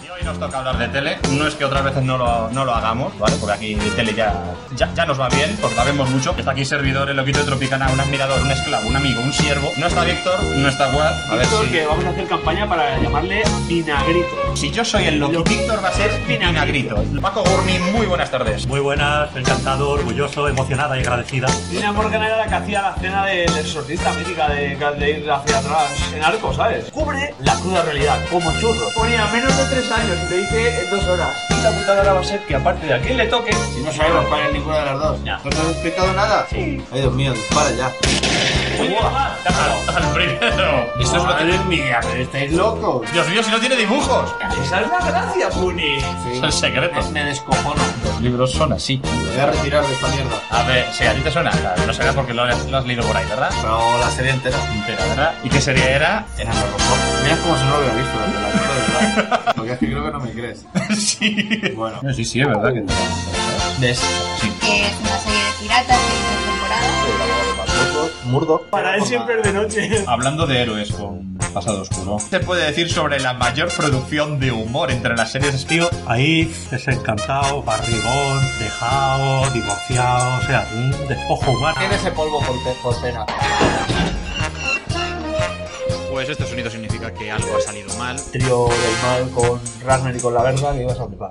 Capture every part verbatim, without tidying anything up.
Y hoy nos toca hablar de tele. No es que otras veces no lo, no lo hagamos, ¿vale? Porque aquí de tele ya, ya, ya nos va bien, porque la vemos mucho. Está aquí servidor, el loquito de Tropicana, un admirador, un esclavo, un amigo, un siervo. No está Víctor, no está Guad. A ver Víctor, si... que vamos a hacer campaña para llamarle Vinagrito. Si yo soy el Loki, Víctor va a ser Vinagrito. Paco Gurni, muy buenas tardes. Muy buenas, encantado, orgulloso, emocionada y agradecida. Lina Morgan era la que hacía la cena del exorcista mítica de, de ir hacia atrás en arco, ¿sabes? Cubre la cruda realidad, como churros. Ponía menos de tres años y te dice en dos horas. Y la putada ahora va a ser que aparte de a quien le toque, Si no sabemos cuál es ninguna de las dos. Ya. ¿No te has explicado nada? Sí. Ay, Dios mío, dispara ya. Muy bien, va. Al, al primero. Esto es lo que... Madre mía, pero estáis locos. Dios mío, si no tiene dibujos. Esa es la gracia, Puni. Es el secreto. Me descojono. Los libros son así. Me voy a retirar de esta mierda. A ver, si a ti te suena, claro, no será porque lo has, lo has leído por ahí, ¿verdad? Pero la serie entera. Entera, ¿verdad? ¿Y qué serie era? Eran los Robocop. Mira como si no lo hubiera visto, la verdad, de verdad. Porque es que creo que no me crees. Sí. Bueno. Sí, sí, es verdad que te ¿Ves? Sí. Que es una serie de piratas, que hay tres temporadas. Murdo. Para él siempre es de noche. Hablando de héroes con pasado oscuro, ¿qué se puede decir sobre la mayor producción de humor entre las series de espío? Ahí, desencantado, barrigón, dejado, divorciado, o sea, un despojo humano. Tiene ese polvo por, pe- por pena. Pues este sonido significa que algo ha salido mal. Trío del mal con Ragnar y con la verga que ibas a flipar.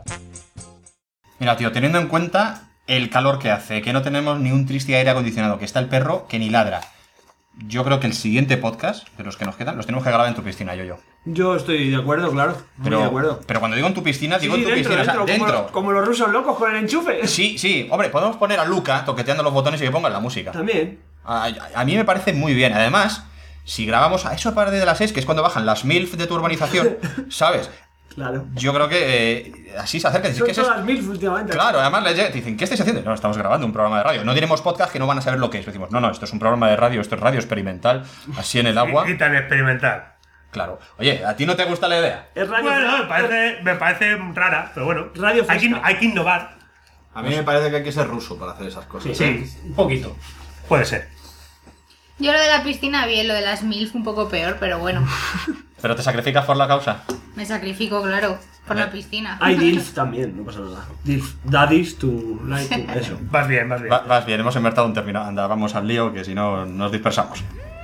Mira, tío, teniendo en cuenta el calor que hace, que no tenemos ni un triste aire acondicionado, que está el perro que ni ladra. Yo creo que el siguiente podcast, de los que nos quedan, los tenemos que grabar en tu piscina, yo yo. Yo estoy de acuerdo, claro. Pero, Muy de acuerdo. pero cuando digo en tu piscina, digo Sí, en tu dentro, piscina, dentro, o sea, como, dentro. como los rusos locos con el enchufe. Sí, sí, hombre, podemos poner a Luca toqueteando los botones y que pongan la música. También. A, a mí me parece muy bien. Además, si grabamos a eso a partir de las seis, que es cuando bajan las MILF de tu urbanización, ¿sabes? Claro. Yo creo que eh, así se acercan. Son ¿Qué es esto? todas mil últimamente. Claro, además les llega- te dicen, ¿qué estáis haciendo? No, estamos grabando un programa de radio. No diremos podcast que no van a saber lo que es. Decimos, no, no, esto es un programa de radio, esto es radio experimental, así en el agua. Y tan experimental. Claro. Oye, ¿a ti no te gusta la idea? Es radio. Bueno, me parece, me parece rara, pero bueno. Radio hay que, fresca. hay que innovar. A mí me parece que hay que ser ruso para hacer esas cosas. Sí, un poquito. Puede ser. Yo lo de la piscina bien, lo de las MILF un poco peor, pero bueno, ¿Pero te sacrificas por la causa? me sacrifico, claro, por la piscina. Hay D I L F también, no pasa nada. D I L F. Daddies to like to eso. Vas bien, vas bien. Va- vas bien, hemos invertido un término. Anda, vamos al lío, que si no nos dispersamos.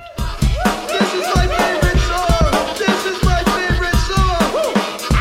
This is my favorite song. This is my favorite song.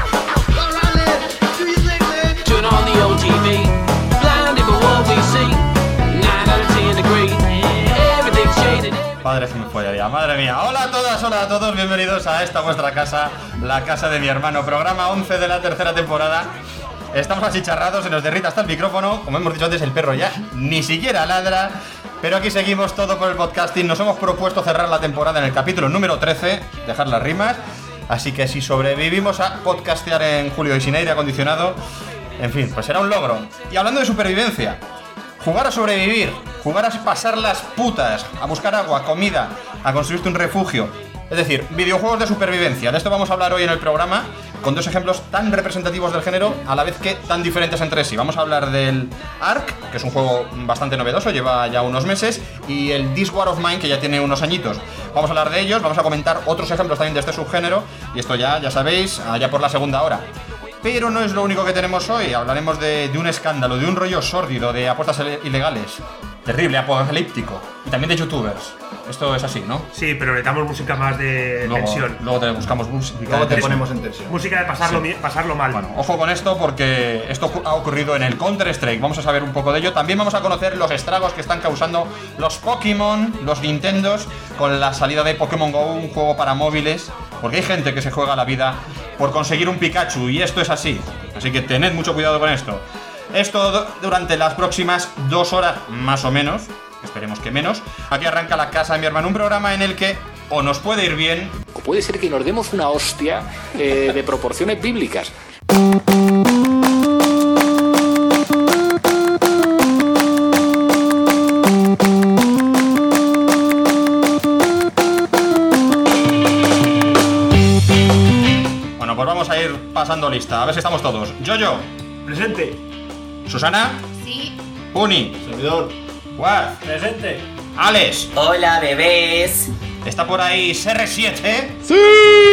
Alright, do you think, man? Turn on the O T V, blinded by what we see. nine out of ten degrees, everything's shaded. Padre, se me fue ya, madre mía. Hola a todas, hola a todos, bienvenidos a esta vuestra casa, la casa de mi hermano, programa once de la tercera temporada. Estamos achicharrados, se nos derrita hasta el micrófono, como hemos dicho antes, el perro ya ni siquiera ladra, pero aquí seguimos todo por el podcasting. Nos hemos propuesto cerrar la temporada en el capítulo número trece, dejar las rimas, así que si sobrevivimos a podcastear en julio y sin aire acondicionado, en fin, pues será un logro. Y hablando de supervivencia, jugar a sobrevivir, jugar a pasar las putas, a buscar agua, comida, a construirte un refugio. Es decir, videojuegos de supervivencia. De esto vamos a hablar hoy en el programa, con dos ejemplos tan representativos del género, a la vez que tan diferentes entre sí. Vamos a hablar del Ark, que es un juego bastante novedoso, lleva ya unos meses, y el This War of Mine, que ya tiene unos añitos. Vamos a hablar de ellos, vamos a comentar otros ejemplos también de este subgénero, y esto ya, ya sabéis, allá por la segunda hora. Pero no es lo único que tenemos hoy. Hablaremos de, de un escándalo, de un rollo sórdido, de apuestas ele- ilegales. Terrible, apocalíptico. Y también de youtubers. Esto es así, ¿no? Sí, pero necesitamos música más de Luego, tensión. luego te buscamos música. Luego de te tensión. ponemos en tensión. Música de pasarlo, Sí. mi- pasarlo mal. Bueno, ojo con esto porque esto cu- ha ocurrido en el Counter-Strike. Vamos a saber un poco de ello. También vamos a conocer los estragos que están causando los Pokémon, los Nintendos, con la salida de Pokémon Go, un juego para móviles. Porque hay gente que se juega la vida por conseguir un Pikachu y esto es así. Así que tened mucho cuidado con esto. Esto do- durante las próximas dos horas, más o menos. Esperemos que menos. Aquí arranca la casa de mi hermano, un programa en el que o nos puede ir bien. O puede ser que nos demos una hostia eh, de proporciones bíblicas. Bueno, pues vamos a ir pasando lista. A ver si estamos todos. Yo-Yo, Presente. Susana, Sí, Uni, Servidor. Guad, Presente. Alex. Hola, bebés. ¿Está por ahí R siete? ¡Sí!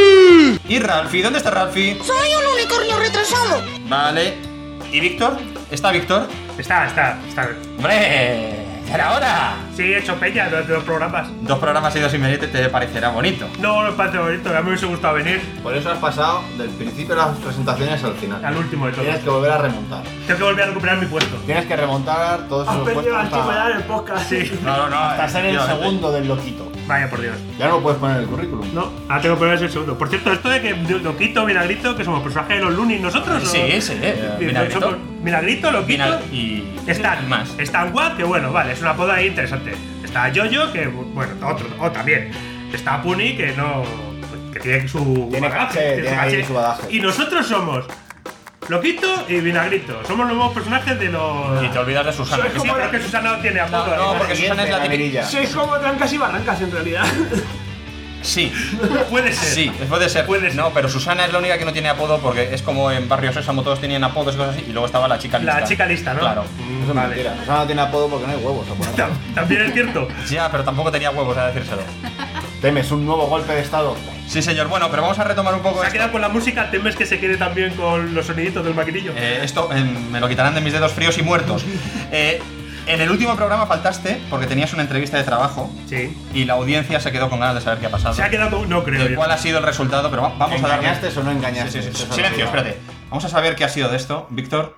¿Y Ralphie? ¿Dónde está Ralphie? Soy un unicornio retrasado. Vale. ¿Y Víctor? ¿Está Víctor? Está, está, está. ¡Hombre! ¡Ya era hora! Sí, he hecho peña durante dos programas. Dos programas y dos y medio te, te parecerá bonito. No, no me parece bonito, a mí me hubiese gustado venir Por eso has pasado del principio de las presentaciones al final. al último de todos. Tienes que volver a remontar. Tengo que volver a recuperar mi puesto. Tienes que remontar todos Has esos perdido la puestos antigüedad hasta, del podcast. Sí. No, no, no. hasta ser el efectivamente. segundo del loquito. Vaya por Dios. Ya no lo puedes poner en el currículum. No, ahora tengo que poner el segundo. Por cierto, esto de que Loquito, Vinagrito, que somos personajes de los Looney, nosotros. Sí, ¿o? sí, eh, Sí, Vinagrito. somos Vinagrito, Loquito. Vinag- y. Stan, y más. Stan Watt, que bueno, vale, es una apodo ahí interesante. Está Yoyo, que bueno, otro, o también. Está Puni, que no. que tiene su Tiene caché, tiene ahí su bagaje. Y nosotros somos Loquito y Vinagrito. Somos los nuevos personajes de los. Y te olvidas de Susana. Sí, pero que Susana no tiene apodo. No, no, además. porque Susana es la típica. mirilla. Sois como trancas y barrancas en realidad. Sí, Puede ser. sí, puede ser. Puede ser. No, pero Susana es la única que no tiene apodo porque es como en Barrio Sésamo todos tenían apodos y cosas así. Y luego estaba la chica lista. La chica lista, ¿no? Claro. Mm, Eso es vale. mentira. O sea, no tiene apodo porque no hay huevos a poner. Tam- También es cierto. Ya, pero tampoco tenía huevos a decírselo. Temes un nuevo golpe de estado. Sí, señor. Bueno, pero vamos a retomar un poco Se ha esto. quedado con la música, temes que se quede también con los soniditos del maquinillo. Eh, esto eh, me lo quitarán de mis dedos fríos y muertos. Eh, en el último programa faltaste porque tenías una entrevista de trabajo Sí. y la audiencia se quedó con ganas de saber qué ha pasado. Se ha quedado con. No creo. de yo. cuál ha sido el resultado, pero va- vamos a darle. ¿Engañaste o no Sí, engañaste? sí, sí. Eso es Silencio, lo que- espérate. Vamos a saber qué ha sido de esto, Víctor.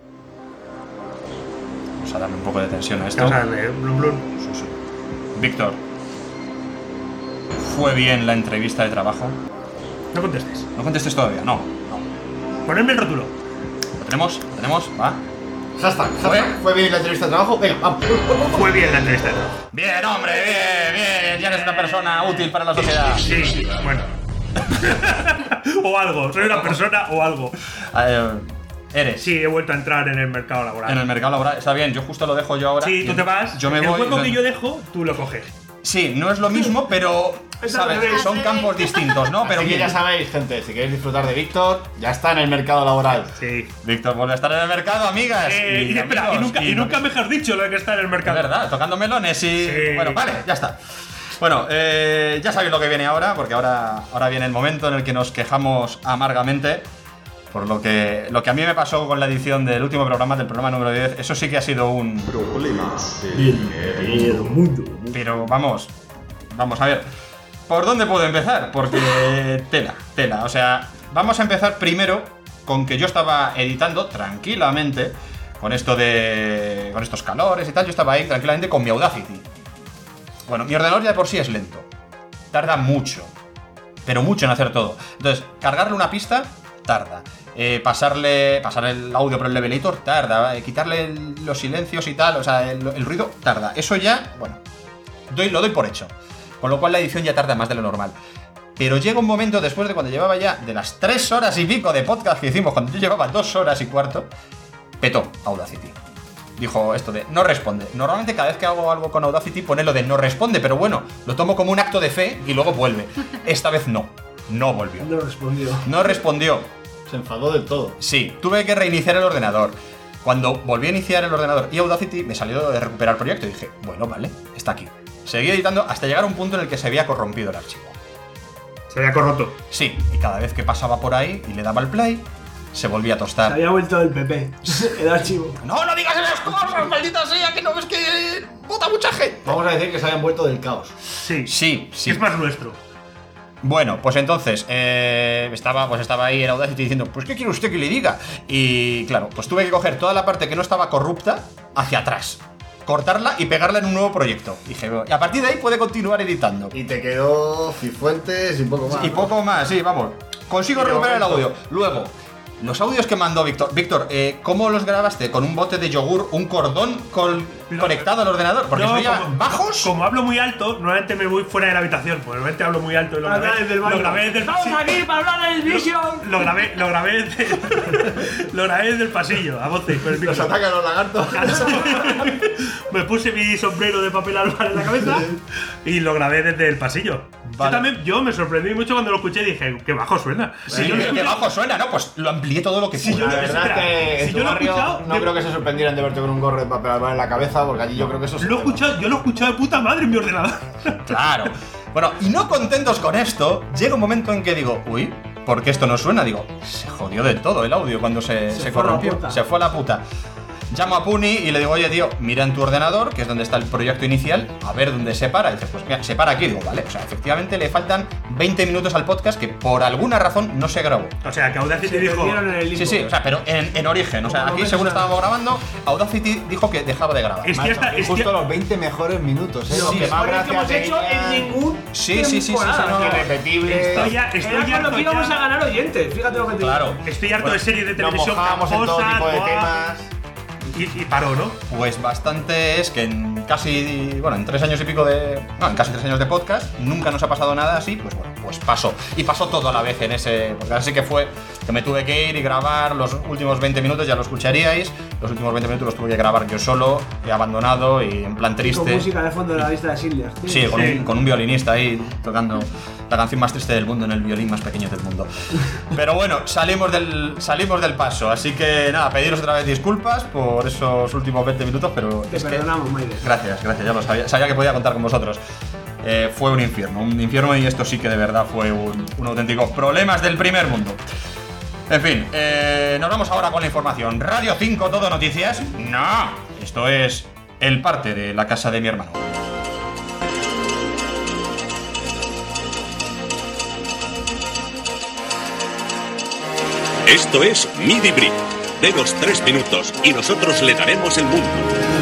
Vamos a darle un poco de tensión a esto. Vamos a darle, blum, blum. Sí, sí. Víctor, ¿fue bien la entrevista de trabajo? No contestes. No contestes todavía, no. no. Ponerme el rótulo. ¿Lo tenemos? ¿Lo tenemos? ¿Va? Hashtag, hashtag. ¿Fue bien la entrevista de trabajo? Venga, vamos. Fue bien la entrevista. Bien, hombre, bien, bien. Ya eres una persona útil para la sociedad. Sí, bueno. O algo. Soy una persona o algo. Eh, eres. Sí, he vuelto a entrar en el mercado laboral. En el mercado laboral, está bien, yo justo lo dejo yo ahora. Sí, y tú te vas. Yo me el voy. hueco lo- que yo dejo, tú lo coges. Sí, no es lo mismo, pero. Es al ¿sabes? revés. Son campos distintos, ¿no? Pero Así que bien. ya sabéis, gente, si queréis disfrutar de Víctor, ya está en el mercado laboral. Sí. Víctor vuelve a estar en el mercado, amigas. Eh, y, espera, y amigos, nunca, y nunca mejor dicho lo de que está en el Es mercado. verdad, tocando melones y. Sí. Bueno, vale, ya está. Bueno, eh, ya sabéis lo que viene ahora, porque ahora, ahora viene el momento en el que nos quejamos amargamente. Por lo que, lo que a mí me pasó con la edición del último programa, del programa número diez, eso sí que ha sido un. Pero vamos, vamos a ver. ¿Por dónde puedo empezar? Porque tela, tela. O sea, vamos a empezar primero con que yo estaba editando tranquilamente con esto de. con estos calores y tal. Yo estaba ahí tranquilamente con mi Audacity. Bueno, mi ordenador ya de por sí es lento. Tarda mucho. Pero mucho en hacer todo. Entonces, cargarle una pista, tarda. Eh, pasarle. pasar el audio por el levelator, tarda. Eh, quitarle el- los silencios y tal. O sea, el, el ruido, tarda. Eso ya, bueno. Doy, lo doy por hecho. Con lo cual la edición ya tarda más de lo normal. Pero llega un momento después de cuando llevaba ya de las tres horas y pico de podcast que hicimos, cuando yo llevaba dos horas y cuarto, petó Audacity. Dijo esto de no responde. Normalmente cada vez que hago algo con Audacity pone lo de no responde, pero bueno, lo tomo como un acto de fe y luego vuelve. Esta vez no, no volvió. No respondió. No respondió. Se enfadó del todo. Sí, tuve que reiniciar el ordenador. Cuando volví a iniciar el ordenador y Audacity me salió de recuperar el proyecto y dije, bueno, vale, está aquí. Seguí editando hasta llegar a un punto en el que se había corrompido el archivo. Se había corroto. Sí, y cada vez que pasaba por ahí y le daba el play, se volvía a Se tostar. había vuelto del P P. El archivo. ¡No, no digas esas cosas, maldita sea, que no ves que vota mucha gente! Vamos a decir que se habían vuelto del caos. Sí. Sí, sí. Es más nuestro. Bueno, pues entonces, eh, estaba, pues estaba ahí en Audacity diciendo, pues ¿qué quiere usted que le diga? Y claro, pues tuve que coger toda la parte que no estaba corrupta hacia atrás, cortarla y pegarla en un nuevo proyecto. Dije, bueno, y a partir de ahí puede continuar editando. Y te quedó Cifuentes y poco más. Y poco más, sí, vamos. Consigo Y de recuperar el momento- audio. Luego, los audios que mandó Víctor. Víctor, eh, ¿cómo los grabaste? ¿Con un bote de yogur, un cordón col- Lo- conectado al ordenador? Porque No, soy ya como- bajos. Como hablo muy alto, normalmente me voy fuera de la habitación. Pues normalmente hablo muy alto y lo Habla grabé. desde el baño. Lo grabé desde el ¡Estamos pasillo. aquí para hablar del Vision! Lo grabé, lo grabé desde, lo grabé desde el pasillo, a voces, con el Los micro. atacan los lagartos. Me puse mi sombrero de papel albal en la cabeza y lo grabé desde el pasillo. Vale. Yo también, yo me sorprendí mucho cuando lo escuché y dije, qué bajo suena. Sí, Si yo lo qué escuché- bajo suena, ¿no? Pues lo amplié todo lo que Si pude. yo La lo- verdad espera, es que en si tu yo lo he barrio escuchado, no de- creo que se sorprendieran de verte con un gorro de papel albal en la cabeza, porque allí yo creo que eso se Lo he nota. escuchado, yo lo he escuchado de puta madre en mi ordenador. Claro. Bueno, y no contentos con esto, llega un momento en que digo, uy, ¿por qué esto no suena? Digo, se jodió del todo el audio cuando se, se, Se fue a la corrompió. puta. Se fue a la puta. Llamo a Puni y le digo, oye, tío, mira en tu ordenador, que es donde está el proyecto inicial, a ver dónde se para. Y dice, pues mira, se para aquí. Digo, vale, o sea, efectivamente le faltan veinte minutos al podcast que por alguna razón no se grabó. O sea, que Audacity Se dijo. perdieron en el limbo. Sí, sí, o sea, pero en, en origen. O sea, Como aquí lo según ves, estábamos grabando, Audacity dijo que dejaba de grabar. Es Macho, cierta, y es justo cierta. los veinte mejores minutos, ¿eh? Los Lo que más mejores que gracia hemos hecho tenía, en ningún Sí, sí, sí, sí, sí, temporada. no, no. irrepetible. Estoy ya, estoy Era ya con lo harto que íbamos ya- a ganar oyentes, fíjate lo que te digo. Claro. Estoy harto de series de Nos televisión mojábamos en todo camposas, tipo de guau, temas. Y, y paró, ¿no? Pues bastante es que en casi, bueno, en tres años y pico de, no, en casi tres años de podcast, nunca nos ha pasado nada así, pues bueno, pues pasó. Y pasó todo a la vez en ese, porque así que fue que me tuve que ir y grabar los últimos veinte minutos, ya lo escucharíais, los últimos veinte minutos los tuve que grabar yo solo, he abandonado y en plan Con triste. música de fondo de la lista de Schindler. tío. Sí, con, Sí. Un, con un violinista ahí tocando la canción más triste del mundo en el violín más pequeño del mundo. Pero bueno, salimos del, salimos del paso, así que nada, pediros otra vez disculpas por esos últimos veinte minutos, pero Te es que... perdonamos, Maide. Gracias, gracias, ya lo sabía, sabía que podía contar con vosotros. Eh, fue un infierno, un infierno y esto sí que de verdad fue un, un auténtico problemas del primer mundo. En fin, eh, nos vamos ahora con la información. Radio cinco, todo noticias. No, esto es el parte de la casa de mi hermano. Esto es Midi Brick. Denos tres minutos y nosotros le daremos el mundo.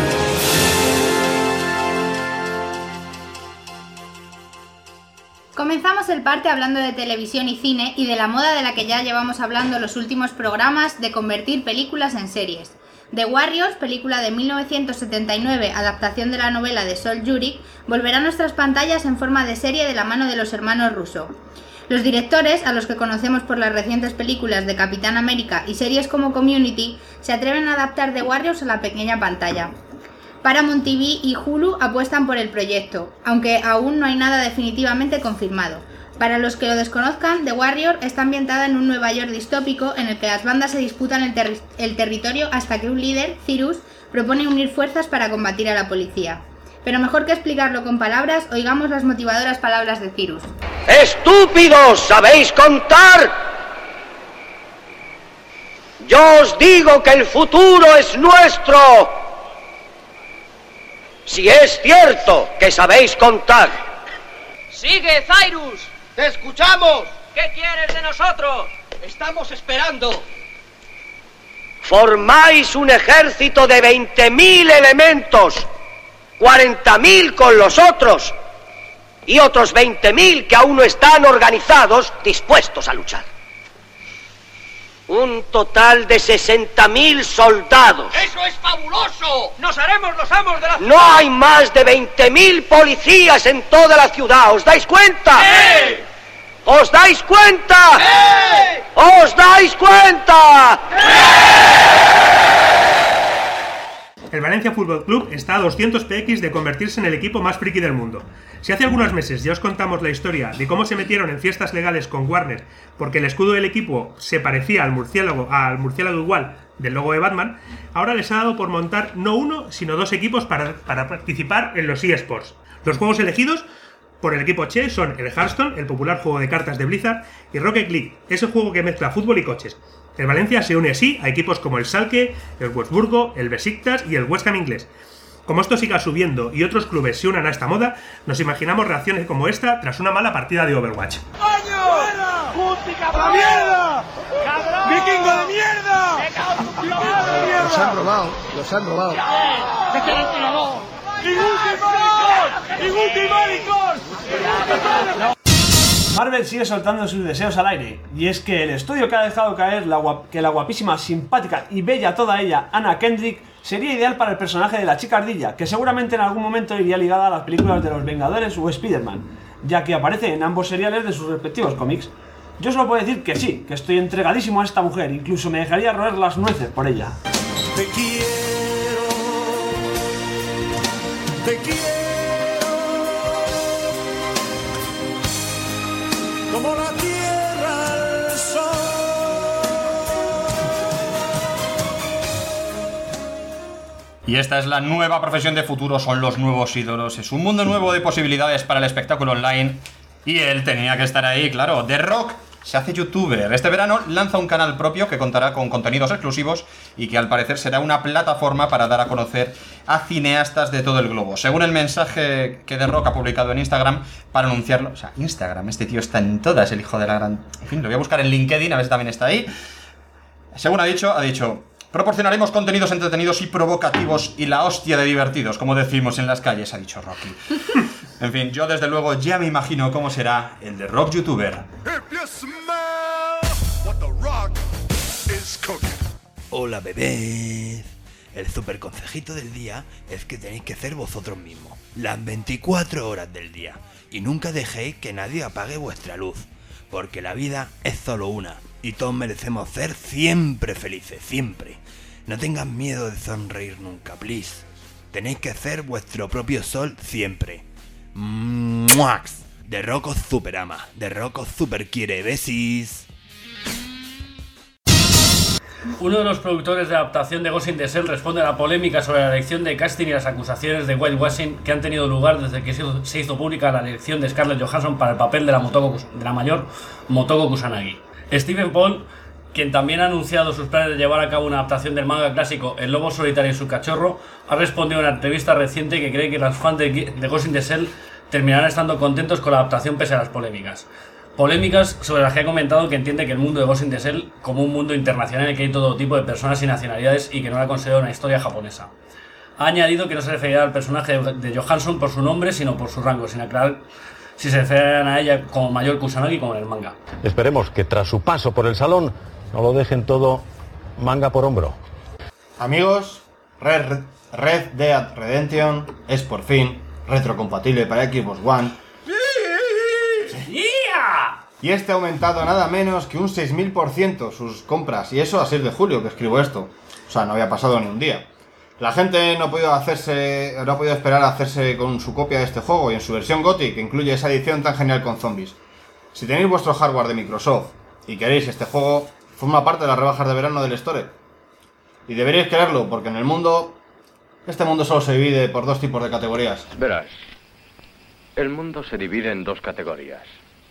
Comenzamos el parte hablando de televisión y cine y de la moda de la que ya llevamos hablando los últimos programas de convertir películas en series. The Warriors, película de mil novecientos setenta y nueve, adaptación de la novela de Sol Yurik, volverá a nuestras pantallas en forma de serie de la mano de los hermanos Russo. Los directores, a los que conocemos por las recientes películas de Capitán América y series como Community, se atreven a adaptar The Warriors a la pequeña pantalla. Paramount T V y Hulu apuestan por el proyecto, aunque aún no hay nada definitivamente confirmado. Para los que lo desconozcan, The Warrior está ambientada en un Nueva York distópico en el que las bandas se disputan el, terri- el territorio hasta que un líder, Cyrus, propone unir fuerzas para combatir a la policía. Pero mejor que explicarlo con palabras, oigamos las motivadoras palabras de Cyrus. ¡Estúpidos! ¿Sabéis contar? Yo os digo que el futuro es nuestro. Si es cierto que sabéis contar. ¡Sigue, Cyrus! ¡Te escuchamos! ¿Qué quieres de nosotros? Estamos esperando. Formáis un ejército de veinte mil elementos, cuarenta mil con los otros y otros veinte mil que aún no están organizados, dispuestos a luchar. Un total de sesenta mil soldados. ¡Eso es fabuloso! ¡Nos haremos los amos de la No hay más de veinte mil policías en toda la ciudad, ¿os dais cuenta? ¡Sí! ¿Os dais cuenta? ¡Sí! ¿Os dais cuenta? El Valencia Fútbol Club está a doscientos P X de convertirse en el equipo más friki del mundo. Si hace algunos meses ya os contamos la historia de cómo se metieron en fiestas legales con Warner porque el escudo del equipo se parecía al murciélago, al murciélago igual del logo de Batman, ahora les ha dado por montar no uno, sino dos equipos para, para participar en los eSports. Los juegos elegidos por el equipo Che son el Hearthstone, el popular juego de cartas de Blizzard, y Rocket League, ese juego que mezcla fútbol y coches. El Valencia se une así a equipos como el Schalke, el Wolfsburgo, el Besiktas y el West Ham inglés. Como esto siga subiendo y otros clubes se unan a esta moda, nos imaginamos reacciones como esta tras una mala partida de Overwatch. ¡La mierda! ¡Vikingo de mierda! Los han robado, los han robado. Marvel sigue soltando sus deseos al aire, y es que el estudio que ha dejado caer la guap- que la guapísima, simpática y bella toda ella, Anna Kendrick, sería ideal para el personaje de la chica ardilla, que seguramente en algún momento iría ligada a las películas de los Vengadores o Spider-Man, ya que aparece en ambos seriales de sus respectivos cómics. Yo solo puedo decir que sí, que estoy entregadísimo a esta mujer, incluso me dejaría roer las nueces por ella. Te quiero, te quiero, como la tierra al sol. Y esta es la nueva profesión de futuro, son los nuevos ídolos. Es un mundo nuevo de posibilidades para el espectáculo online. Y él tenía que estar ahí, claro. The Rock se hace youtuber. Este verano lanza un canal propio que contará con contenidos exclusivos y que al parecer será una plataforma para dar a conocer a cineastas de todo el globo. Según el mensaje que The Rock ha publicado en Instagram para anunciarlo, o sea, Instagram, este tío está en todas, el hijo de la gran... En fin, lo voy a buscar en LinkedIn a ver si también está ahí. Según ha dicho, ha dicho... Proporcionaremos contenidos entretenidos y provocativos y la hostia de divertidos, como decimos en las calles, ha dicho Rocky. En fin, yo desde luego ya me imagino cómo será el de Rock YouTuber. Hola bebés. El super consejito del día es que tenéis que ser vosotros mismos, las veinticuatro horas del día, y nunca dejéis que nadie apague vuestra luz, porque la vida es solo una. Y todos merecemos ser siempre felices, siempre. No tengan miedo de sonreír nunca, please. Tenéis que ser vuestro propio sol siempre. ¡Muax! De Rock os super ama, de Rock os super quiere, besis. Uno de los productores de adaptación de Ghost in the Shell responde a la polémica sobre la elección de casting y las acusaciones de whitewashing que han tenido lugar desde que se hizo pública la elección de Scarlett Johansson para el papel de la, Motoko, de la mayor Motoko Kusanagi. Stephen Paul, quien también ha anunciado sus planes de llevar a cabo una adaptación del manga clásico El Lobo Solitario y su Cachorro, ha respondido en una entrevista reciente que cree que los fans de, de Ghost in the Shell terminarán estando contentos con la adaptación pese a las polémicas. Polémicas sobre las que ha comentado que entiende que el mundo de Ghost in the Shell como un mundo internacional en el que hay todo tipo de personas y nacionalidades y que no la considera una historia japonesa. Ha añadido que no se referirá al personaje de Johansson por su nombre, sino por su rango, sin aclarar si se refieren a ella como mayor Kusanagi como en el manga. Esperemos que tras su paso por el salón no lo dejen todo manga por hombro. Amigos, Red, Red Dead Redemption es por fin retrocompatible para Xbox One. ¡Yeah! Y este ha aumentado nada menos que un seis mil por ciento sus compras. Y eso a seis de julio que escribo esto. O sea, no había pasado ni un día. La gente no ha podido hacerse, no ha podido esperar a hacerse con su copia de este juego y en su versión GOTY, que incluye esa edición tan genial con zombies. Si tenéis vuestro hardware de Microsoft y queréis este juego, forma parte de las rebajas de verano del Store. Y deberíais quererlo, porque en el mundo, este mundo solo se divide por dos tipos de categorías. Verás, el mundo se divide en dos categorías.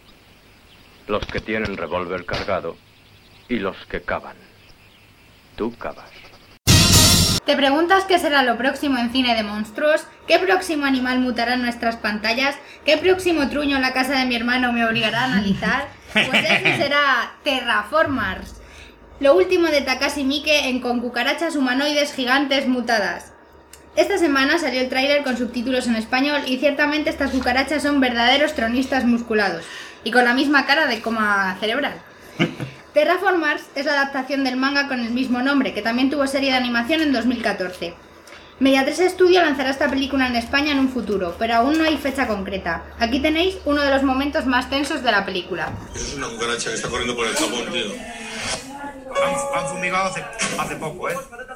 Los que tienen revólver cargado y los que cavan. Tú cavas. ¿Te preguntas qué será lo próximo en cine de monstruos? ¿Qué próximo animal mutará en nuestras pantallas? ¿Qué próximo truño en la casa de mi hermano me obligará a analizar? Pues ese será Terraformars, lo último de Takashi Miike en con cucarachas humanoides gigantes mutadas. Esta semana salió el tráiler con subtítulos en español y ciertamente estas cucarachas son verdaderos tronistas musculados y con la misma cara de coma cerebral. Terraformars es la adaptación del manga con el mismo nombre, que también tuvo serie de animación en dos mil catorce. Mediatres Studio lanzará esta película en España en un futuro, pero aún no hay fecha concreta. Aquí tenéis uno de los momentos más tensos de la película. Eso es una cucaracha que está corriendo por el Japón, tío. Han, han fumigado hace, hace poco, ¿eh?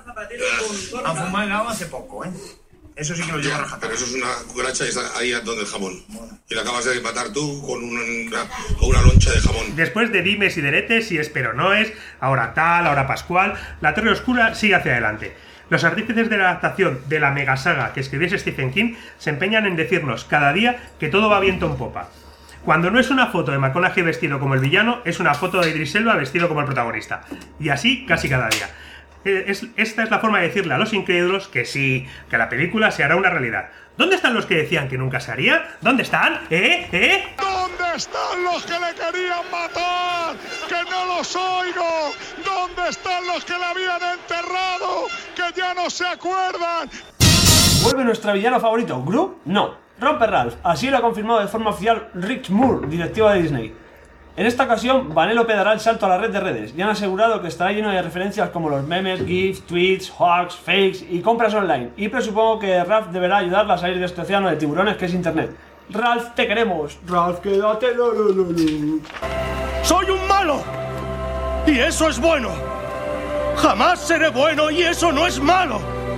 Han fumigado hace poco, ¿eh? Eso sí que lo lleva a rajar. Pero eso es una cucaracha y está ahí donde el jamón. Y la acabas de matar tú con una, con una loncha de jamón. Después de dimes y diretes, si es pero no es, ahora tal, ahora pascual, la Torre Oscura sigue hacia adelante. Los artífices de la adaptación de la megasaga que escribiese Stephen King se empeñan en decirnos cada día que todo va viento en popa. Cuando no es una foto de McConaughey vestido como el villano, es una foto de Idris Elba vestido como el protagonista. Y así casi cada día. Es, esta es la forma de decirle a los incrédulos que sí, que la película se hará una realidad. ¿Dónde están los que decían que nunca se haría? ¿Dónde están? ¿Eh? ¿Eh? ¿Dónde están los que le querían matar? ¡Que no los oigo! ¿Dónde están los que la habían enterrado? ¡Que ya no se acuerdan! ¿Vuelve nuestro villano favorito, Gru? No, rompe Ralph. Así lo ha confirmado de forma oficial Rick Moore, directivo de Disney. En esta ocasión, Vanellope dará el salto a la red de redes y han asegurado que estará lleno de referencias como los memes, gifs, tweets, hoax, fakes y compras online. Y presupongo que Ralph deberá ayudarla a salir de este océano de tiburones que es internet. Ralph, te queremos. Ralph, quédate. No, no, no, no. ¡Soy un malo! Y eso es bueno. Jamás seré bueno y eso no es malo.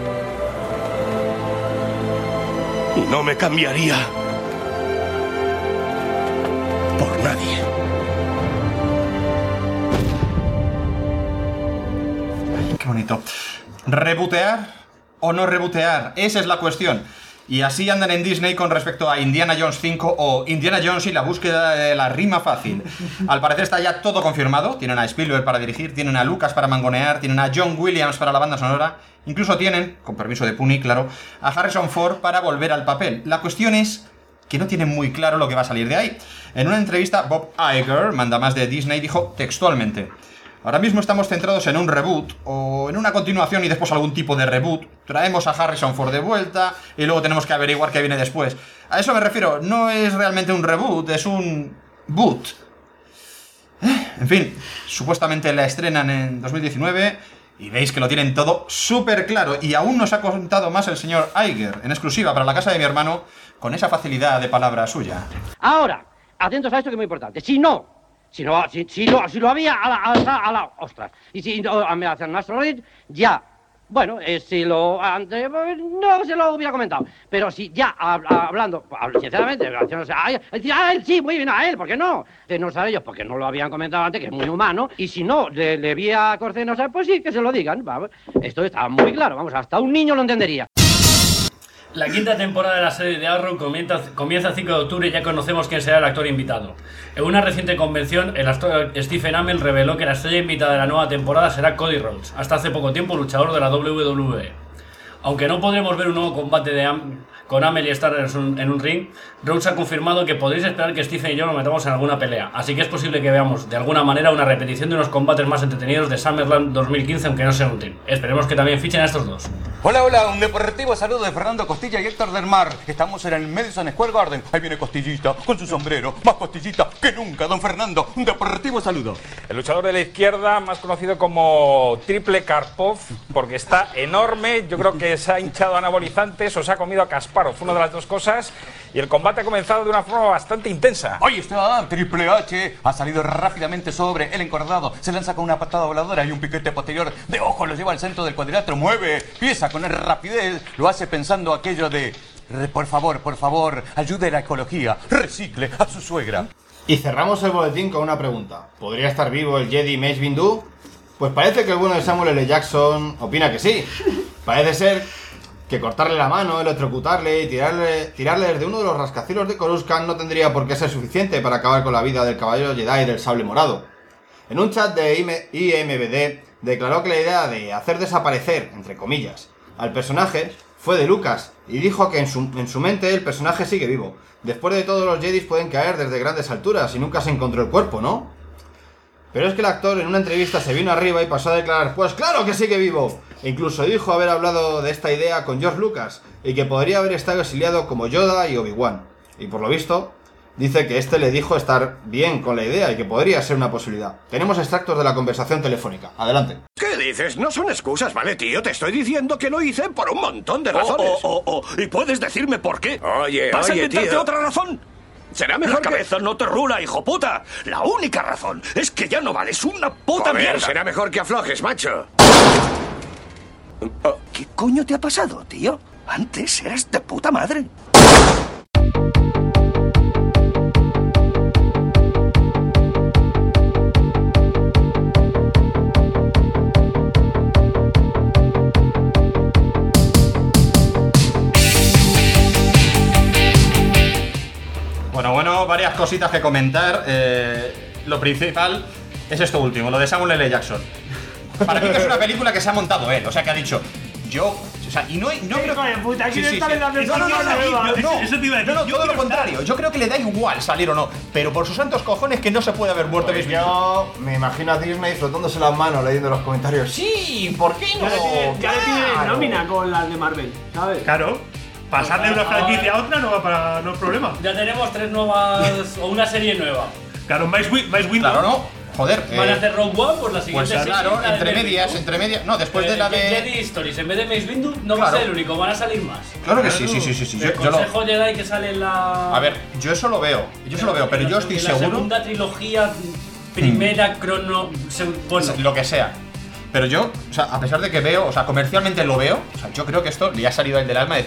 Y no me cambiaría por nadie. Qué bonito. ¿Rebotear o no rebotear? Esa es la cuestión. Y así andan en Disney con respecto a Indiana Jones cinco o Indiana Jones y la búsqueda de la rima fácil. Al parecer está ya todo confirmado. Tienen a Spielberg para dirigir, tienen a Lucas para mangonear, tienen a John Williams para la banda sonora. Incluso tienen, con permiso de Puni, claro, a Harrison Ford para volver al papel. La cuestión es que no tienen muy claro lo que va a salir de ahí. En una entrevista, Bob Iger, mandamás de Disney, dijo textualmente: ahora mismo estamos centrados en un reboot, o en una continuación y después algún tipo de reboot. Traemos a Harrison Ford de vuelta y luego tenemos que averiguar qué viene después. A eso me refiero, no es realmente un reboot, es un boot. En fin, supuestamente la estrenan en dos mil diecinueve y veis que lo tienen todo súper claro. Y aún nos ha contado más el señor Iger, en exclusiva para la casa de mi hermano, con esa facilidad de palabra suya. Ahora, atentos a esto que es muy importante. Si no, si no, si, si lo, si lo había a la, a la, a la ostras. Y si no, me hacen nuestro read, ya. Bueno, eh, si lo antes, no se lo hubiera comentado. Pero si ya hab, hablando, sinceramente, gracias a él, a él sí, muy bien a él, ¿por qué no? De no saber ellos, porque no lo habían comentado antes, que es muy humano. Y si no, le, le vi a Corce no saber, pues sí, que se lo digan. Vamos. Esto está muy claro, vamos, hasta un niño lo entendería. La quinta temporada de la serie de Arrow comienza, comienza el cinco de octubre y ya conocemos quién será el actor invitado. En una reciente convención, el actor Stephen Amell reveló que la estrella invitada de la nueva temporada será Cody Rhodes, hasta hace poco tiempo luchador de la doble u doble u E. Aunque no podremos ver un nuevo combate de Am con Amell y Starr en un, en un ring, Rhodes ha confirmado que podréis esperar que Stephen y yo nos metamos en alguna pelea, así que es posible que veamos de alguna manera una repetición de unos combates más entretenidos de SummerSlam dos mil quince, aunque no sea un team. Esperemos que también fichen a estos dos. Hola, hola, un deportivo saludo de Fernando Costilla y Héctor del Mar. Estamos en el Madison Square Garden. Ahí viene Costillita con su sombrero, más Costillita que nunca, don Fernando. Un deportivo saludo. El luchador de la izquierda, más conocido como Triple Karpov, porque está enorme. Yo creo que se ha hinchado anabolizantes o se ha comido a Kasparov, una de las dos cosas. Y el combate ha comenzado de una forma bastante intensa. Ahí está, Triple H ha salido rápidamente sobre el encordado. Se lanza con una patada voladora y un piquete posterior de ojo lo lleva al centro del cuadrilátero. Mueve, pieza con rapidez. Lo hace pensando aquello de: por favor, por favor, ayude a la ecología, recicle a su suegra. Y cerramos el boletín con una pregunta. ¿Podría estar vivo el Jedi Mace Windu? Pues parece que el bueno de Samuel L. Jackson opina que sí. Parece ser que cortarle la mano, electrocutarle y tirarle, tirarle desde uno de los rascacielos de Coruscant no tendría por qué ser suficiente para acabar con la vida del caballero Jedi del sable morado. En un chat de I M B D declaró que la idea de hacer desaparecer, entre comillas, al personaje fue de Lucas y dijo que en su, en su mente el personaje sigue vivo. Después de todo, los Jedis pueden caer desde grandes alturas y nunca se encontró el cuerpo, ¿no? Pero es que el actor en una entrevista se vino arriba y pasó a declarar: pues claro que sigue vivo. E incluso dijo haber hablado de esta idea con George Lucas y que podría haber estado exiliado como Yoda y Obi-Wan. Y por lo visto, dice que este le dijo estar bien con la idea y que podría ser una posibilidad. Tenemos extractos de la conversación telefónica. Adelante. ¿Qué dices? No son excusas, ¿vale, tío? Te estoy diciendo que lo hice por un montón de razones. Oh, oh, oh, oh. ¿Y puedes decirme por qué? Oye, ¿Vas oye, a inventarte tío. otra razón? Será mejor La cabeza que... no te rula, hijo puta. La única razón es que ya no vales una puta Joder, mierda. Será mejor que aflojes, macho. ¿Qué coño te ha pasado, tío? Antes eras de puta madre. Bueno, bueno, varias cositas que comentar. Eh, lo principal es esto último, lo de Samuel L. Jackson. Para mí que es una película que se ha montado él, o sea, que ha dicho: yo, o sea, y no, no creo que... puta, sí, sí, sí. No, no, no, no, no, eso te iba a decir. No, no, todo lo contrario. Yo creo que le da igual salir o no, pero por sus santos cojones que no se puede haber muerto. Pues yo me imagino a Disney frotándose las manos leyendo los comentarios. Sí, ¿por qué no? Ya le pide nómina con las de Marvel, ¿sabes? Claro. Pasarle una franquicia a otra no va para no es problema. Ya tenemos tres nuevas o una serie nueva. Claro, Mace Windu. Claro, no. Joder, van eh, a hacer Rogue One, pues la siguiente pues serie. Claro, entre de medias, Windu. entre medias. No, después eh, de la de Jedi Stories, en vez de Mace Windu, no claro. va a ser el único, van a salir más. Claro que sí, sí, sí, sí, sí. El yo, Consejo yo lo... Jedi que sale en la. A ver, yo eso lo veo. Yo eso lo veo, pero yo estoy en seguro. La segunda trilogía, primera hmm. crono. Bueno, lo que sea. Pero yo, o sea, a pesar de que veo, o sea, comercialmente lo veo, o sea, yo creo que esto le ha salido al del alma de decir: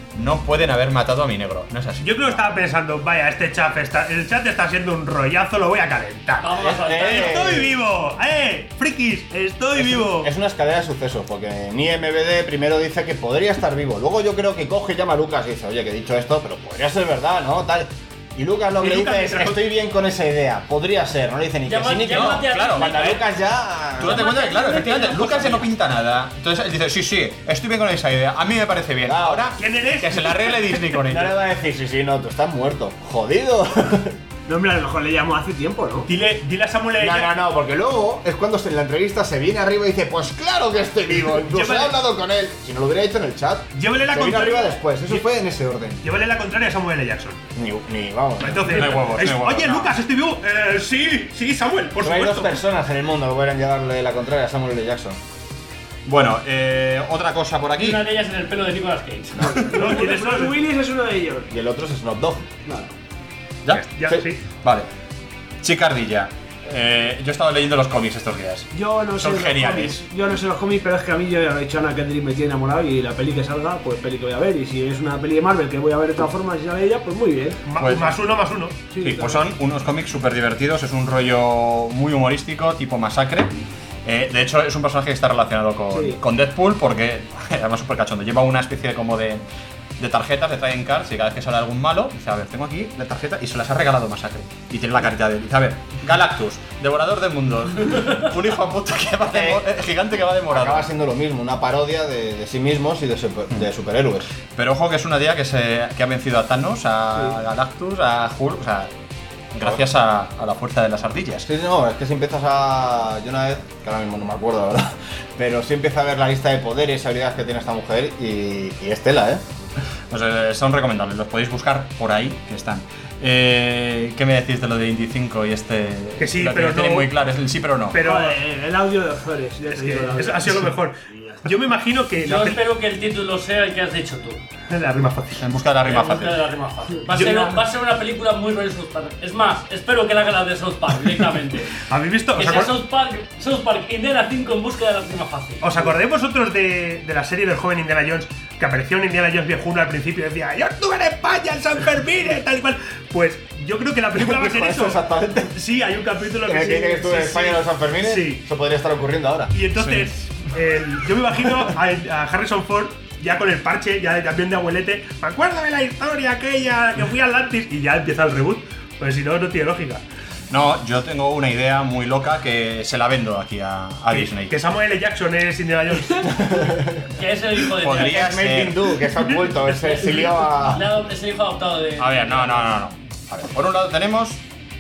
no pueden haber matado a mi negro. No es así. Yo creo que estaba pensando, vaya, este chat está, el chat está siendo un rollazo, lo voy a calentar. Vamos a saltar. ¡Estoy vivo! ¡Eh! ¡Frikis! ¡Estoy Es, vivo! es una escalera de sucesos, porque ni M B D primero dice que podría estar vivo. Luego yo creo que coge y llama a Lucas y dice, oye, que he dicho esto, pero podría ser verdad, ¿no? Tal. Y Lucas lo que Y le Lucas dice es, dice, estoy bien con esa idea, podría ser, no le dice ni que Llama- sí ni que no. llámate a- Claro, Cuando eh, Lucas ya... Tú date cuenta que, claro, efectivamente, Lucas ya no pinta nada. Entonces él dice, sí, sí, estoy bien con esa idea, a mí me parece bien. Claro. Ahora, ¿Quién eres? que se la arregle Disney con No le ello. va a decir, sí, sí, no, tú estás muerto. Jodido. No, hombre, a lo mejor le llamó hace tiempo, ¿no? Dile, dile a Samuel L. No, no, Jackson. no, porque luego es cuando en la entrevista se viene arriba y dice, pues claro que estoy vivo, incluso he Llévale- hablado con él. Si no lo hubiera dicho en el chat. Llévale la se vino contraria. arriba después, eso fue en ese orden. Llévale la contraria a Samuel L. Jackson. Ni, ni vamos. Entonces, No hay huevos, es- no hay huevos, oye, no. Lucas, ¿estoy vivo? Eh, sí, sí, Samuel, por Solo hay dos supuesto. personas en el mundo que pueden llevarle la contraria a Samuel L. Jackson. Bueno, eh, otra cosa por Y aquí. una de ellas en el pelo de Nicolas Cage. No, tienes Bruce Willis es uno de ellos. Y el otro es Snoop Dogg. Claro. ¿Ya? Ya, Sí. sí. Vale. Chicardilla. Eh, yo he estado leyendo los cómics estos días. Yo no sé Son los geniales. cómics, yo no sé los cómics, pero es que a mí yo ya lo he dicho, Ana Kendrick me tiene enamorado y la peli que salga, pues peli que voy a ver. Y si es una peli de Marvel que voy a ver de todas formas y sale ella, pues muy bien. Ma- Pues- más uno, más uno. Sí, claro. pues son unos cómics súper divertidos, es un rollo muy humorístico, tipo masacre. Eh, de hecho, es un personaje que está relacionado con, Sí. con Deadpool porque, además, súper cachondo. Lleva una especie de, como de, de tarjetas, de trading cards, y cada vez que sale algún malo, dice, a ver, tengo aquí la tarjeta y se las ha regalado Masacre. Y tiene la carita de él. Dice, a ver, Galactus, devorador de mundos, un hijo de puta que va de, mo- eh, gigante que va de morado. Acaba siendo lo mismo, una parodia de, de sí mismos y de, super- de superhéroes. Pero ojo que es una tía que, se, que ha vencido a Thanos, a Galactus, a Hulk, o sea, gracias a, a la fuerza de las ardillas. Sí, no, es que si empiezas a. Yo una vez, que ahora mismo no me acuerdo, la verdad, pero sí empieza a ver la lista de poderes y habilidades que tiene esta mujer y, y es tela, ¿eh? Pues eh, son recomendables, los podéis buscar por ahí, que están. Eh, ¿Qué me decís de lo de Indy cinco y este? Que sí, lo pero que tiene no- muy claro, es el sí pero no. Pero Joder, el audio de Ozores, ya es te digo que la eso verdad. ha sido lo mejor. Yo me imagino que Yo la, espero que el título sea el que has dicho tú. la rima fácil. En busca de la rima En busca fácil. de la rima fácil. Va a, Yo- ser, va a ser una película muy rollo South Park. Es más, espero que la haga la de South Park directamente. ¿Habéis visto? Que ¿Os, sea acor- South Park, South Park Indiana cinco en busca de la rima fácil. ¿Os acordáis vosotros de, de la serie del joven Indiana Jones? Que apareció en Indiana Jones viejuno al principio y decía, yo estuve en España, en San Fermín, tal y cual. Pues yo creo que la película va a ser Dijo eso. exactamente. Sí, hay un capítulo Que que me sí. dice que estuve en sí, España en sí. los Sanfermines. Sí. Eso podría estar ocurriendo ahora. Y entonces, el- yo me imagino a, a Harrison Ford ya con el parche, ya también de abuelete. Me acuerdo de la historia aquella que fui a Atlantis y ya empieza el reboot. Pues si no, no tiene lógica. No, yo tengo una idea muy loca que se la vendo aquí a, a Que- Disney. Que Samuel L. Jackson es Indiana Jones. Que es el hijo de Podría Es Making Do, que se ha vuelto, ese exilió a. Nada, es el hijo adoptado de. A ver, no, no, no, no. A ver, por un lado tenemos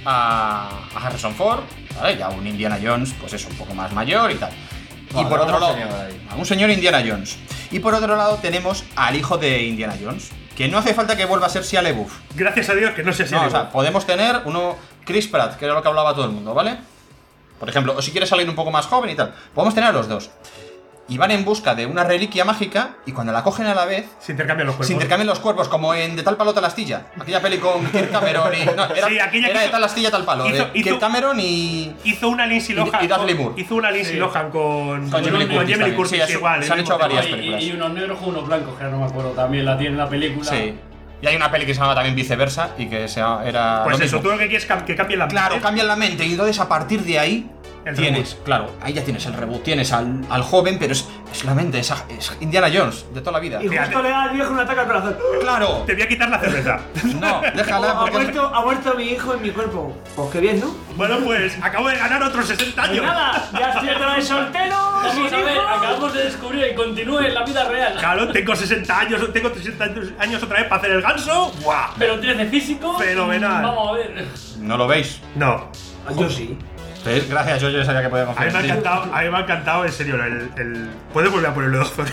a, a Harrison Ford, ¿vale? Ya un Indiana Jones, pues es un poco más mayor y tal. Y Vale, por otro vamos lado, a señalar ahí. a un señor Indiana Jones. Y por otro lado tenemos al hijo de Indiana Jones, que no hace falta que vuelva a ser Shia LaBeouf. Gracias a Dios que no sé si No, o sea, podemos tener uno Chris Pratt, que era lo que hablaba todo el mundo, ¿vale? Por ejemplo, o si quieres salir un poco más joven y tal, podemos tener a los dos. Y van en busca de una reliquia mágica y cuando la cogen a la vez se intercambian los cuerpos. se intercambian los cuerpos, como en De tal palo tal astilla. Aquella peli con Kirk Cameron y... No, era, Sí, aquella era que de hizo- tal astilla tal palo. hizo- de hizo- Kirk Cameron y... Hizo una Lindsay Y- Lohan. y Dudley con- Moore. Hizo una Lindsay Sí. Lohan con. Con Jamie Lee con Curtis Jamie Lee también. Curtis Sí, eso- igual. se el han mismo hecho tema. varias y, películas. y unos negros con unos blancos, que ahora no me acuerdo también, la tiene en la película. Sí. Y hay una peli que se llama también Viceversa y que se llama- era Pues lo eso, mismo. tú lo que quieres es cam- que cambie la Claro, mente. cambian la mente y entonces a partir de ahí El tienes, claro, ahí ya tienes el reboot, tienes al, al joven, pero es, es la mente, es, es Indiana Jones de toda la vida. Y justo le da al viejo un ataque al corazón. Claro, Te voy a quitar la cerveza. no, déjala Ha porque muerto, ha muerto mi hijo en mi cuerpo. Pues qué bien, ¿no? Bueno, pues acabo de ganar otros sesenta Y años. nada, ya estoy otra vez soltero, Vamos sin a ver, hijos. acabamos de descubrir que continúe en la vida real. Claro, tengo sesenta años, tengo sesenta años otra vez para hacer el ganso. ¡Guau! Pero trece físico. Fenomenal. Vamos a ver. no lo veis. No. Yo sí. ¿Veis? Gracias, yo, yo sabía que podía A mí confiar me ha en ti. encantado, a mí me ha encantado, en serio, el. el... ¿Puedes volver a ponerlo de Ozores?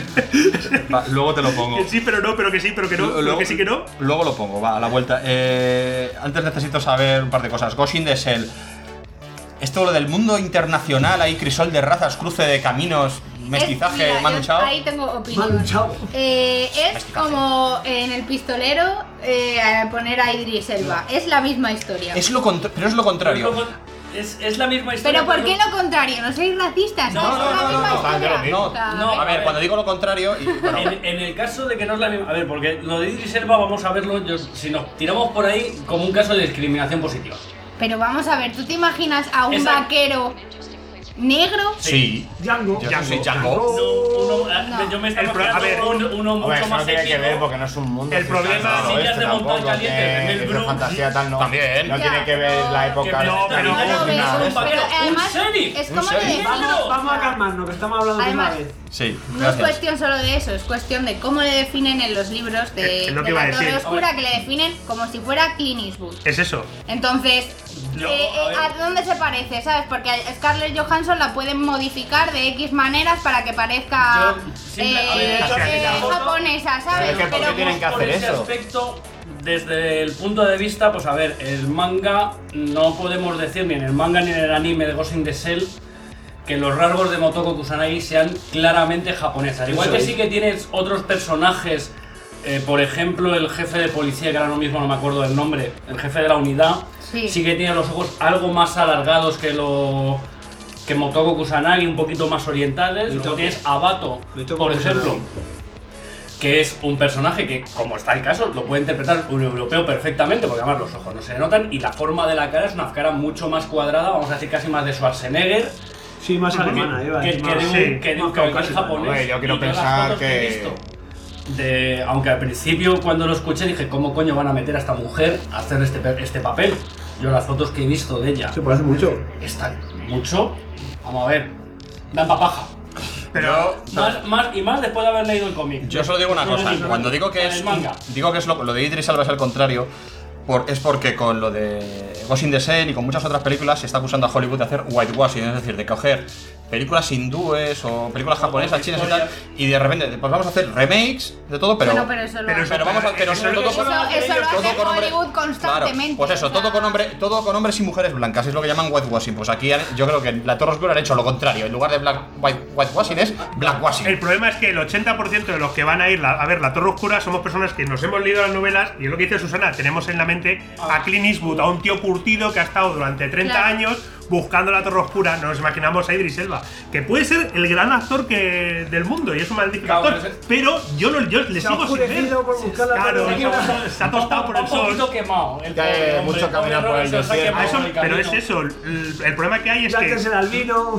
Va, luego te lo pongo. Que sí, pero no, pero que sí, pero que no, pero que sí que no. Luego lo pongo, va, a la vuelta. Eh, antes necesito saber un par de cosas. Ghost in the Shell. Esto lo del mundo internacional, hay crisol de razas, cruce de caminos, mestizaje, Es- mira, Manu yo Chao. Ahí tengo opinión. Manu Chao. Eh, es Mestizaje. como en el pistolero eh, poner a Idris Elba. Es la misma historia. Es lo contra- pero es lo contrario. Pero es, es la misma historia. Pero ¿por qué lo contrario? ¿No sois racistas? No, ¿sabes? no, Es la no, misma no, historia. No, O sea, no, a ver, cuando digo lo contrario, y, bueno, En, en el caso de que no es la misma. A ver, porque lo de Idris Elba vamos a verlo. Yo, si nos tiramos por ahí como un caso de discriminación positiva. Pero vamos a ver, ¿tú te imaginas a un Esa- vaquero negro? sí. Django. Yo soy Django. No, uno, No. Yo me El estaba pro- a imaginando ver, uno, uno Hombre, mucho eso más no tiene que épico. ver porque no es un mundo. El problema- ficcionado sillas este de montar tampoco, caliente que- de Mel que Brooks. fantasía tal no. También. No Ya, tiene que ver la no, época que de presenta Esclavitud un No, ni nada de pero, eso. pero además sheriff, es un como sheriff. decirlo. Vamos, vamos a calmarnos, que estamos hablando de Además, una vez. Sí, No es gracias. cuestión solo de eso, es cuestión de cómo le definen en los libros de, Es lo que de iba a la Torre decir. Oscura, que le definen como si fuera Clint Eastwood. Es eso. Entonces, Yo, eh, a ver. eh, ¿a dónde se parece? ¿Sabes? Porque a Scarlett Johansson la pueden modificar de X maneras para que parezca Yo simple- a ver, eh, de hecho, eh, la foto- japonesa, ¿sabes? Pero es que ¿por qué Pero tienen que por hacer ese eso? aspecto, desde el punto de vista, pues a ver, el manga no podemos decir ni en el manga ni en el anime de Ghost in the Shell que los rasgos de Motoko Kusanagi sean claramente japoneses. Al igual Eso que es. sí que tienes otros personajes, eh, por ejemplo el jefe de policía, que ahora mismo no me acuerdo del nombre, el jefe de la unidad, Sí. sí que tiene los ojos algo más alargados que lo que Motoko Kusanagi, un poquito más orientales. Luego Mitoko. tienes a Bato, Mitoko por Kusanagi. ejemplo, que es un personaje que, como está el caso, lo puede interpretar un europeo perfectamente, porque además los ojos no se notan y la forma de la cara es una cara mucho más cuadrada, vamos a decir casi más de Schwarzenegger, Sí, más que, alemana, iba a que, decir, que de más- un, sí, que de un más que de un caucásica. japonés. Hombre, yo quiero Y todas las pensar fotos he que- visto de, aunque al principio cuando lo escuché dije, ¿cómo coño van a meter a esta mujer a hacer este, pe- este papel? Yo las fotos que he visto de ella Se parece mucho. están mucho, vamos a ver, dan pa' paja. Pero Más, más, y más después de haber leído el cómic. Yo solo digo una cosa, cuando digo que Con es el manga. digo que es lo, lo de Idris Elba es al contrario, por, es porque con lo de Ghost in the Shell y con muchas otras películas se está acusando a Hollywood de hacer whitewashing, es decir, de coger películas hindúes o películas japonesas, chinas y tal, y de repente pues vamos a hacer remakes de todo, pero Bueno, pero eso lo pero, hace- vamos a pero eso- todo Eso, con- eso lo todo hace con hombre- Hollywood constantemente. Claro, pues eso, o sea, todo con hombre, todo con hombres y mujeres blancas, es lo que llaman whitewashing. Pues aquí han- yo creo que en la Torre Oscura han hecho lo contrario, en lugar de black, white, whitewashing es blackwashing. el problema es que el ochenta por ciento de los que van a ir la- a ver La Torre Oscura somos personas que nos hemos leído las novelas y es lo que dice Susana, tenemos en la mente a Clint Eastwood, a un tío curtido que ha estado durante treinta Claro. años buscando La Torre Oscura, nos imaginamos a Idris Elba, que puede ser el gran actor que del mundo y es un magnífico Claro, actor, pero ese- pero yo, lo, yo le Se ha sigo sin ver. oscurecido por buscar la Claro, Torre Oscura. se ha tostado por el Un poquito sol. quemado. El Que hay pobre hombre, mucho el pobre caminar por el Robert se ha desierto. A quemado eso- el pero es camino. eso, el, el problema que hay es Blancas que el albino.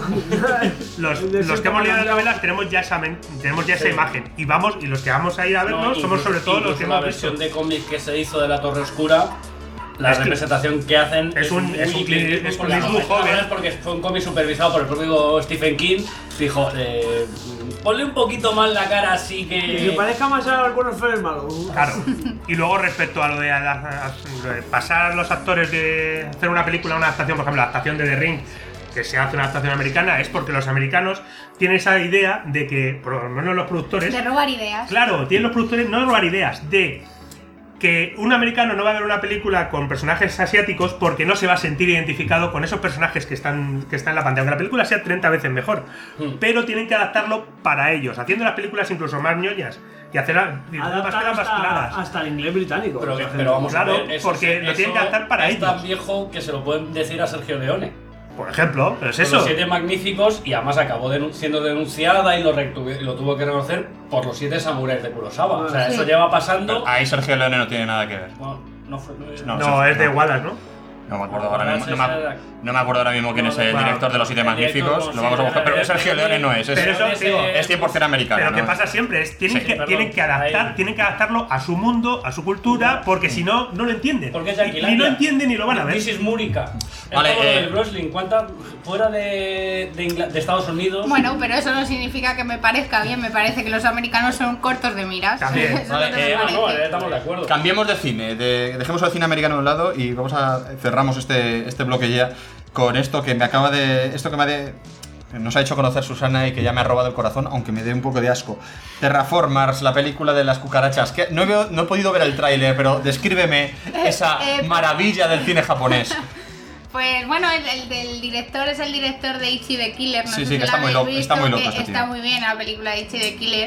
los, El los desierto que hemos leído las colombiano. novelas tenemos ya esa, men- tenemos ya esa Sí. imagen y vamos y los que vamos a ir a No, vernos somos sobre todo los incluso que la hemos visto. versión de cómic que se hizo de la Torre Oscura, la Es que- representación que hacen es un- es un muy Clint- Clint es un Eastwood, Clint Eastwood porque- joven. porque fue un cómic supervisado por el propio Stephen King. Dijo, eh, ponle un poquito más la cara así Que que. parezca más a bueno fue el malo. Claro. Y luego respecto a lo de, a la- a- de pasar a los actores de hacer una película, una adaptación, por ejemplo, la adaptación de The Ring, que se hace una adaptación americana, es porque los americanos tienen esa idea de que, por lo menos los productores, De robar ideas. claro, tienen los productores no de robar ideas, de que un americano no va a ver una película con personajes asiáticos porque no se va a sentir identificado con esos personajes que están, que están en la pantalla, aunque la película sea treinta veces mejor, pero tienen que adaptarlo para ellos, haciendo las películas incluso más ñoñas y hacer las y más Adaptar caras más claras. hasta, hasta el inglés británico. Pero, o sea, pero vamos Claro, a ver, eso, porque lo eso tienen que adaptar para es ellos. tan viejo que se lo pueden decir a Sergio Leone. Por ejemplo, pero es Con eso. Los siete magníficos, y además acabó denun- siendo denunciada y lo, retuve- lo tuvo que reconocer por los siete samuráis de Kurosawa. O sea, Sí. eso lleva pasando. Ahí Sergio Leone no tiene nada que ver. Bueno, no fue. No, es- No, No, sí, es de no. Wallace, ¿no? No me acuerdo ahora mismo, no Ese me, era- no me acuerdo ahora mismo quién No, es el bueno, director de Los Siete el director, Magníficos, no, lo vamos a sí, buscar, pero el- Sergio el- Leone no es, es, Pero eso, ese- digo, es cien por ciento americano. Pero ¿no? que pasa siempre es tienen, Sí, que, perdón, tienen que adaptar, ahí. tienen que adaptarlo a su mundo, a su cultura, porque si no, no lo entienden. Porque es Y- Yanquilandia. ni lo entienden ni lo van a ver. This is Múrica. Es Vale, como lo eh, del wrestling. ¿Cuántas fuera de, de, Ingla- de Estados Unidos? Bueno, pero eso no significa que me parezca bien, me parece que los americanos son cortos de miras. También. Eso es Vale, lo que me eh, no, no, parece. eh, estamos de acuerdo. Cambiemos de cine, de- dejemos el cine americano a un lado y vamos a cerramos este, este bloque ya con esto que me acaba de. Esto que me ha de. Nos ha hecho conocer Susana y que ya me ha robado el corazón, aunque me dé un poco de asco. Terraformers, la película de las cucarachas. Que no, he, veo- no he podido ver el tráiler, pero descríbeme esa eh, maravilla del cine japonés. Pues bueno, el, el del director es el director de Ichi the Killer. No Sí, sé sí, si que la está muy habéis loco- visto, está muy loco que este tío. está muy bien la película de Ichi the Killer.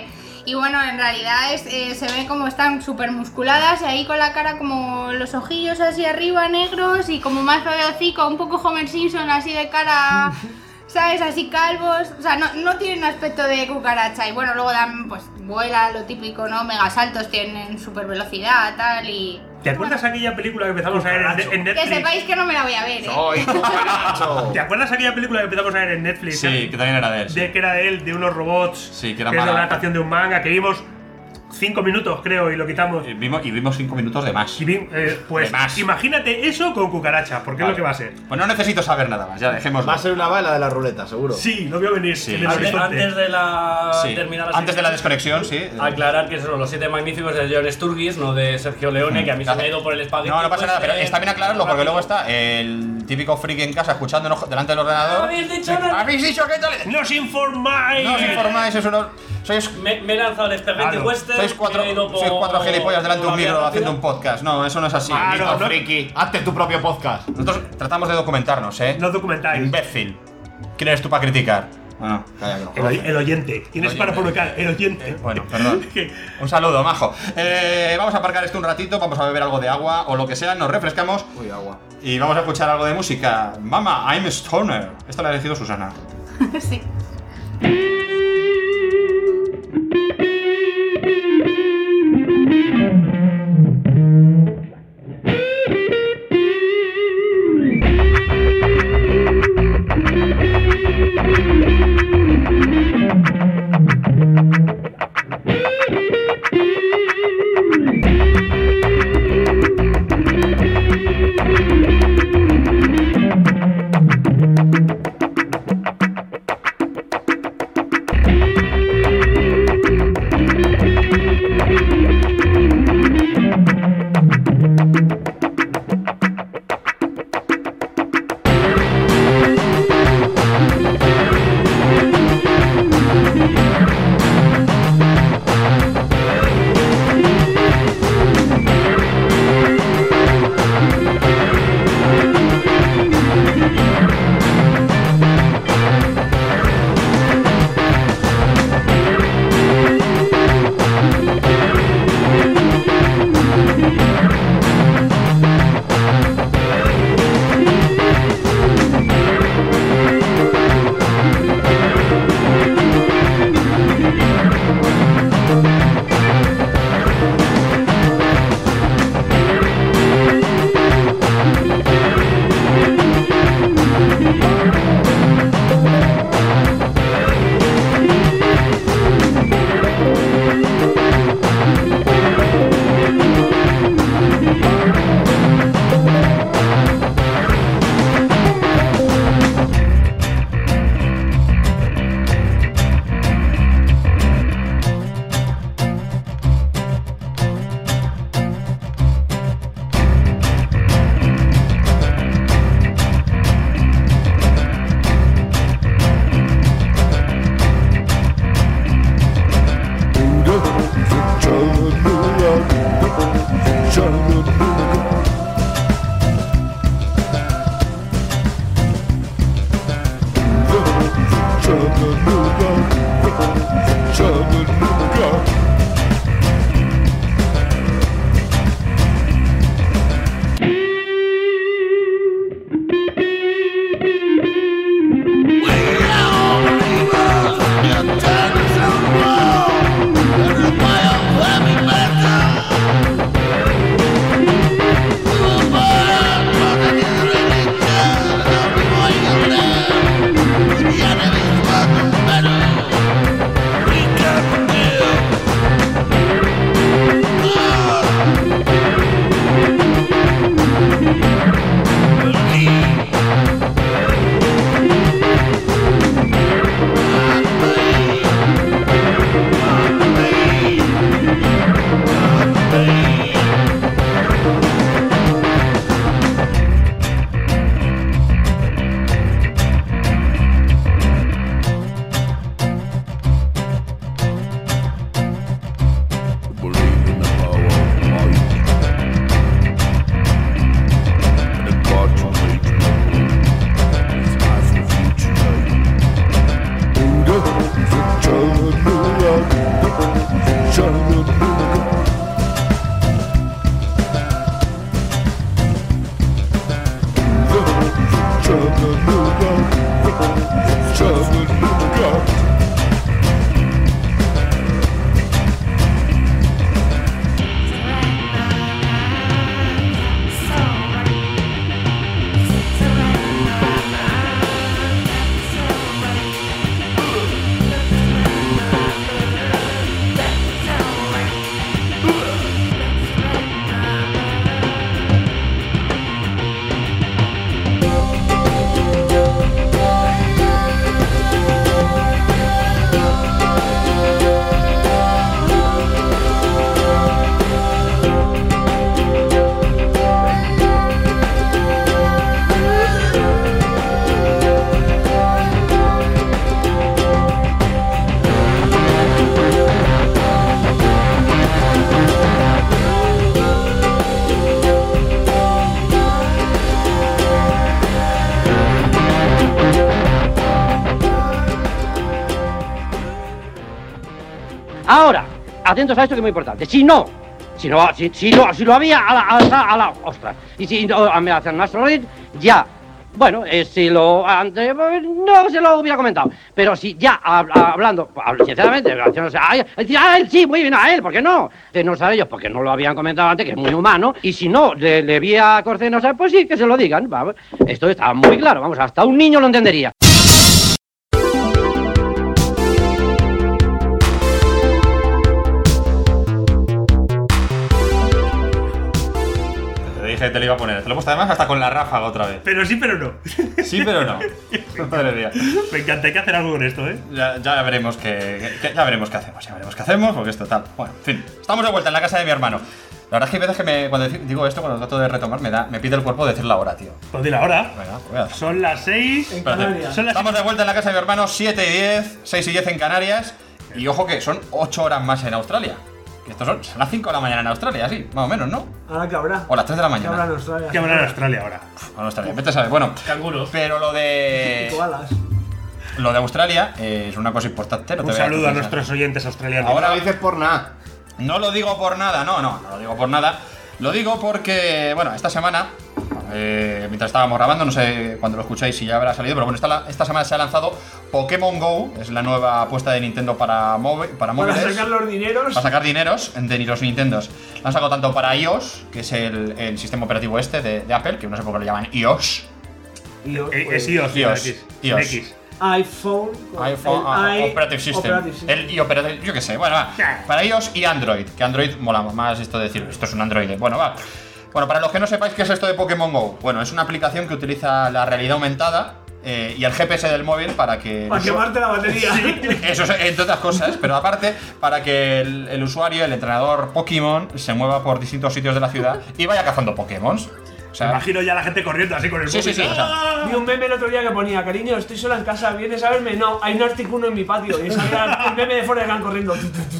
Y bueno, en realidad es, eh, se ve como están súper musculadas y ahí con la cara como los ojillos así arriba negros y como más feocico, un poco Homer Simpson así de cara, ¿sabes? Así calvos, o sea, no, no tienen aspecto de cucaracha y bueno, luego dan, pues vuela, lo típico, ¿no? Megasaltos, tienen súper velocidad, tal y... ¿Te acuerdas aquella película que empezamos a ver en, en Netflix? Que sepáis que no me la voy a ver, ¿eh? Soy cucaracho. ¿Te acuerdas aquella película que empezamos a ver en Netflix? Sí, que también era de él. sí. De que era de él, de unos robots. Sí, que era que es la mala. adaptación de un manga que vimos cinco minutos, creo, y lo quitamos. Y vimos, y vimos cinco minutos de más. Y vi- eh, pues De más. imagínate eso con cucaracha, porque Vale. es lo que va a ser. Pues no necesito saber nada más, ya dejémoslo. Va a ser una bala de la ruleta, seguro. Sí, lo veo venir Sí. en el Antes, horizonte. antes de la Sí. terminar Antes de la sección, desconexión, sí. aclarar que son los siete magníficos de John Sturgis, no de Sergio Leone, que a mí se me ha ido por el espagueti. No, no pasa pues, nada, pero eh, está bien aclararlo porque luego está el típico friki en casa escuchándonos delante del ordenador. Habéis dicho nada. ¿Habéis dicho que tal? ¡No os informáis! No os informáis, es uno. Sois, Me, me he lanzado el espagueti Claro. western. sois, cuatro, y he ido por- sois cuatro gilipollas delante de un por la vía micro rápida. haciendo un podcast. No, eso no es así. Claro, Maldito no- friki. Hazte tu propio podcast. Nosotros tratamos de documentarnos, ¿eh? No os documentáis. Imbécil. ¿Quién eres tú para criticar? Bueno, calla, que El, no. oy- el oyente. ¿Quién es El para oyente. provocar? El oyente. Bueno, perdón. Que- Un saludo, majo. Eh, vamos a aparcar esto un ratito, vamos a beber algo de agua o lo que sea, nos refrescamos Uy, agua. y vamos a escuchar algo de música. Mama, I'm a Stoner. Esta la ha elegido Susana. Sí. Ahora, atentos a esto que es muy importante. Si no, si no, si, si lo, si lo había a la, a la, a la ostras. Y si no, amenazan nuestro red, ya. Bueno, eh, si lo antes no se lo hubiera comentado, pero si ya hab- hablando, hab- sinceramente, gracias a él, a él sí, muy bien, a él, ¿por qué no? Que no sabe ellos, porque no lo habían comentado antes, que es muy humano, y si no le, le vi a Corce, no sabe, pues sí, que se lo digan, vamos. Esto está muy claro, vamos, hasta un niño lo entendería. Que te lo iba a poner. Te lo he puesto además hasta con la ráfaga otra vez. Pero sí, pero no. Sí, pero no. Madre mía. Me encanta, hay que hacer algo con esto, ¿eh? Ya, ya veremos qué, qué- ya veremos qué hacemos. Ya veremos qué hacemos, porque esto tal. Bueno, en fin. Estamos de vuelta en la casa de mi hermano. La verdad es que hay veces que me, cuando digo esto, cuando trato de retomar, me, da, me pide el cuerpo decir la hora, tío. Pues di la hora. Venga, pues voy a hacer. Son las seis. Espérate. Son las Estamos de vuelta en la casa de mi hermano, siete y diez, seis y diez en Canarias. Y ojo que son ocho horas más en Australia. Que estos son, son las cinco de la mañana en Australia, sí, más o menos, ¿no? Ahora que habrá. O las tres de la Que habrá en mañana. Australia. ¿Qué habrá en Australia ahora? En Australia, vete a saber. Bueno, Canguros. pero lo de. Koalas. Lo de Australia eh, es una cosa importante. No te Un voy a saludo a pensar. nuestros oyentes australianos. Ahora No lo dices por nada. No lo digo por nada, no, no, no lo digo por nada. Lo digo porque, bueno, esta semana, eh, mientras estábamos grabando, no sé cuándo lo escucháis si ya habrá salido, pero bueno, esta, esta semana se ha lanzado Pokémon Go, es la nueva apuesta de Nintendo para, móvil, para Para móviles. sacar los dineros. Para sacar dineros de los Nintendos. Lo han sacado tanto para iOS, que es el, el sistema operativo este de, de Apple, que no sé por qué lo llaman iOS. iOS, Eh, pues, Es iOS, iOS, X. iOS. X. iPhone. con iPhone, el ah, i- Operative System. Operative System. El i Operative, yo qué sé, bueno, va. Para iOS y Android, que Android mola más esto de decir, esto es un Android. Bueno, va. Bueno, para los que no sepáis qué es esto de Pokémon Go, bueno, es una aplicación que utiliza la realidad aumentada eh, y el G P S del móvil para que. Para quemarte la batería. Eso es, entre otras cosas, pero aparte, para que el, el usuario, el entrenador Pokémon, se mueva por distintos sitios de la ciudad y vaya cazando Pokémon. O sea, Me imagino ya la gente corriendo así con el Sí, móvil. sí, sí, o sea, Vi un meme el otro día que ponía, cariño, estoy sola en casa, ¿vienes a verme? No, hay un artículo en mi patio. Y salía el meme de Forrest Gump corriendo.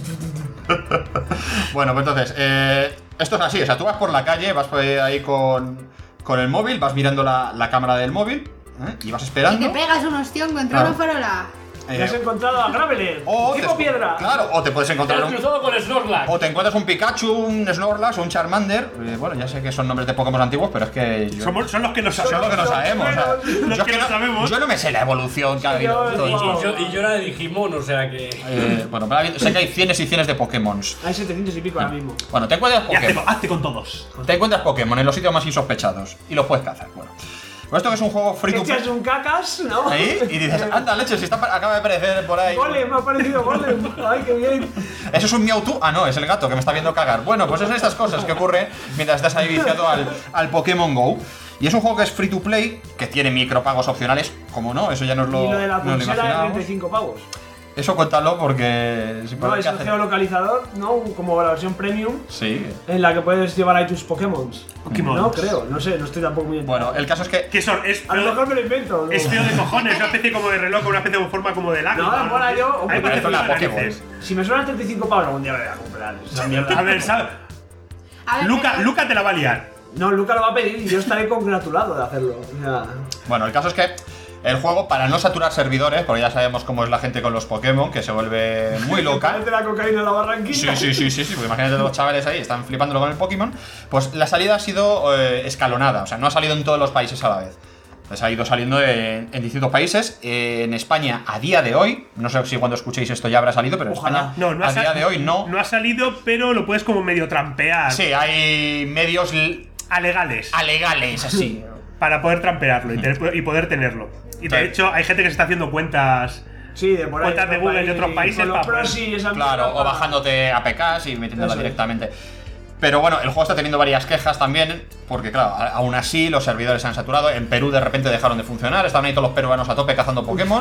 Bueno, pues entonces, eh, esto es así, o sea, tú vas por la calle, vas por ahí con, con el móvil, vas mirando la, la cámara del móvil ¿eh? y vas Y esperando. te pegas un ostión contra Claro. una farola. Te has encontrado a Graveler. o Tipo te, piedra. Claro, o te puedes Te encontrar has un, cruzado con Snorlax. o te encuentras un Pikachu, un Snorlax o un Charmander. Eh, bueno, ya sé que son nombres de Pokémon antiguos, pero es que yo, Somos- son los que no son sabemos. los que no sabemos. o sea, Los yo, que es no no, sabemos. yo no me sé la evolución que ha habido. yo- todo Y, esto. y yo, y yo era de Digimon, o sea que. Eh, bueno, pero ha habido- sé que hay cienes y cienes de Pokémon. Hay setecientos y pico ahora mismo. Bueno, te encuentras Y hazte, Pokémon. con- hazte con todos. Te encuentras Pokémon en los sitios más insospechados y los puedes cazar. Bueno, pues esto que es un juego free to play. Echas un cacas, ¿no? Ahí y dices, anda leche, si está, acaba de aparecer por ahí. Golem, me ha parecido Golem. Ay, qué bien. ¿Eso es un Mewtwo? Ah, no, es el gato que me está viendo cagar. Bueno, pues es estas cosas que ocurren mientras estás ahí viciado al, al Pokémon Go. Y es un juego que es free to play, que tiene micropagos opcionales, como no, eso ya nos lo, Y lo de la nos lo pulsera de imaginábamos. treinta y cinco pavos. Eso cuéntalo porque... si No, puede es que el hacer- geolocalizador, ¿no? Como la versión premium, Sí. en la que puedes llevar ahí tus Pokémon. Pokémon. No, creo, no sé, no estoy tampoco muy Bueno, el caso es que... ¿Qué son? Es A lo feo, mejor me lo invento. ¿no? es feo de cojones, una especie como de reloj, una especie de forma como de lágrima. No, me mola yo. A mí me parece una una Pokéball. narices. Si me suenan treinta y cinco pavos, algún día me voy a comprar. Esa mierda. A ver, ¿sabes? A ver, Luca, pero- Luca te la va a liar. No, Luca lo va a pedir y yo estaré congratulado de hacerlo. O sea, Bueno, el caso es que el juego, para no saturar servidores, porque ya sabemos cómo es la gente con los Pokémon, que se vuelve muy loca. parece la cocaína de la Sí, Barranquilla. sí, sí, sí, sí, porque imagínate los chavales ahí, están flipándolo con el Pokémon. Pues la salida ha sido eh, escalonada, o sea, no ha salido en todos los países a la vez. Pues ha ido saliendo en, en distintos países. Eh, en España, a día de hoy, no sé si cuando escuchéis esto ya habrá salido, pero en Ojalá. España, No, no a ha día sal- de hoy no. No ha salido, pero lo puedes como medio trampear. Sí, hay medios l- Alegales. alegales así. Para poder trampearlo y, tener- y poder tenerlo. Y de Claro. hecho, hay gente que se está haciendo cuentas. Sí, de por ahí. Cuentas de otros Google de otros y países con los para poder- pros y esa Claro, mierda o para- bajándote A P Ks y metiéndola Eso es. directamente. Pero bueno, el juego está teniendo varias quejas también, porque claro, a- aún así los servidores se han saturado. En Perú de repente dejaron de funcionar, estaban ahí todos los peruanos a tope cazando Pokémon.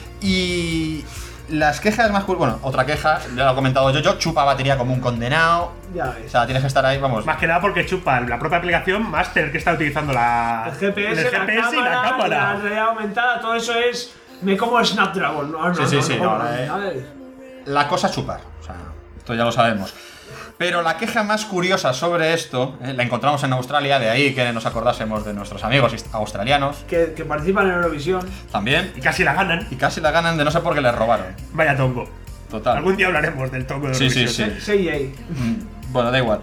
Y las quejas más... cur- Bueno, otra queja, ya lo ha comentado yo, yo chupa batería como un condenado. Ya O ves. sea, tienes que estar ahí, vamos. Más que nada porque chupa la propia aplicación más tener que estar utilizando la, El G P S, el G P S la y la cámara, cámara. la realidad aumentada, todo eso es. Me como Snapdragon. No, no, Sí, sí, no, sí, no, no, no, eh. a ver. La cosa es chupar, o sea, esto ya lo sabemos. Pero la queja más curiosa sobre esto, eh, la encontramos en Australia, de ahí que nos acordásemos de nuestros amigos australianos Que, que participan en Eurovisión. también. Y casi la ganan. Y casi la ganan de no sé por qué les robaron. Vaya tongo. Total. Algún día hablaremos del toque de Sí, sí, Eurovisión. sí. Sí, ahí. Bueno, da igual.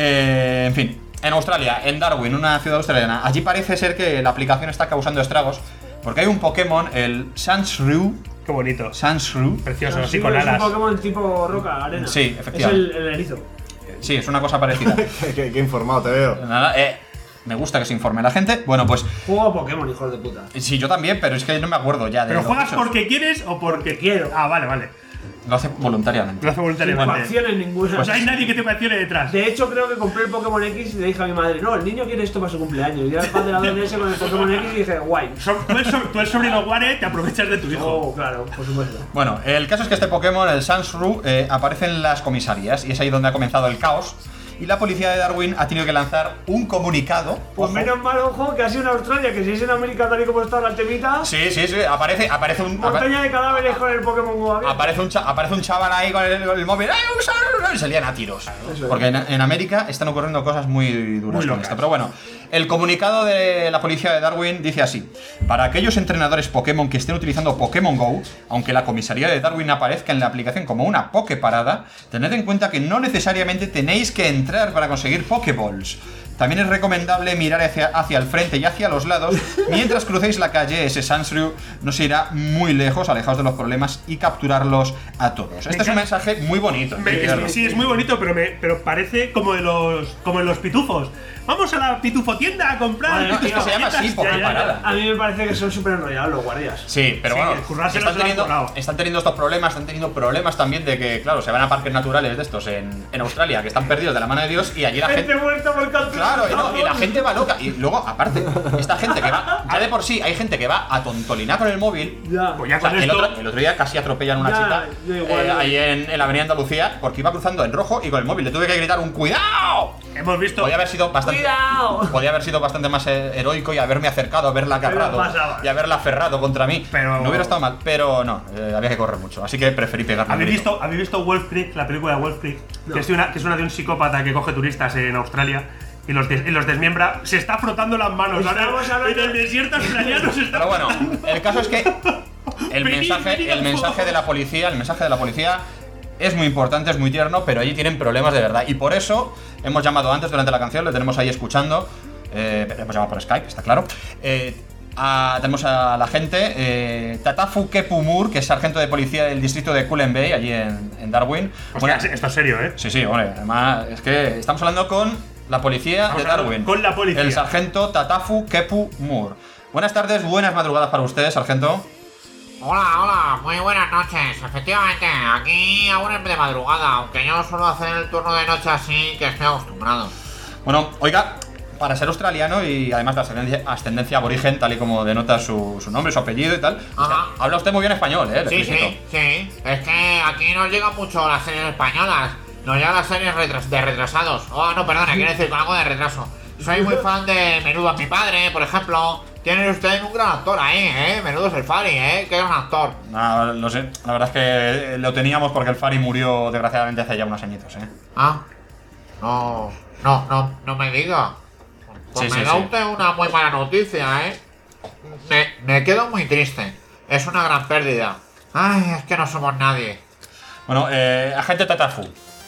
Eh, en fin, en Australia, en Darwin, una ciudad australiana, allí parece ser que la aplicación está causando estragos porque hay un Pokémon, el Sandshrew. Qué bonito. Sandshrew. Precioso, Ah, así sí, con es alas. un Pokémon tipo roca, arena. Sí, efectivamente. Es el, el erizo. Sí, es una cosa parecida. qué, qué informado te veo. Nada, eh, me gusta que se informe la gente. Bueno, pues. Juego a Pokémon, hijos de puta. Sí, yo también, pero es que no me acuerdo ya de ¿Pero los juegas hechos. porque quieres o porque quiero? Ah, vale, vale. Lo hace voluntariamente. Lo hace Sin voluntariamente. coacciones ninguna. Pues no hay nadie que te coaccione detrás. De hecho, creo que compré el Pokémon X y le dije a mi madre, no, el niño quiere esto para su cumpleaños. Y yo era el padre de la D S con el Pokémon X y dije, guay. So- tú, el so- tú el sobrino Guare te aprovechas de tu hijo. Oh, claro, por supuesto. Bueno, el caso es que este Pokémon, el Sandshrew, eh, aparece en las comisarías y es ahí donde ha comenzado el caos. Y la policía de Darwin ha tenido que lanzar un comunicado. Pues ojo. menos mal, ojo, que ha sido en Australia, que si es en América tal y como está la temita, Sí, sí, sí, aparece, aparece un. montaña de cadáveres con el Pokémon Go abierto. Aparece un, cha- aparece un chaval ahí con el, con el móvil. ¡Ay, un Sandshrew! Y salían a tiros. Eso es. Porque en, en América están ocurriendo cosas muy duras Muy con locas. esto. Pero bueno, el comunicado de la policía de Darwin dice así: para aquellos entrenadores Pokémon que estén utilizando Pokémon Go, aunque la comisaría de Darwin aparezca en la aplicación como una Poképarada, tened en cuenta que no necesariamente tenéis que entrar para conseguir Pokéballs. También es recomendable mirar hacia, hacia el frente y hacia los lados. Mientras crucéis la calle, ese Sandshrew no se irá muy lejos, alejaos de los problemas y capturarlos a todos. Este es un mensaje muy bonito. hay que Me- es- decirlo. sí, es muy bonito, pero, me, pero parece como de los como en los pitufos. Vamos a la pitufotienda a comprar. Bueno, pitufos se llama así, galletas. Poké Ya, ya, ya. Parada. A mí me parece que son súper enrollados los guardias. Sí, pero Sí, bueno, currárselo están se lo han teniendo, currado. están teniendo estos problemas, están teniendo problemas también de que, claro, se van a parques naturales de estos en, en Australia, que están perdidos de la mano de Dios, y allí la Gente gente... muerta por capturar. Claro, y, no, y la gente va loca. Y luego, aparte, esta gente que va, ya de por sí, hay gente que va a tontolinar con el móvil. Ya. Pues ya O sea, con el, esto. otro, el otro día casi atropellan a una Ya, chica yo igual, eh, yo. ahí en, en la avenida Andalucía porque iba cruzando en rojo y con el móvil. Le tuve que gritar un ¡cuidado! Hemos visto. Podía haber sido bastante. ¡Cuidado! Podía haber sido bastante más eh, heroico y haberme acercado, haberla agarrado pasaba. y haberla aferrado contra mí. Pero- No hubiera estado mal, pero no, eh, había que correr mucho. Así que preferí pegarme. ¿Habéis un grito. visto, ¿Habéis visto Wolf Creek, la película de Wolf Creek? Que, es de una, que es una de un psicópata que coge turistas en Australia y los, des- y los desmiembra. Se está frotando las manos. Ahora, Estamos hablando- en el desierto australiano se está. Pero bueno, el caso es que el Venid, mensaje, venid el al mensaje fuego. de la policía, el mensaje de la policía es muy importante, es muy tierno, pero allí tienen problemas de verdad. Y por eso hemos llamado antes durante la canción, le tenemos ahí escuchando. Eh, hemos llamado por Skype, está claro. Eh, a- tenemos a la gente, eh, Tatafu Kepumur, que es sargento de policía del distrito de Cullen Bay, allí en, en Darwin. Hostia, Bueno, esto es serio, ¿eh? sí, sí, hombre, además es que estamos hablando con la policía Estamos de hablando Darwin. con la policía. El sargento Tatafu Kepumur. Buenas tardes, buenas madrugadas para ustedes, sargento. Hola, hola, muy buenas noches. Efectivamente, aquí aún es de madrugada, aunque yo suelo hacer el turno de noche así que estoy acostumbrado. Bueno, oiga, para ser australiano y además de ascendencia, ascendencia aborigen, tal y como denota su, su nombre, su apellido y tal, o sea, Ajá. habla usted muy bien español, ¿eh? Le Sí, felicito. sí, sí. Es que aquí nos llegan mucho las series españolas. Nos llegan las series retras- de retrasados. Oh, no, perdona, quiero decir con algo de retraso. Soy muy fan de Menudo a mi padre, por ejemplo. Tienen ustedes un gran actor ahí, ¿eh? Menudo es el Fari, ¿eh? Qué gran actor. No, lo sé, la verdad es que lo teníamos porque el Fari murió desgraciadamente hace ya unos añitos, ¿eh? Ah, no, no, no, no me diga. Pues Sí, me sí, da sí. usted una muy mala noticia, ¿eh? Me, me quedo muy triste. Es una gran pérdida. Ay, es que no somos nadie. Bueno, eh, agente Tatafu.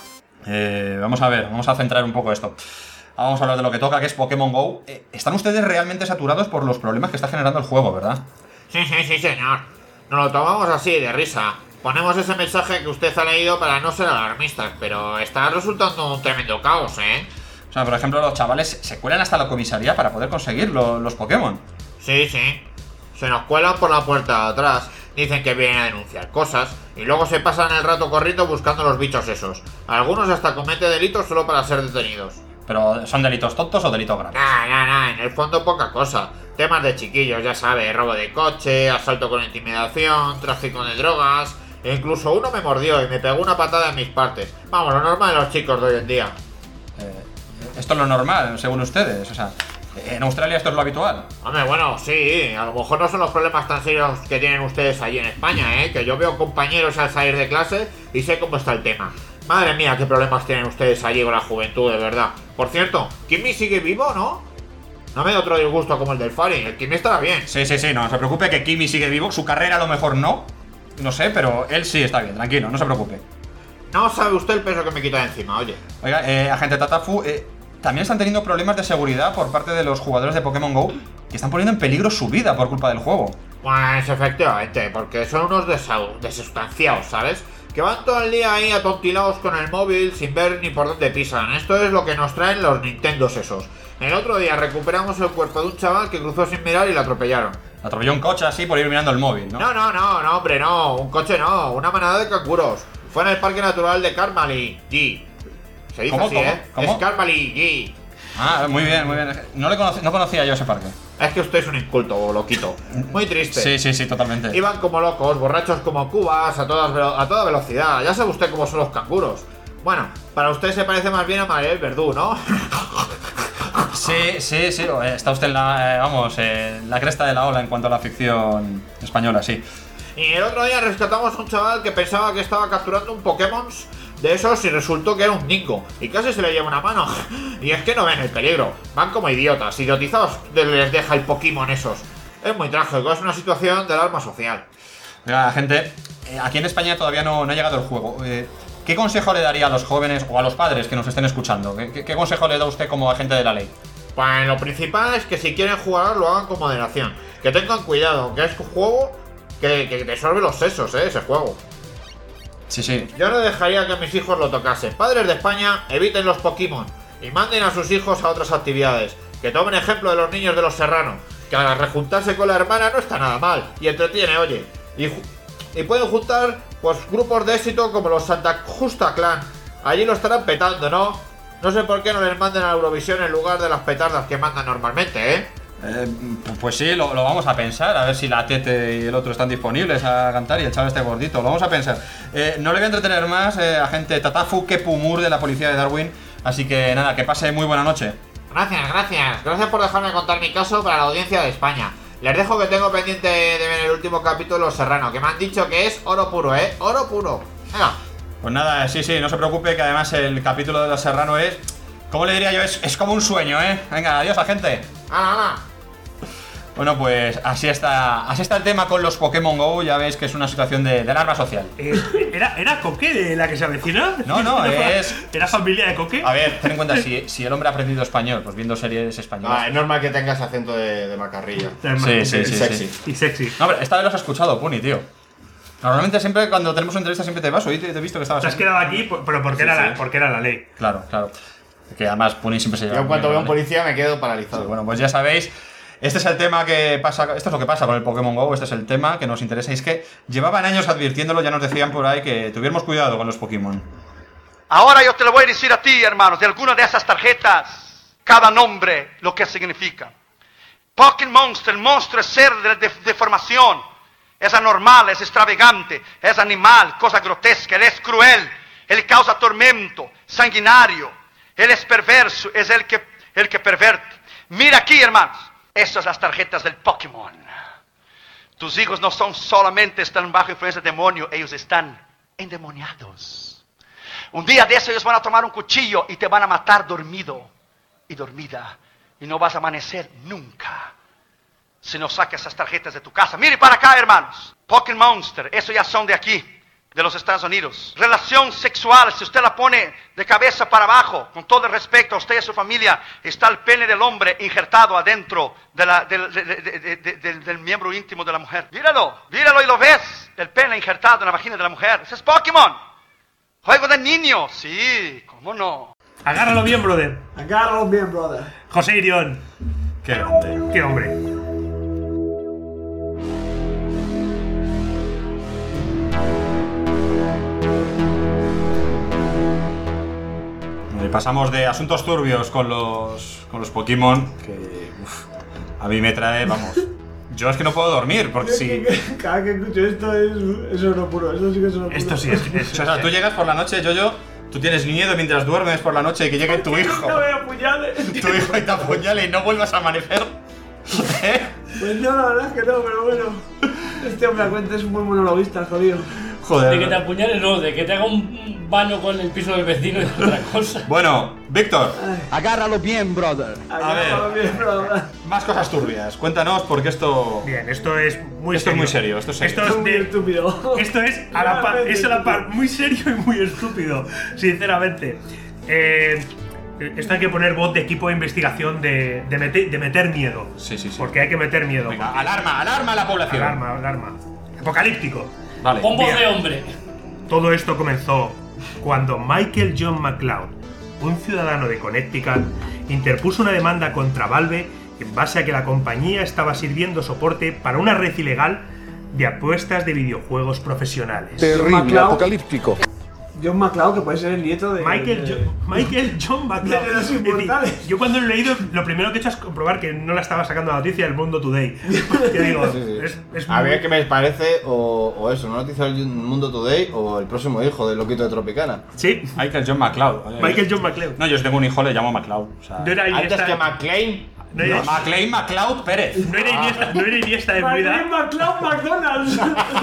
Eh, vamos a ver, vamos a centrar un poco esto. Vamos a hablar de lo que toca, que es Pokémon Go. Eh, están ustedes realmente saturados por los problemas que está generando el juego, ¿verdad? Sí, sí, sí, señor. Nos lo tomamos así, de risa. Ponemos ese mensaje que usted ha leído para no ser alarmistas, pero está resultando un tremendo caos, ¿eh? O sea, por ejemplo, los chavales se cuelan hasta la comisaría para poder conseguir lo- los Pokémon. Sí, sí. Se nos cuelan por la puerta de atrás, dicen que vienen a denunciar cosas y luego se pasan el rato corriendo buscando los bichos esos. Algunos hasta cometen delitos solo para ser detenidos. Pero, ¿son delitos tontos o delitos graves? Nah, nah, nah, en el fondo poca cosa. Temas de chiquillos, ya sabes, robo de coche, asalto con intimidación, tráfico de drogas... E incluso uno me mordió y me pegó una patada en mis partes. Vamos, lo normal de los chicos de hoy en día. Eh, esto es lo normal, según ustedes. O sea, en Australia esto es lo habitual. Hombre, bueno, sí, a lo mejor no son los problemas tan serios que tienen ustedes allí en España, ¿eh? Que yo veo compañeros al salir de clase y sé cómo está el tema. Madre mía, qué problemas tienen ustedes allí con la juventud, de verdad. Por cierto, Kimmy sigue vivo, ¿no? No me da otro disgusto como el del Fari, el Kimmy estará bien. Sí, sí, sí, no se preocupe que Kimi sigue vivo. Su carrera a lo mejor no, no sé, pero él sí está bien, tranquilo, no se preocupe. No sabe usted el peso que me quita de encima, oye. Oiga, eh, agente Tatafu, eh, también están teniendo problemas de seguridad por parte de los jugadores de Pokémon GO que están poniendo en peligro su vida por culpa del juego. Pues efectivamente, porque son unos desau- desustanciados, ¿sabes? Que van todo el día ahí atontilados con el móvil sin ver ni por dónde pisan. Esto es lo que nos traen los Nintendos esos. El otro día recuperamos el cuerpo de un chaval que cruzó sin mirar y le atropellaron. Atropelló un coche así por ir mirando el móvil, ¿no? No, no, no, no, hombre, no. Un coche no, una manada de canguros. Fue en el Parque Natural de Carmali, G. Se dice ¿Cómo, así, cómo, ¿eh? cómo? Es Carmali, G. Ah, muy bien, muy bien. No, le conocí, no conocía yo ese parque. Es que usted es un inculto, loquito. Muy triste. Sí, sí, sí, totalmente. Iban como locos, borrachos como cubas, a, todas velo- a toda velocidad. Ya sabe usted cómo son los canguros. Bueno, para usted se parece más bien a Maribel Verdú, ¿no? Sí, sí, sí. Está usted en la, eh, vamos, eh, la cresta de la ola en cuanto a la ficción española, sí. Y el otro día rescatamos a un chaval que pensaba que estaba capturando un Pokémon de esos y resultó que era un Dingo. Y casi se le lleva una mano. Y es que no ven el peligro. Van como idiotas. Idiotizados les deja el Pokémon esos. Es muy trágico. Es una situación de alarma social. Oiga, gente, eh, aquí en España todavía no, no ha llegado el juego. Eh, ¿Qué consejo le daría a los jóvenes o a los padres que nos estén escuchando? ¿Qué, qué, qué consejo le da usted como agente de la ley? Pues lo principal es que si quieren jugar lo hagan con moderación. Que tengan cuidado, que es un juego que, que te sorbe los sesos, ¿eh? Ese juego. Sí, sí. Yo no dejaría que mis hijos lo tocasen. Padres de España, eviten los Pokémon y manden a sus hijos a otras actividades. Que tomen ejemplo de los niños de los Serrano. Que al rejuntarse con la hermana no está nada mal. Y entretiene, oye. Y, y pueden juntar pues grupos de éxito como los Santa Justa Clan. Allí lo estarán petando, ¿no? No sé por qué no les manden a Eurovisión en lugar de las petardas que mandan normalmente, ¿eh? Eh, pues sí, lo, lo vamos a pensar, a ver si la Tete y el otro están disponibles a cantar y el chaval este gordito, lo vamos a pensar. Eh, no le voy a entretener más, eh, agente Tatafu Kepumur de la policía de Darwin, así que nada, que pase muy buena noche. Gracias, gracias. Gracias por dejarme contar mi caso para la audiencia de España. Les dejo que tengo pendiente de ver el último capítulo de Los Serrano, que me han dicho que es oro puro, ¿eh? Oro puro. Venga. Pues nada, sí, sí, no se preocupe, que además el capítulo de Los Serrano es, ¿cómo le diría yo? Es, es como un sueño, ¿eh? Venga, adiós, agente. ¡Hala, hala! Bueno, pues así está, así está el tema con los Pokémon GO, ya veis que es una situación de, de alarma social. Eh, ¿Era, ¿Era Coque de la que se avecina? No, no, es... ¿Era familia de Coque? A ver, ten en cuenta, si, si el hombre ha aprendido español, pues viendo series españolas... Ah, es normal que tengas acento de, de macarrilla. Sí, sí, sí, sexy. sí. Y sexy. No, pero esta vez lo has escuchado, Puni, tío. Normalmente siempre cuando tenemos una entrevista siempre te vas, hoy te, te he visto que estabas... Te has quedado aquí, pero porque, Sí, era sí. La, porque era la ley. Claro, claro. Que además Puni siempre se lleva... Yo en cuanto muy veo a un bien, ¿vale? policía me quedo paralizado. Sí, bueno, pues ya sabéis, este es el tema que pasa, esto es lo que pasa con el Pokémon GO, este es el tema que nos interesa, y es que llevaban años advirtiéndolo, ya nos decían por ahí que tuviéramos cuidado con los Pokémon. Ahora yo te lo voy a decir a ti, hermanos, de alguna de esas tarjetas, cada nombre, lo que significa. Pokémon Monster, el monstruo es ser de, de, de formación, es anormal, es extravagante, es animal, cosa grotesca, él es cruel, él causa tormento, sanguinario, él es perverso, es el que, el que perverte. Mira aquí, hermanos, estas son las tarjetas del Pokémon. Tus hijos no son solamente están bajo influencia del demonio, ellos están endemoniados. Un día de eso ellos van a tomar un cuchillo y te van a matar dormido y dormida. Y no vas a amanecer nunca si no sacas esas tarjetas de tu casa. Mire para acá, hermanos. Pokémon Monster, eso ya son de aquí, de los Estados Unidos. Relación sexual, si usted la pone de cabeza para abajo, con todo el respeto a usted y a su familia, está el pene del hombre injertado adentro de la, del, de, de, de, de, de, del miembro íntimo de la mujer. Míralo, míralo y lo ves. El pene injertado en la vagina de la mujer. Ese es Pokémon. Juego de niños, sí, cómo no. Agárralo bien, brother. Agárralo bien, brother. José Irión. Qué hombre. Qué hombre. Y pasamos de asuntos turbios con los, con los Pokémon, que uf, a mí me trae, vamos... Yo es que no puedo dormir, porque si... Cada que escucho esto es, es oro puro, esto sí que es oro puro. Esto sí es... es o sea, tú llegas por la noche, Yoyo, tú tienes miedo mientras duermes por la noche y que llegue tu hijo. No me apuñale. Tu hijo y te apuñale y no vuelvas a amanecer. ¿Eh? Pues no, la verdad es que no, pero bueno. Este hombre a cuenta es un buen monologuista, jodido. Joder. De que te apuñales, no, de que te haga un baño con el piso del vecino es otra cosa. Bueno, Víctor. Agárralo bien, brother. A ver, más cosas turbias. Cuéntanos, porque esto. Bien, esto es muy esto serio. es muy serio. Esto es serio. Esto es Muy de- estúpido. Esto es a la par, es a la par muy serio y muy estúpido, sinceramente. Eh, esto hay que poner voz de equipo de investigación de, de, mete- de meter miedo. Sí, sí, sí. Porque hay que meter miedo. Venga, porque- alarma, alarma a la población. Alarma, alarma. Apocalíptico. Vale. Pon voz Bien. de hombre. Todo esto comenzó cuando Michael John McLeod, un ciudadano de Connecticut, interpuso una demanda contra Valve en base a que la compañía estaba sirviendo soporte para una red ilegal de apuestas de videojuegos profesionales. Terrible, McLeod. apocalíptico. John McLeod, que puede ser el nieto de. Michael, de- John, Michael John McLeod. De los Es decir, inmortales. yo cuando lo he leído, lo primero que he hecho es comprobar que no la estaba sacando la noticia del Mundo Today. Te digo, Sí, sí. es, es A muy- ver qué me parece, o, o eso, una noticia del Mundo Today o el próximo hijo del loquito de Tropicana. Sí, Michael John McLeod. Michael John McLeod. No, yo si tengo un hijo le llamo McLeod. O sea, No era Antes Iniesta, que McLean. no era, McLean McLeod Pérez. no era Iniesta, no era Iniesta de Michael vida. McLeod McDonald's.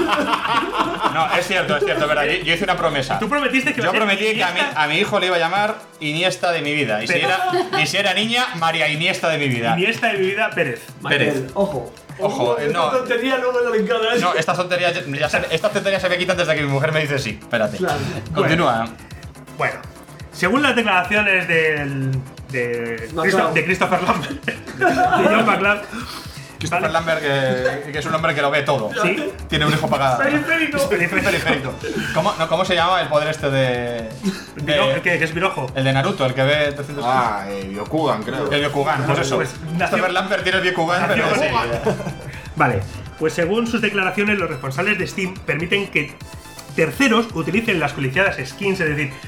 No, es cierto, es cierto, es verdad. Yo, yo hice una promesa. Tú prometiste que Yo iba a ser prometí que a mi, Iniesta- a mi hijo le iba a llamar Iniesta de mi vida. Y si, Pero- era, y si era niña, María Iniesta de mi vida. Iniesta de mi vida Pérez. Pérez. Michael, Ojo. Ojo, eh, esta no. tontería luego no le encanta. No, estas tonterías ya, ya se, estas tonterías se me quitan desde que mi mujer me dice sí. Espérate. Claro. Continúa. Bueno, según las declaraciones del, de, McLeod. Christo- de Christopher Lambert, de John McLeod, Christopher Lambert, que, que es un hombre que lo ve todo. Sí. Tiene un hijo pagado. Periférico. Periférico. ¿Cómo, no, ¿Cómo se llama el poder este de. Viro- de el que, que es Virojo. el de Naruto, el que ve trescientos. Ah, eh, Byokugan, creo. El Byokugan, pues eso. Pues nació- Christopher Lambert tiene el Byokugan, nació pero con sí. él. Vale, pues según sus declaraciones, los responsables de Steam permiten que terceros utilicen las codiciadas skins, es decir,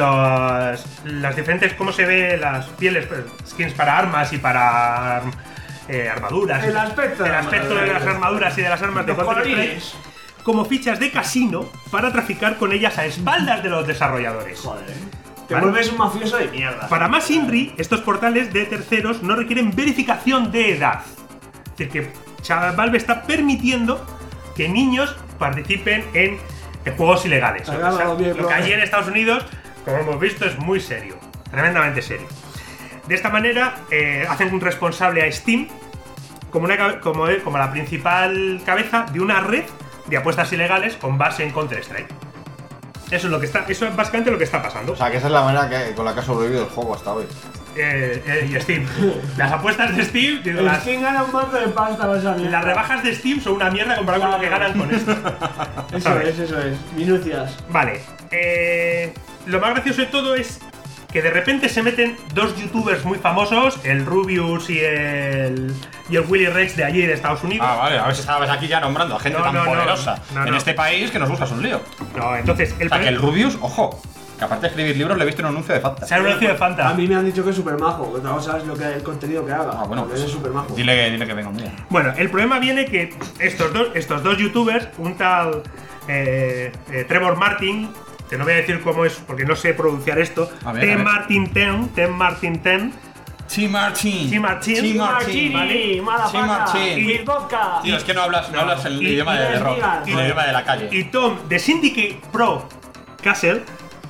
los, las diferentes, cómo se ve las pieles, pues, skins para armas y para eh, armaduras. El aspecto de el la aspecto de armadura. las armaduras y de las armas de Los Counter-Strike colorines. como fichas de casino para traficar con ellas a espaldas de los desarrolladores. Joder. Te Vale. vuelves un mafioso de mierda. Para más Inri, estos portales de terceros no requieren verificación de edad. Es decir, que Cha- Valve está permitiendo que niños participen en, en juegos ilegales. Agárralo O sea, bien, lo que bro. allí en Estados Unidos, como hemos visto, es muy serio. Tremendamente serio. De esta manera, eh, hacen un responsable a Steam como, una, cabe- como, eh, como la principal cabeza de una red de apuestas ilegales con base en Counter-Strike. Eso es lo que está, eso es básicamente lo que está pasando. O sea, que esa es la manera que, con la que ha sobrevivido el juego hasta hoy. Eh, eh, y Steam. Las apuestas de Steam, digo, El las, Steam gana un mazo de pasta con esa mierda. las rebajas de Steam son una mierda comparado con lo que ganan con esto. Eso ¿Sabes? es, eso es. Minucias. Vale. eh, lo más gracioso de todo es que de repente se meten dos youtubers muy famosos, el Rubius y el y el Willy Rex de allí de Estados Unidos. Ah, vale, a ver si estabas aquí ya nombrando a gente No, tan no, no. poderosa No, en no. este país que nos buscas un lío. No, entonces el O sea, que el primer- Rubius, ojo, que aparte de escribir libros le he visto en un anuncio de Fanta. se ha anunciado de Fanta. A mí me han dicho que es súper majo. Otra cosa es lo que, el contenido que haga. Ah, bueno, Porque pues es súper majo. dile, dile que venga un día. Bueno, el problema viene que estos dos, estos dos youtubers, un tal eh, eh, Trevor Martin, que no voy a decir cómo es porque no sé pronunciar esto, A ver, a T ver. Martin Ten, Ten Martin Ten, T. Martin. T Martin, T. Martin. ¿vale? Mala Martin. Y vodka. Tío, es que no hablas, no hablas el Y- idioma y de, de rock, desdigas. el idioma de la calle. y Tom de Syndicate Pro Castle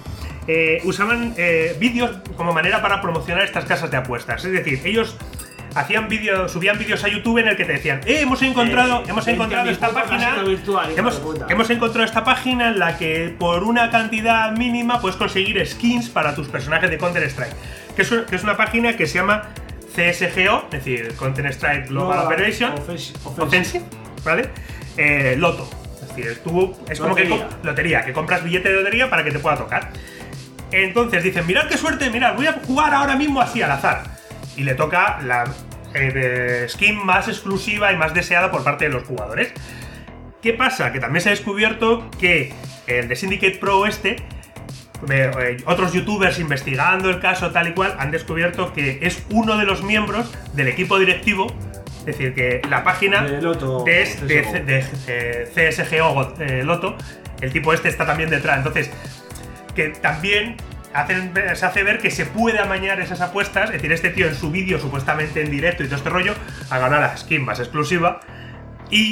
eh, usaban eh, vídeos como manera para promocionar estas casas de apuestas. Es decir, ellos hacían vídeos, subían vídeos a YouTube en el que te decían, eh, hemos encontrado, Eh, hemos veinte encontrado mil esta puto página, casino virtual, hijo hemos, de puta. hemos encontrado esta página en la que por una cantidad mínima puedes conseguir skins para tus personajes de Counter Strike. Que es, que es una página que se llama C S G O, es decir, Counter Strike Global Global Operation, Offensive. Offensive, ¿vale? Eh, Loto. Es decir, tú es como que Lotería. co- lotería, que compras billete de lotería para que te pueda tocar. Entonces dicen, mirad qué suerte, mirad, voy a jugar ahora mismo así al azar. Y le toca la eh, de skin más exclusiva y más deseada por parte de los jugadores. ¿Qué pasa? Que también se ha descubierto que el de Syndicate Pro este, eh, eh, otros youtubers investigando el caso tal y cual, han descubierto que es uno de los miembros del equipo directivo. Es decir, que la página De Loto, de, de- C S G O. de, eh, C S G O eh, Loto, el tipo este está también detrás. Entonces, que también hacen, se hace ver que se puede amañar esas apuestas. Es decir, este tío en su vídeo, supuestamente en directo y todo este rollo, ha ganado la skin más exclusiva. Y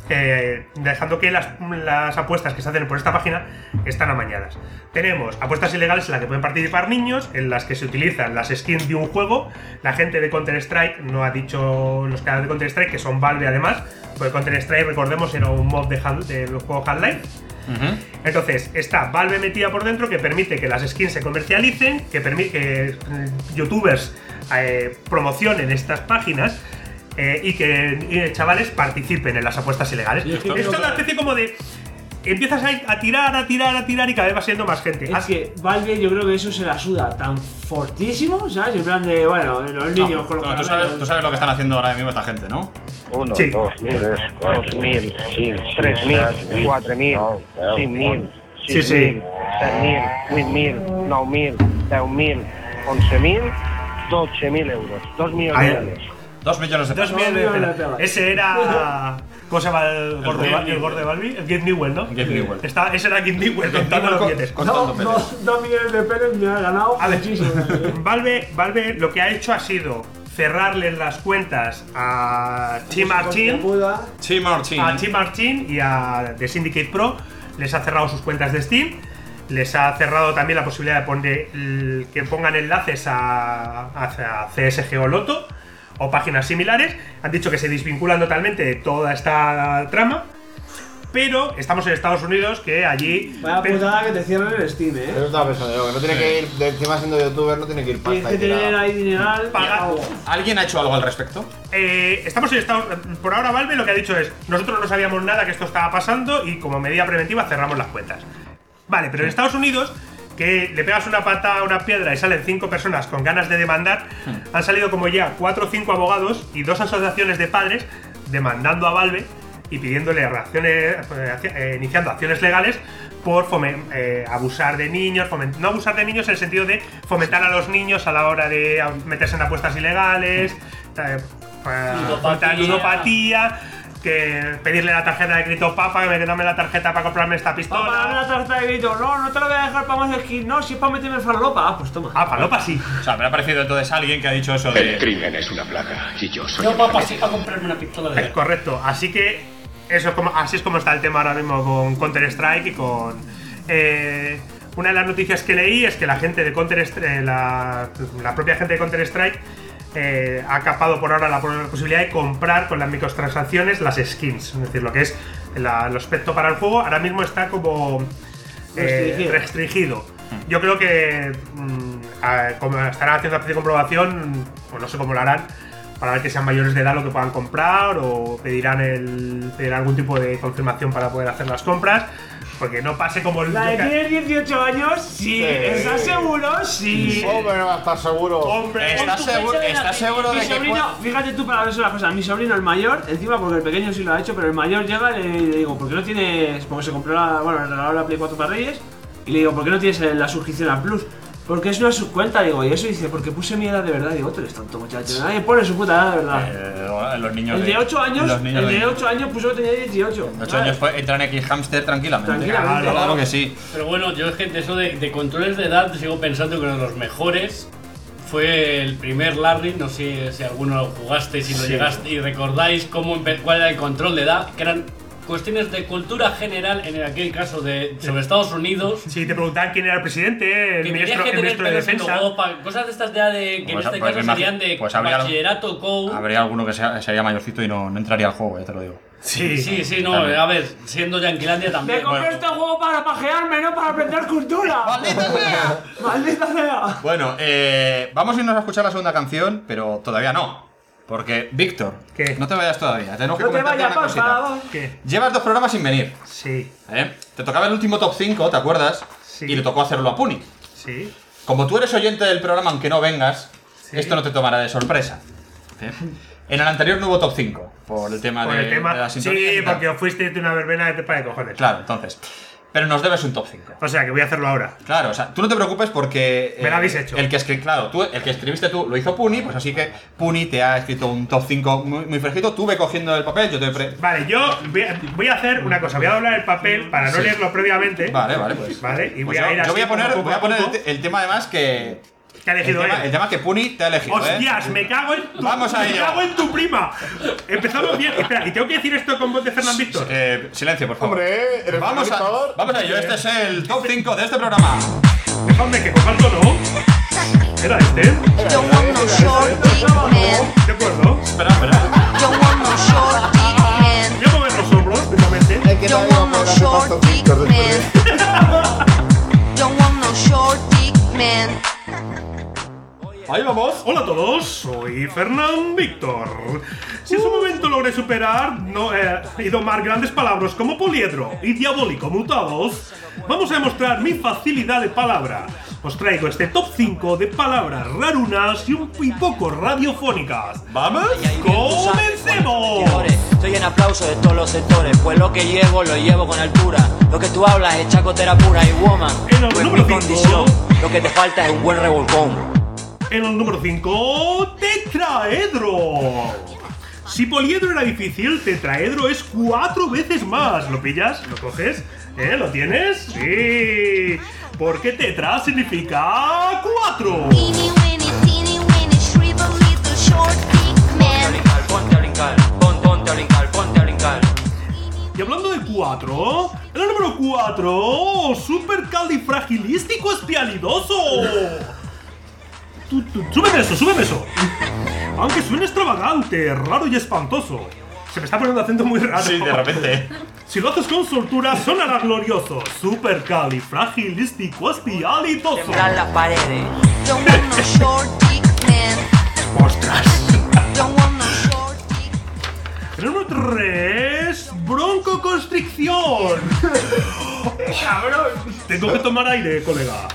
eh, dejando que las, las apuestas que se hacen por esta página están amañadas. Tenemos apuestas ilegales en las que pueden participar niños, en las que se utilizan las skins de un juego. La gente de Counter-Strike no ha dicho, los creadores de Counter-Strike, que son Valve además, porque Counter-Strike, recordemos, era un mod de Half- del juego Half-Life. Uh-huh. Entonces está Valve metida por dentro, que permite que las skins se comercialicen, que permite que mm, youtubers eh, promocionen estas páginas eh, y que y, chavales participen en las apuestas ilegales. Esto es una especie como de... Empiezas a, a tirar, a tirar, a tirar y cada vez va siendo más gente. Es Así que Valve, yo creo que eso se la suda tan fortísimo, ¿sabes? En plan de, bueno, los niños no, con los no, tú, sabes, tú sabes lo que están haciendo ahora mismo esta gente, ¿no? Uno, sí. dos, tres, cuatro, dos mil, tres mil, quatre mil, cinc mil, sis mil, set mil, vuit mil, nou mil, deu mil, onze mil, dotze mil euros. Dos millones de dólares. Dos millones de pesos. Dos millones de pesos. Ese era... ¿Cómo se llama el gordo de Valve? El gordo de Valve, el Gabe Newell, ¿no? Gabe Newell. Está, ese era Gabe Newell contando los billetes. No, dos, dos millones de pesos me ha ganado muchísimo. Valve, Valve lo que ha hecho ha sido cerrarles las cuentas a Tim Martin, Tim Martin, a Tim Martin y a The Syndicate Pro. Les ha cerrado sus cuentas de Steam. Les ha cerrado también la posibilidad de poner que pongan enlaces a, a C S G O Loto o páginas similares. Han dicho que se desvinculan totalmente de toda esta trama, pero estamos en Estados Unidos, que allí... Vaya putada que te cierren el Steam, ¿eh? Eso estaba pensando yo, que no tiene sí. que ir, de encima siendo youtuber, no tiene que ir pasta. Tienes que tener ahí dineral pagado. ¿Alguien ha hecho algo al respecto? Eh, estamos en Estados Unidos. Por ahora Valve lo que ha dicho es, nosotros no sabíamos nada que esto estaba pasando y como medida preventiva cerramos las cuentas. Vale, pero en Estados Unidos, que le pegas una pata a una piedra y salen cinco personas con ganas de demandar, hmm. han salido como ya cuatro o cinco abogados y dos asociaciones de padres demandando a Valve y pidiéndole reacciones, eh, iniciando acciones legales por foment, eh, abusar de niños, foment, no abusar de niños en el sentido de fomentar a los niños a la hora de meterse en apuestas ilegales, eh, ludopatía. ludopatía, que pedirle la tarjeta de crédito, papá, que me dame la tarjeta para comprarme esta pistola. Papá, dame la tarjeta de crédito. No, no te lo voy a dejar para más skin. No, si es para meterme farlopa. Ah, pues toma. Ah, farlopa sí. O sea, me ha parecido entonces alguien que ha dicho eso de... El crimen es una plaga y yo soy... No, papá, sí para comprarme una pistola de... Es correcto, así que eso es como, así es como está el tema ahora mismo con Counter-Strike y con... Eh, una de las noticias que leí es que la gente de Counter-Strike, la, la propia gente de Counter-Strike Eh, ha capado por ahora la, la posibilidad de comprar con las microtransacciones las skins, es decir, lo que es la, el aspecto para el juego ahora mismo está como eh, restringido. restringido. Yo creo que mmm, a, como estarán haciendo una especie de comprobación, pues no sé cómo lo harán, para ver que sean mayores de edad lo que puedan comprar o pedirán, el, pedirán algún tipo de confirmación para poder hacer las compras. Porque no pase como el... La de tienes dieciocho años, sí. sí. ¿Estás seguro? Sí. Hombre, no va a estar seguro. Hombre, ¿estás seguro, ¿estás seguro de mi que...? Sobrino, fíjate tú para ver una cosa. Mi sobrino, el mayor, encima porque el pequeño sí lo ha hecho, pero el mayor llega y le digo, ¿por qué no tienes...? Porque se compró la... Bueno, le regaló la Play cuatro para Reyes. Y le digo, ¿por qué no tienes la suscripción a Plus? Porque es una subcuenta, digo, y eso dice, porque puse mi edad de verdad. Digo, tú eres tonto, muchacho. Nadie pone su puta edad de verdad. Eh, los niños el de ocho años, los niños el de ocho años puso que tenía dieciocho. ocho años fue, entran aquí hamster tranquilamente. Tranquilamente. Claro, claro que sí. Pero bueno, yo es que eso de, de controles de edad sigo pensando que uno de los mejores fue el primer Larry. No sé si alguno lo jugaste, si lo sí. llegaste y recordáis cómo cuál era el control de edad, que eran cuestiones de cultura general, en aquel caso de sobre Estados Unidos. Sí, te preguntaban quién era el presidente, el ministro, el ministro de defensa. Opa, cosas de estas ya de que pues, en este pues, caso serían de pues bachillerato, code. Habría alguno que sea, sería mayorcito y no, no entraría al juego, ya te lo digo. Sí, sí, sí, no, también. A ver, siendo Yanquilandia también. Me compré bueno. este juego para pajearme, no para aprender cultura. ¡Maldita sea! ¡Maldita sea! Bueno, eh, vamos a irnos a escuchar la segunda canción, pero todavía no. Porque, Víctor, ¿qué? No te vayas todavía. Tenemos que no te comentarte vayas, una cosita. ¿Qué? Llevas dos programas sin venir. Sí. ¿Eh? Te tocaba el último top cinco, ¿te acuerdas? Sí. Y le tocó hacerlo a Puni. Sí. Como tú eres oyente del programa, aunque no vengas, sí. esto no te tomará de sorpresa. ¿Eh? En el anterior no hubo top cinco, por el tema, por de, el tema de la sintonía. Sí, porque os fuiste de una verbena de tepa de cojones. Claro, entonces. Pero nos debes un top cinco. O sea, que voy a hacerlo ahora. Claro, o sea, tú no te preocupes porque... Me lo habéis hecho. El que, escri claro, tú, el que escribiste tú lo hizo Puni, pues así que Puni te ha escrito un top cinco muy, muy fresquito. Tú ve cogiendo el papel, yo te... Pre vale, yo voy a, voy a hacer una cosa. Voy a doblar el papel para no sí. leerlo previamente. Vale, vale, pues. Vale, y voy pues a ir yo, así yo voy a poner, poco, voy a poner poco. el, el tema además que... Te ha elegido el, tema, él. el tema que Puni te ha elegido. ¡Hostias! ¿eh? Me cago en tu Vamos a Me ello. cago en tu prima. Empezamos bien. Espera, ¿y tengo que decir esto con voz de Fernán Víctor? Eh, silencio, por favor. Hombre, eres vamos, a, dictador. vamos a ello. Este es el top cinco de este programa. Dejadme que coja el tono. ¿Era este? De acuerdo. Espera, espera. Voy a mover los hombros, precisamente. Hay que darle una pedazo de pasto Víctor después de... Ahí vamos. Hola a todos, soy Fernán Víctor. Si en su momento logré superar no, eh, y domar grandes palabras como poliedro y diabólico mutados, vamos a demostrar mi facilidad de palabra. Os traigo este top cinco de palabras rarunas y un y poco radiofónicas. ¡Vamos! ¡Comencemos! Estoy en aplauso de todos los sectores, pues lo que llevo lo llevo con altura. Lo que tú hablas es chacotera pura y woman. En el Pues número mi cinco. condición, lo que te falta es un buen revolcón. En el número cinco, tetraedro. Si poliedro era difícil, tetraedro es cuatro veces más. ¿Lo pillas? ¿Lo coges? ¿Eh? ¿Lo tienes? Sí. Porque tetra significa cuatro. Ponte a brincar, ponte, ponte a brincar, ponte a brincar. Y hablando de cuatro, en el número cuatro, supercalifragilístico espialidoso. Tú, tú, súbeme eso, súbeme eso. Aunque suene extravagante, raro y espantoso. Se me está poniendo acento muy raro. Sí, de repente. Si lo haces con soltura, sonará glorioso. Supercalifragilístico espialidoso. Temblar las paredes. ¡Ostras! En el número tres, broncoconstricción. ¡Cabrón! Tengo que tomar aire, colega.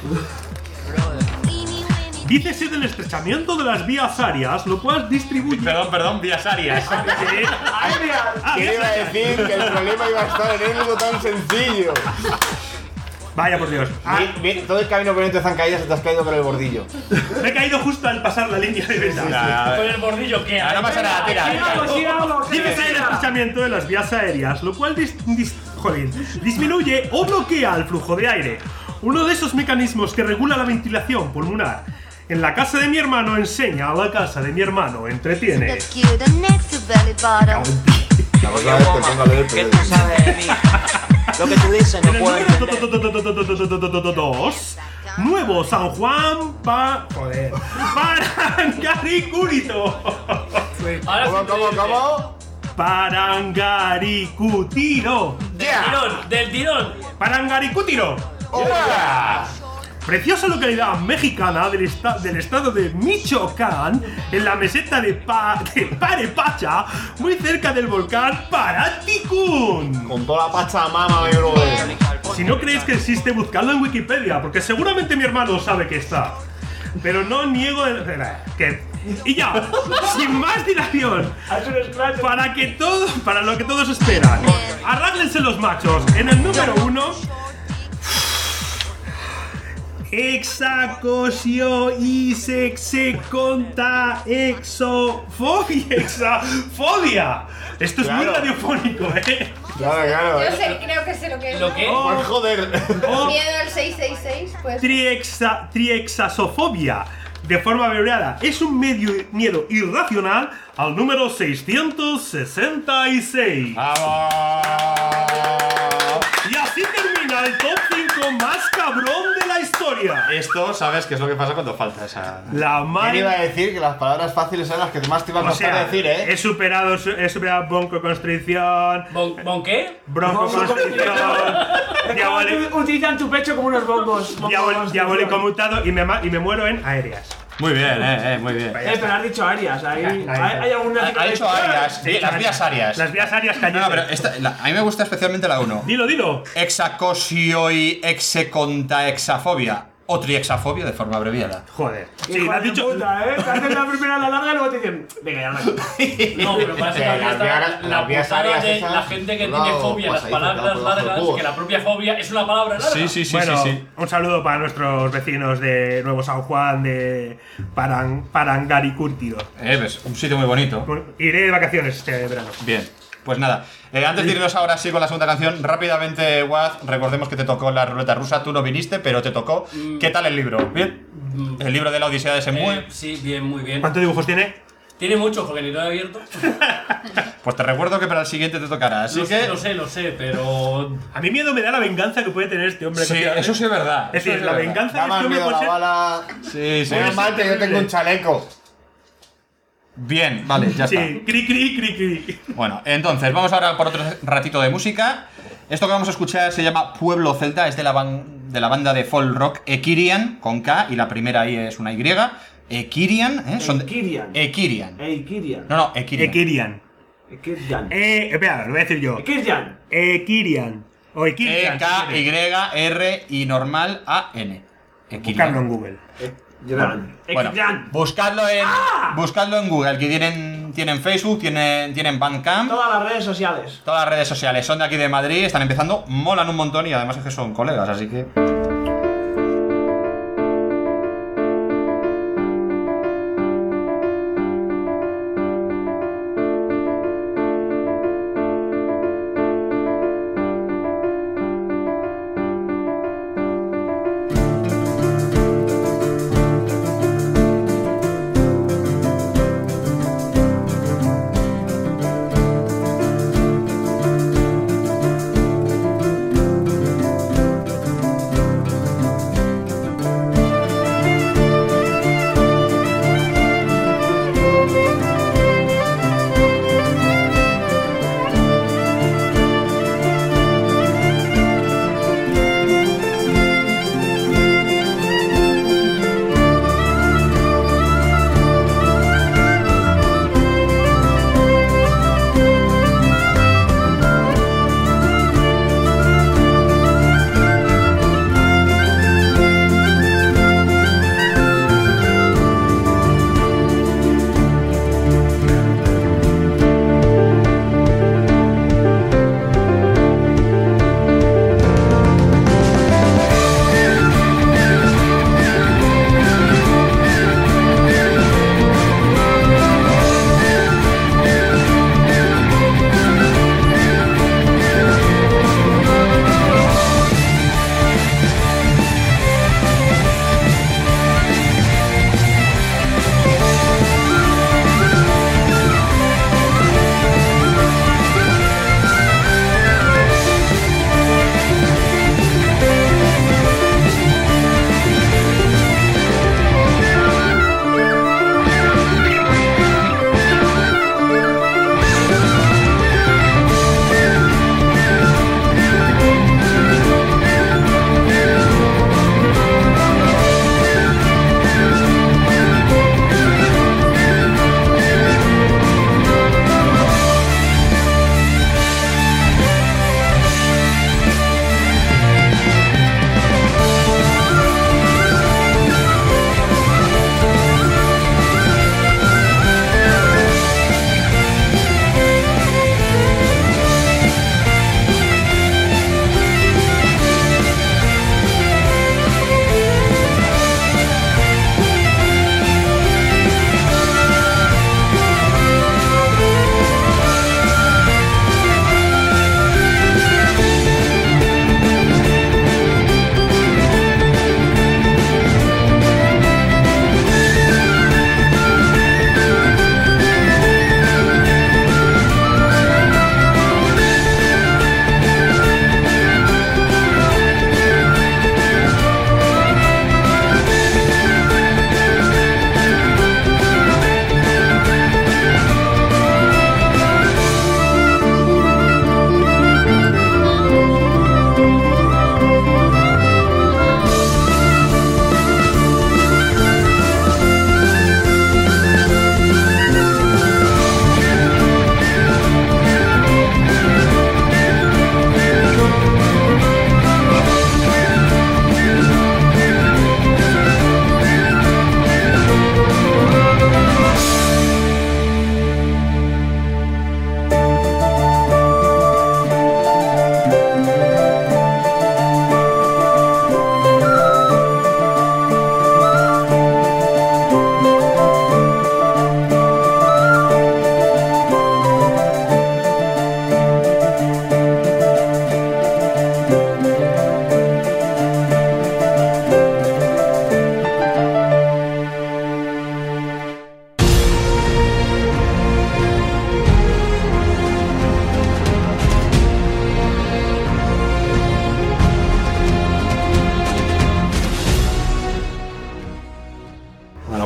Dícese del estrechamiento de las vías áreas, lo cual distribuye... Perdón, perdón, vías áreas. Ah, ¿Qué vías iba a áreas. decir? Que el problema iba a estar en algo tan sencillo. Vaya por Dios. Ah, Bien, bien, todo el camino por dentro de zancadillas se te has caído con el bordillo. me he caído justo al pasar la línea de meta. Con el bordillo que Ah, no pasa nada, tira. Dícese del estrechamiento de las vías aéreas, lo cual dis- dis- joder, disminuye o bloquea el flujo de aire. Uno de esos mecanismos que regula la ventilación pulmonar. En la casa de mi hermano enseña, a la casa de mi hermano entretiene. La verdad es que tengo a leer, ¿Qué pero... tú sabes de mí? Lo que tú dices no En el puedo entender. número dos, Nuevo San Juan pa... joder. Parangaricurito. Ahora ¿Cómo, sí te cómo, dice. cómo? Parangaricutiro. Del tirón, del tirón. Parangaricutiro. ¡Hola! Preciosa localidad mexicana del, esta- del estado de Michoacán, en la meseta de, pa de Parepacha, muy cerca del volcán Paraticún. Con toda la pachamama, mi brother. Si no creéis que existe, buscadlo en Wikipedia, porque seguramente mi hermano sabe que está. Pero no niego el- que y ya, sin más dilación, para que todo, para lo que todos esperan, arréglense los machos. En el número uno, Hexacosio y sexe conta exofobia. Exafobia. Esto es muy Claro. radiofónico, eh. Claro, claro. Yo sé, creo que sé lo que es. ¿Lo ¿no? qué? Oh. Pues joder. Oh, Miedo al seis seis seis, pues. Triexa, triexasofobia, de forma abreviada, es un medio miedo irracional al número seiscientos sesenta y seis. ¡Vamos! Y así termina el top cinco más cabrón de la historia. Esto, ¿sabes qué es lo que pasa cuando falta esa...? La ¿Quién madre. iba a decir que las palabras fáciles eran las que más te iban a O costar sea, decir, eh? he superado, he superado broncoconstricción, ¿Bon, bon qué? broncoconstricción, diabólico, Utilizan tu pecho como unos bombos. diabólico, diabólico mutado y me, ma- y me muero en aéreas. Muy bien, eh, eh, muy bien. Eh, pero has dicho Arias. Ahí, hay, hay alguna. Ha, ha hecho áreas, sí, las vías áreas. Las vías áreas No, cayeron. no, pero esta, la- a mí me gusta especialmente la uno. Dilo, dilo. Hexacosio y execonta exafobia. O triexafobia de forma abreviada. Joder. Sí, Hijo lo has de dicho. puta, ¿eh? Te haces la primera a la larga y luego te dicen, venga, ya no. No, pero para eso Sí, también las está vías- la las vías putada áreas de esas, la gente que por tiene lado, fobia a las pasadito, palabras por debajo de los largas, tubos. que la propia fobia es una palabra larga. Sí, sí, sí, Bueno, sí, sí. un saludo para nuestros vecinos de Nuevo San Juan, de Paran, Parangaricúrtido. Eh, ves, un sitio muy bonito. Iré de vacaciones este verano. Bien. Pues nada, eh, antes de irnos ahora sí con la segunda canción, rápidamente, Waz, recordemos que te tocó la ruleta rusa, tú no viniste, pero te tocó. Mm. ¿Qué tal el libro? ¿Bien? Mm. El libro de la Odisea de Semue. Eh, sí, bien, muy bien. ¿Cuántos dibujos tiene? Tiene muchos porque ni lo he abierto. Pues te recuerdo que para el siguiente te tocará, así lo que... Sé, lo sé, lo sé, pero... A mí miedo me da la venganza que puede tener este hombre. Sí, eso sí es verdad. Es decir, es la verdad. venganza Da de más este hombre miedo puede la ser... bala. Sí, sí. Menos mal que yo tengo un chaleco. Bien, vale, ya está. Sí, cri, cri, cri, cri. Bueno, entonces, vamos ahora por otro ratito de música. Esto que vamos a escuchar se llama Pueblo Celta, es de la, ban de la banda de folk rock Ekirian, con K, y la primera ahí es una Y. Ekirian, ¿eh? Son Ekirian. Ekirian. Ekirian. No, no, Ekirian. Ekirian. Ekirian. Eh, espera, lo voy a decir yo. Ekirian. Ekirian. O Ekirian. E K Y R y normal A N. Buscarlo en Google. Bueno, buscadlo en, ¡Ah! buscadlo en Google, que tienen, tienen Facebook, tienen, tienen Bandcamp. Todas las redes sociales. Todas las redes sociales. Son de aquí de Madrid, están empezando, molan un montón y además es que son colegas, así que...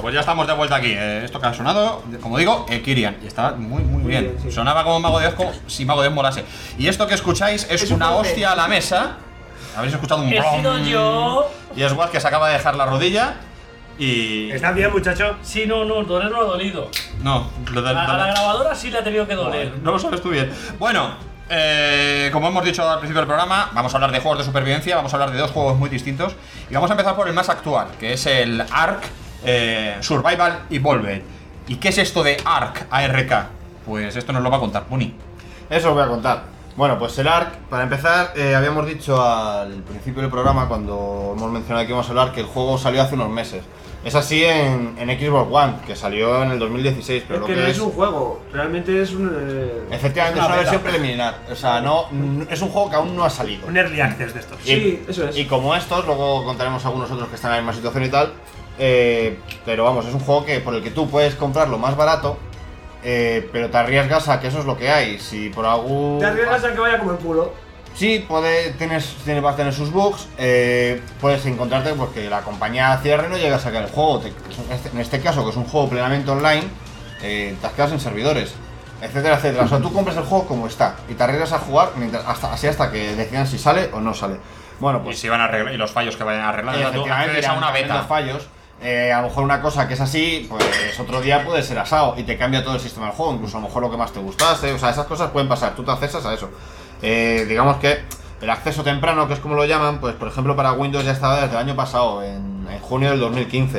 pues ya estamos de vuelta aquí. Eh, esto que ha sonado, como digo, eh, Kyrian. Y estaba muy, muy, muy bien. bien sí. Sonaba como Mago de Oz, como si Mago de Oz molase. Y esto que escucháis es, es una un hostia a la mesa. Habéis escuchado un He sido yo. Y es Watt que se acaba de dejar la rodilla. Y... ¿Estás bien, muchacho? Sí, no, no, doler no ha dolido. No, lo de, a, a la grabadora sí le ha tenido que doler. No, no lo sabes tú bien. Bueno, eh, como hemos dicho al principio del programa, vamos a hablar de juegos de supervivencia, vamos a hablar de dos juegos muy distintos. Y vamos a empezar por el más actual, que es el Ark eh, Survival Evolved. ¿Y qué es esto de Ark, A R K? Pues esto nos lo va a contar Puni. Eso os voy a contar. Bueno, pues el Ark, para empezar, eh, habíamos dicho al principio del programa, cuando hemos mencionado que íbamos a hablar, que el juego salió hace unos meses. Es así en, en Xbox One, que salió en el dos mil dieciséis, pero es lo que, que no es... es un juego, realmente es un... Eh, Efectivamente, es una, es una versión preliminar, o sea, no, es un juego que aún no ha salido. Un early access de estos. Y, sí, eso es. Y como estos, luego contaremos algunos otros que están en la misma situación y tal, eh, pero vamos, es un juego que por el que tú puedes comprarlo más barato, eh, pero te arriesgas a que eso es lo que hay. Si por algún... Te arriesgas a que vaya como el culo. Sí, puede, tienes, tienes, vas a tener sus bugs, eh, puedes encontrarte porque la compañía cierre y no llega a sacar el juego. Te, en este caso, que es un juego plenamente online, eh, te has quedado sin servidores, etcétera, etcétera. O sea, tú compras el juego como está y te arriesgas a jugar mientras, hasta, así hasta que decidan si sale o no sale. Bueno, pues... Y si van a arreglar, y los fallos que vayan a arreglar. Efectivamente, a una beta. fallos. Eh, a lo mejor una cosa que es así, pues otro día puede ser asado y te cambia todo el sistema del juego, incluso a lo mejor lo que más te gustase. O sea, esas cosas pueden pasar, tú te accesas a eso. Eh, digamos que el acceso temprano, que es como lo llaman, pues por ejemplo para Windows ya estaba desde el año pasado, en, en junio del dos mil quince.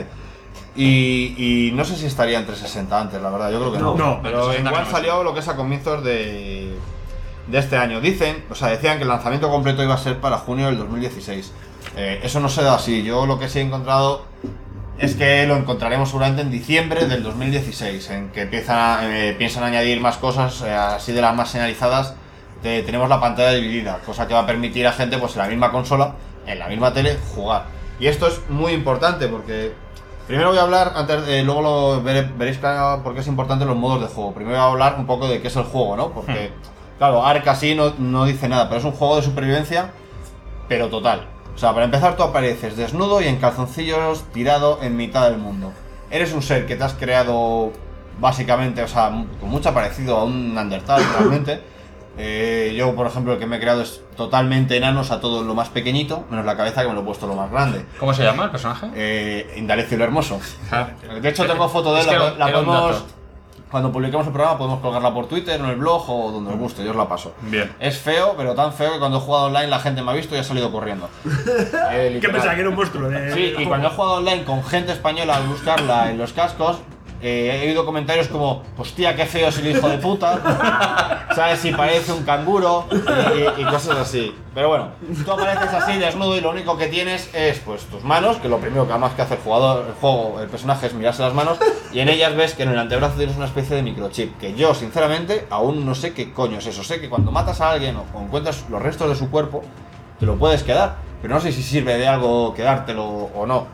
Y, y no sé si estaría en trescientos sesenta antes, la verdad, yo creo que no. no, no pero igual salió lo que es a comienzos de, de este año. Dicen, o sea, decían que el lanzamiento completo iba a ser para junio del dos mil dieciséis. Eh, eso no se da así. Yo lo que sí he encontrado es que lo encontraremos seguramente en diciembre del dos mil dieciséis, en que empiezan, eh, piensan añadir más cosas, eh, así de las más señalizadas. Te, tenemos la pantalla dividida, cosa que va a permitir a gente pues en la misma consola, en la misma tele, jugar. Y esto es muy importante porque primero voy a hablar, antes eh, luego lo veré, veréis claro por qué es importante los modos de juego. Primero voy a hablar un poco de qué es el juego, ¿no? Porque, claro, Ark así no, no dice nada, pero es un juego de supervivencia, pero total. O sea, para empezar tú apareces desnudo y en calzoncillos tirado en mitad del mundo. Eres un ser que te has creado básicamente, o sea, con mucho parecido a un Neandertal realmente. Eh, yo, por ejemplo, el que me he creado es totalmente enano, o sea, todo lo más pequeñito, menos la cabeza que me lo he puesto lo más grande. ¿Cómo se llama el personaje? Eh, Indalecio el Hermoso. De hecho, tengo foto de él, es la, que la era un podemos... dato. Cuando publiquemos el programa podemos colgarla por Twitter, en el blog o donde os guste, yo os la paso. Bien. Es feo, pero tan feo que cuando he jugado online la gente me ha visto y ha salido corriendo. Eh, ¿Qué pensaba? Que era un monstruo de... Sí, y cuando he jugado online con gente española al buscarla en los cascos, eh, he oído comentarios como, hostia, qué feo es el hijo de puta, ¿sabes? Si parece un canguro y, y cosas así. Pero bueno, tú apareces así desnudo y lo único que tienes es pues tus manos, que lo primero que además que hace el jugador, el juego, el personaje es mirarse las manos, y en ellas ves que en el antebrazo tienes una especie de microchip, que yo sinceramente aún no sé qué coño es eso. Sé que cuando matas a alguien o encuentras los restos de su cuerpo, te lo puedes quedar, pero no sé si sirve de algo quedártelo o no.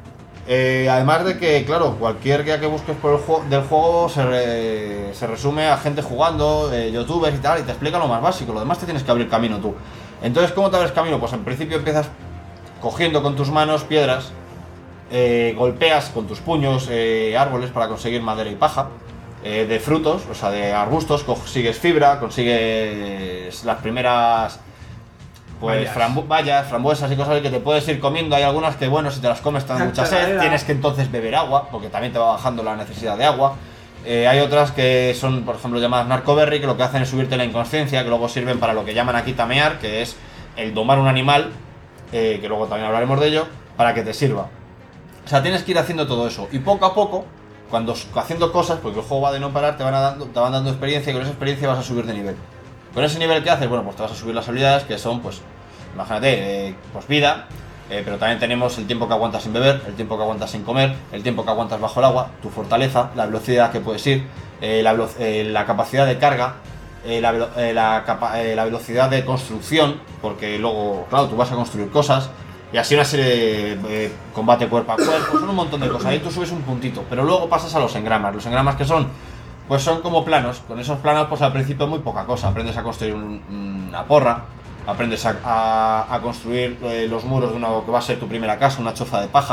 Eh, además de que, claro, cualquier guía que busques por el juego, del juego se, re, se resume a gente jugando, eh, youtubers y tal, y te explica lo más básico, lo demás te tienes que abrir camino tú. Entonces, ¿cómo te abres camino? Pues en principio empiezas cogiendo con tus manos piedras, eh, golpeas con tus puños eh, árboles para conseguir madera y paja, eh, de frutos, o sea, de arbustos, consigues fibra, consigues las primeras... Pues frambu bayas, frambuesas y cosas que te puedes ir comiendo. Hay algunas que, bueno, si te las comes te dan mucha sed, tienes que entonces beber agua, porque también te va bajando la necesidad de agua. Eh, hay otras que son, por ejemplo, llamadas narcoberry, que lo que hacen es subirte la inconsciencia, que luego sirven para lo que llaman aquí tamear, que es el domar un animal, eh, que luego también hablaremos de ello, para que te sirva. O sea, tienes que ir haciendo todo eso, y poco a poco, cuando haciendo cosas, porque el juego va de no parar, te van, dando, te van dando experiencia, y con esa experiencia vas a subir de nivel. Con ese nivel que haces, bueno, pues te vas a subir las habilidades, que son, pues, imagínate, eh, pues vida, eh, pero también tenemos el tiempo que aguantas sin beber, el tiempo que aguantas sin comer, el tiempo que aguantas bajo el agua, tu fortaleza, la velocidad que puedes ir, eh, la, eh, la capacidad de carga, eh, la, eh, la, capa eh, la velocidad de construcción, porque luego, claro, tú vas a construir cosas, y así una serie de eh, combate cuerpo a cuerpo, son un montón de cosas, ahí tú subes un puntito, pero luego pasas a los engramas. Los engramas que son, pues son como planos, con esos planos pues al principio muy poca cosa, aprendes a construir un, una porra, aprendes a, a, a construir eh, los muros de una que va a ser tu primera casa, una choza de paja,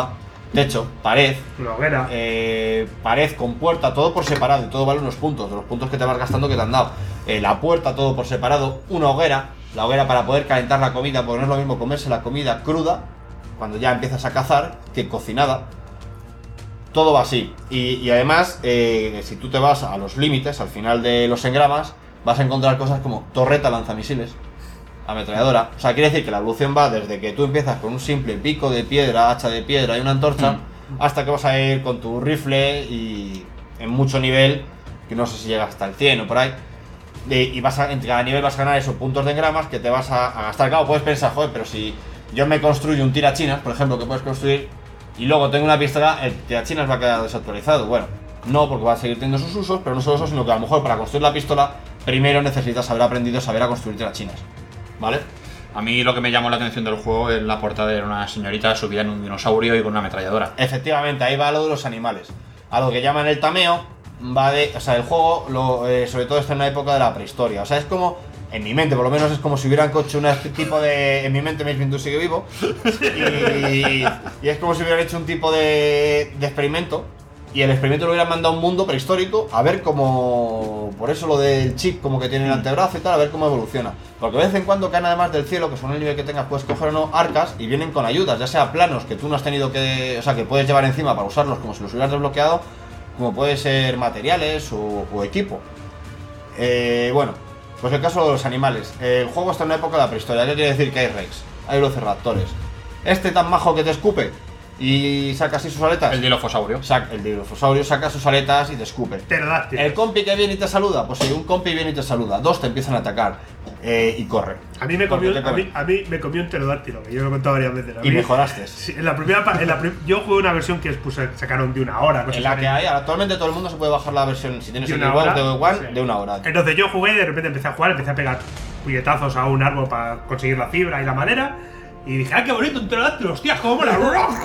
techo, pared, una hoguera, eh, pared con puerta, todo por separado, y todo vale unos puntos, de los puntos que te vas gastando que te han dado. Eh, la puerta, todo por separado, una hoguera, la hoguera para poder calentar la comida, porque no es lo mismo comerse la comida cruda, cuando ya empiezas a cazar, que cocinada. Todo va así. Y, y además, eh, si tú te vas a los límites, al final de los engramas, vas a encontrar cosas como torreta lanzamisiles, ametralladora. O sea, quiere decir que la evolución va desde que tú empiezas con un simple pico de piedra, hacha de piedra y una antorcha, mm. hasta que vas a ir con tu rifle y en mucho nivel, que no sé si llega hasta el cien o por ahí. De, y vas a, en cada nivel vas a ganar esos puntos de engramas que te vas a, a gastar. Claro, puedes pensar, joder, pero si yo me construyo un tirachinas, por ejemplo, que puedes construir, y luego tengo una pistola, el tirachinas va a quedar desactualizado. Bueno, no, porque va a seguir teniendo sus usos, pero no solo eso, sino que a lo mejor para construir la pistola, primero necesitas haber aprendido a saber a construir tirachinas, ¿vale? A mí lo que me llamó la atención del juego es la portada de una señorita subida en un dinosaurio y con una ametralladora. Efectivamente, ahí va lo de los animales. A lo que llaman el tameo, va de... O sea, el juego, lo, eh, sobre todo está en la época de la prehistoria. O sea, es como... En mi mente, por lo menos, es como si hubieran hecho un tipo de... En mi mente, Mace Windu sigue vivo. Y, y es como si hubieran hecho un tipo de, de experimento. Y el experimento lo hubieran mandado a un mundo prehistórico a ver cómo... Por eso lo del chip como que tiene el antebrazo y tal, a ver cómo evoluciona. Porque de vez en cuando caen además del cielo, que según el nivel que tengas puedes coger o no, arcas y vienen con ayudas, ya sea planos que tú no has tenido que... O sea, que puedes llevar encima para usarlos como si los hubieras desbloqueado, como puede ser materiales o, o equipo. Eh, bueno, pues el caso de los animales. El juego está en una época de la prehistoria. ¿Qué quiere decir? Que hay rex, hay velociraptores. Este tan majo que te escupe y saca así sus aletas. El dilofosaurio. Saca, el dilofosaurio saca sus aletas y te escupe. Pterodáctilos. El compi que viene y te saluda, pues si un compi viene y te saluda, dos te empiezan a atacar eh, y corre. A mí me comió, a mí, a mí me comió un pterodáctilo, que yo lo he contado varias veces. A y mí, mejoraste. Sí, en la primera, en la prim, yo jugué una versión que puse, sacaron de una hora. En la que hay, actualmente todo el mundo se puede bajar la versión, si tienes el Xbox de One, sí. de una hora. Entonces yo jugué y de repente empecé a jugar, empecé a pegar puñetazos a un árbol para conseguir la fibra y la madera. Y dije, ¡ah, qué bonito! Un pterodáctilo, ¡hostia, cómo mola!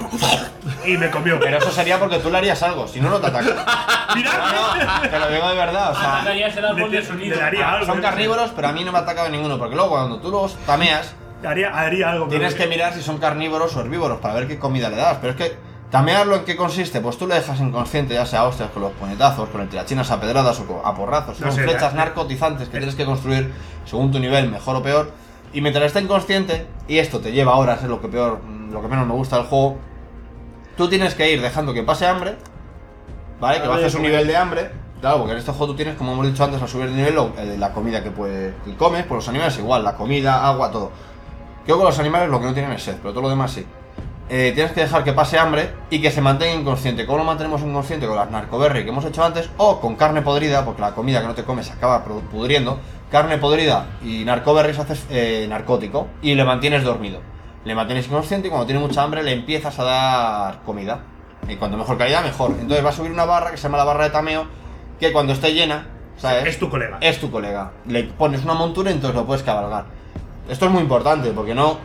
Y me comió. Pero eso sería porque tú le harías algo, si no, no te ataca. Mira, no, no, te lo digo de verdad, o sea. Atacarías el árbol de sonido. Algo, son carnívoros, pero a mí no me ha atacado ninguno, porque luego cuando tú los tameas, haría, haría algo. Tienes que mirar si son carnívoros o herbívoros para ver qué comida le das. Pero es que tamearlo en qué consiste, pues tú le dejas inconsciente, ya sea a hostias con los puñetazos, con el tirachinas a pedradas o a porrazos, No son sé, flechas ya. narcotizantes que tienes que construir según tu nivel, mejor o peor. Y mientras está inconsciente, y esto te lleva horas, es lo que peor, lo que menos me gusta del juego, tú tienes que ir dejando que pase hambre, ¿vale? Que bajes un nivel de hambre. Claro, porque en este juego tú tienes, como hemos dicho antes, al subir de nivel, lo- eh, la comida que puedes que comes, por los animales igual, la comida, agua, todo. Creo que los animales lo que no tienen es sed, pero todo lo demás sí. Eh, tienes que dejar que pase hambre y que se mantenga inconsciente. ¿Cómo lo mantenemos inconsciente? Con las narcoberry que hemos hecho antes, o con carne podrida, porque la comida que no te comes se acaba produ- pudriendo. Carne podrida y narcoberries haces eh, narcótico y le mantienes dormido. Le mantienes inconsciente y cuando tiene mucha hambre le empiezas a dar comida. Y cuanto mejor calidad, mejor. Entonces va a subir una barra que se llama la barra de tameo, que cuando esté llena, ¿sabes? Es tu colega. Es tu colega. Le pones una montura y entonces lo puedes cabalgar. Esto es muy importante porque no,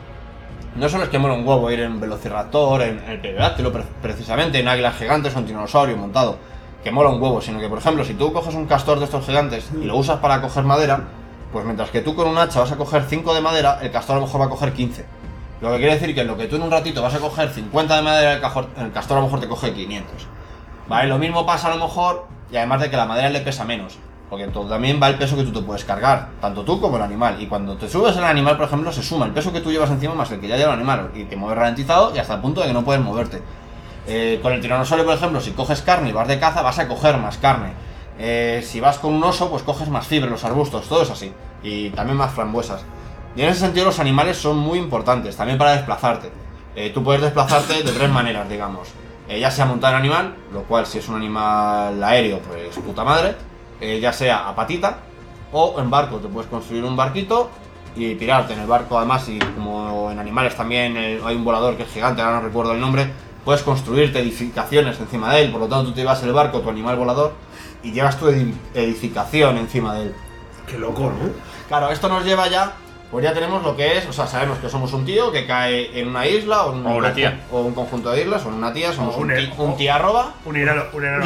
no solo es que mola un huevo ir en velociraptor, en, en el pterodáctilo pre- precisamente, en águilas gigantes o en tiranosaurio montado, que mola un huevo, sino que por ejemplo si tú coges un castor de estos gigantes y lo usas para coger madera, pues mientras que tú con un hacha vas a coger cinco de madera, el castor a lo mejor va a coger quince. Lo que quiere decir que en lo que tú en un ratito vas a coger cincuenta de madera, el, cajor, el castor a lo mejor te coge quinientos. Vale, lo mismo pasa a lo mejor, y además de que la madera le pesa menos, porque todo, también va el peso que tú te puedes cargar, tanto tú como el animal. Y cuando te subes el animal, por ejemplo, se suma el peso que tú llevas encima más el que ya lleva el animal, y te mueves ralentizado y hasta el punto de que no puedes moverte. Eh, con el tiranosaurio, por ejemplo, si coges carne y vas de caza, vas a coger más carne. Eh, si vas con un oso, pues coges más fibra, los arbustos, todo es así. Y también más frambuesas. Y en ese sentido los animales son muy importantes, también para desplazarte. Eh, tú puedes desplazarte de tres maneras, digamos. Eh, ya sea montar animal, lo cual si es un animal aéreo, pues puta madre. Eh, ya sea a patita, o en barco, te puedes construir un barquito y pirarte en el barco. Además, y como en animales también eh, hay un volador que es gigante, ahora no recuerdo el nombre, puedes construirte edificaciones encima de él. Por lo tanto, tú te llevas el barco, tu animal volador, y llevas tu edi- edificación encima de él. Qué loco, ¿no? Claro, esto nos lleva ya, pues ya tenemos lo que es, o sea, sabemos que somos un tío que cae en una isla o, en un O una conju- tía. o un conjunto de islas, o en una tía, somos O un, un ti- e- un tía arroba. Un enano, un enano.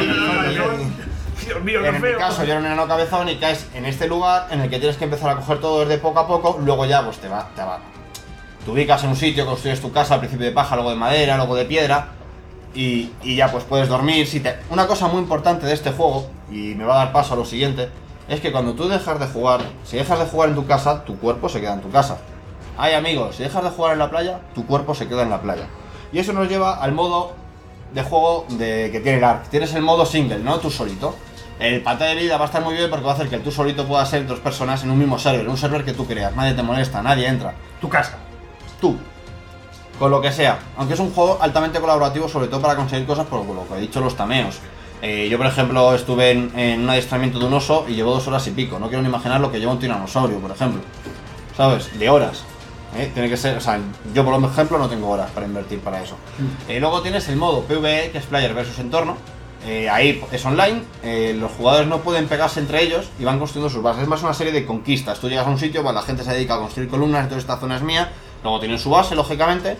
Dios mío, qué En mi feo. caso, yo era un enano cabezón y caes en este lugar en el que tienes que empezar a coger todo desde poco a poco, luego ya pues te va, te va. Te ubicas en un sitio, construyes tu casa, al principio de paja, luego de madera, luego de piedra, y, y ya pues puedes dormir. Si te... Una cosa muy importante de este juego, y me va a dar paso a lo siguiente, es que cuando tú dejas de jugar, si dejas de jugar en tu casa, tu cuerpo se queda en tu casa. Ay amigos, si dejas de jugar en la playa, tu cuerpo se queda en la playa. Y eso nos lleva al modo de juego de, que tiene el Ark. Tienes el modo single, ¿no? Tú solito. El pata de vida va a estar muy bien porque va a hacer que tú solito puedas ser dos personas en un mismo server, un server que tú creas, nadie te molesta, nadie entra. Tu casa. Tú. Con lo que sea. Aunque es un juego altamente colaborativo, sobre todo para conseguir cosas por lo que he dicho, los tameos. Eh, yo, por ejemplo, estuve en, en un adiestramiento de un oso y llevo dos horas y pico. No quiero ni imaginar lo que lleva un tiranosaurio, por ejemplo. ¿Sabes? De horas. ¿Eh? Tiene que ser, o sea, yo por ejemplo no tengo horas para invertir para eso. Eh, luego tienes el modo PvE, que es Player versus Entorno. Eh, ahí es online, eh, los jugadores no pueden pegarse entre ellos y van construyendo sus bases. Es más una serie de conquistas. Tú llegas a un sitio, pues la gente se dedica a construir columnas, entonces esta zona es mía. Luego tienen su base, lógicamente.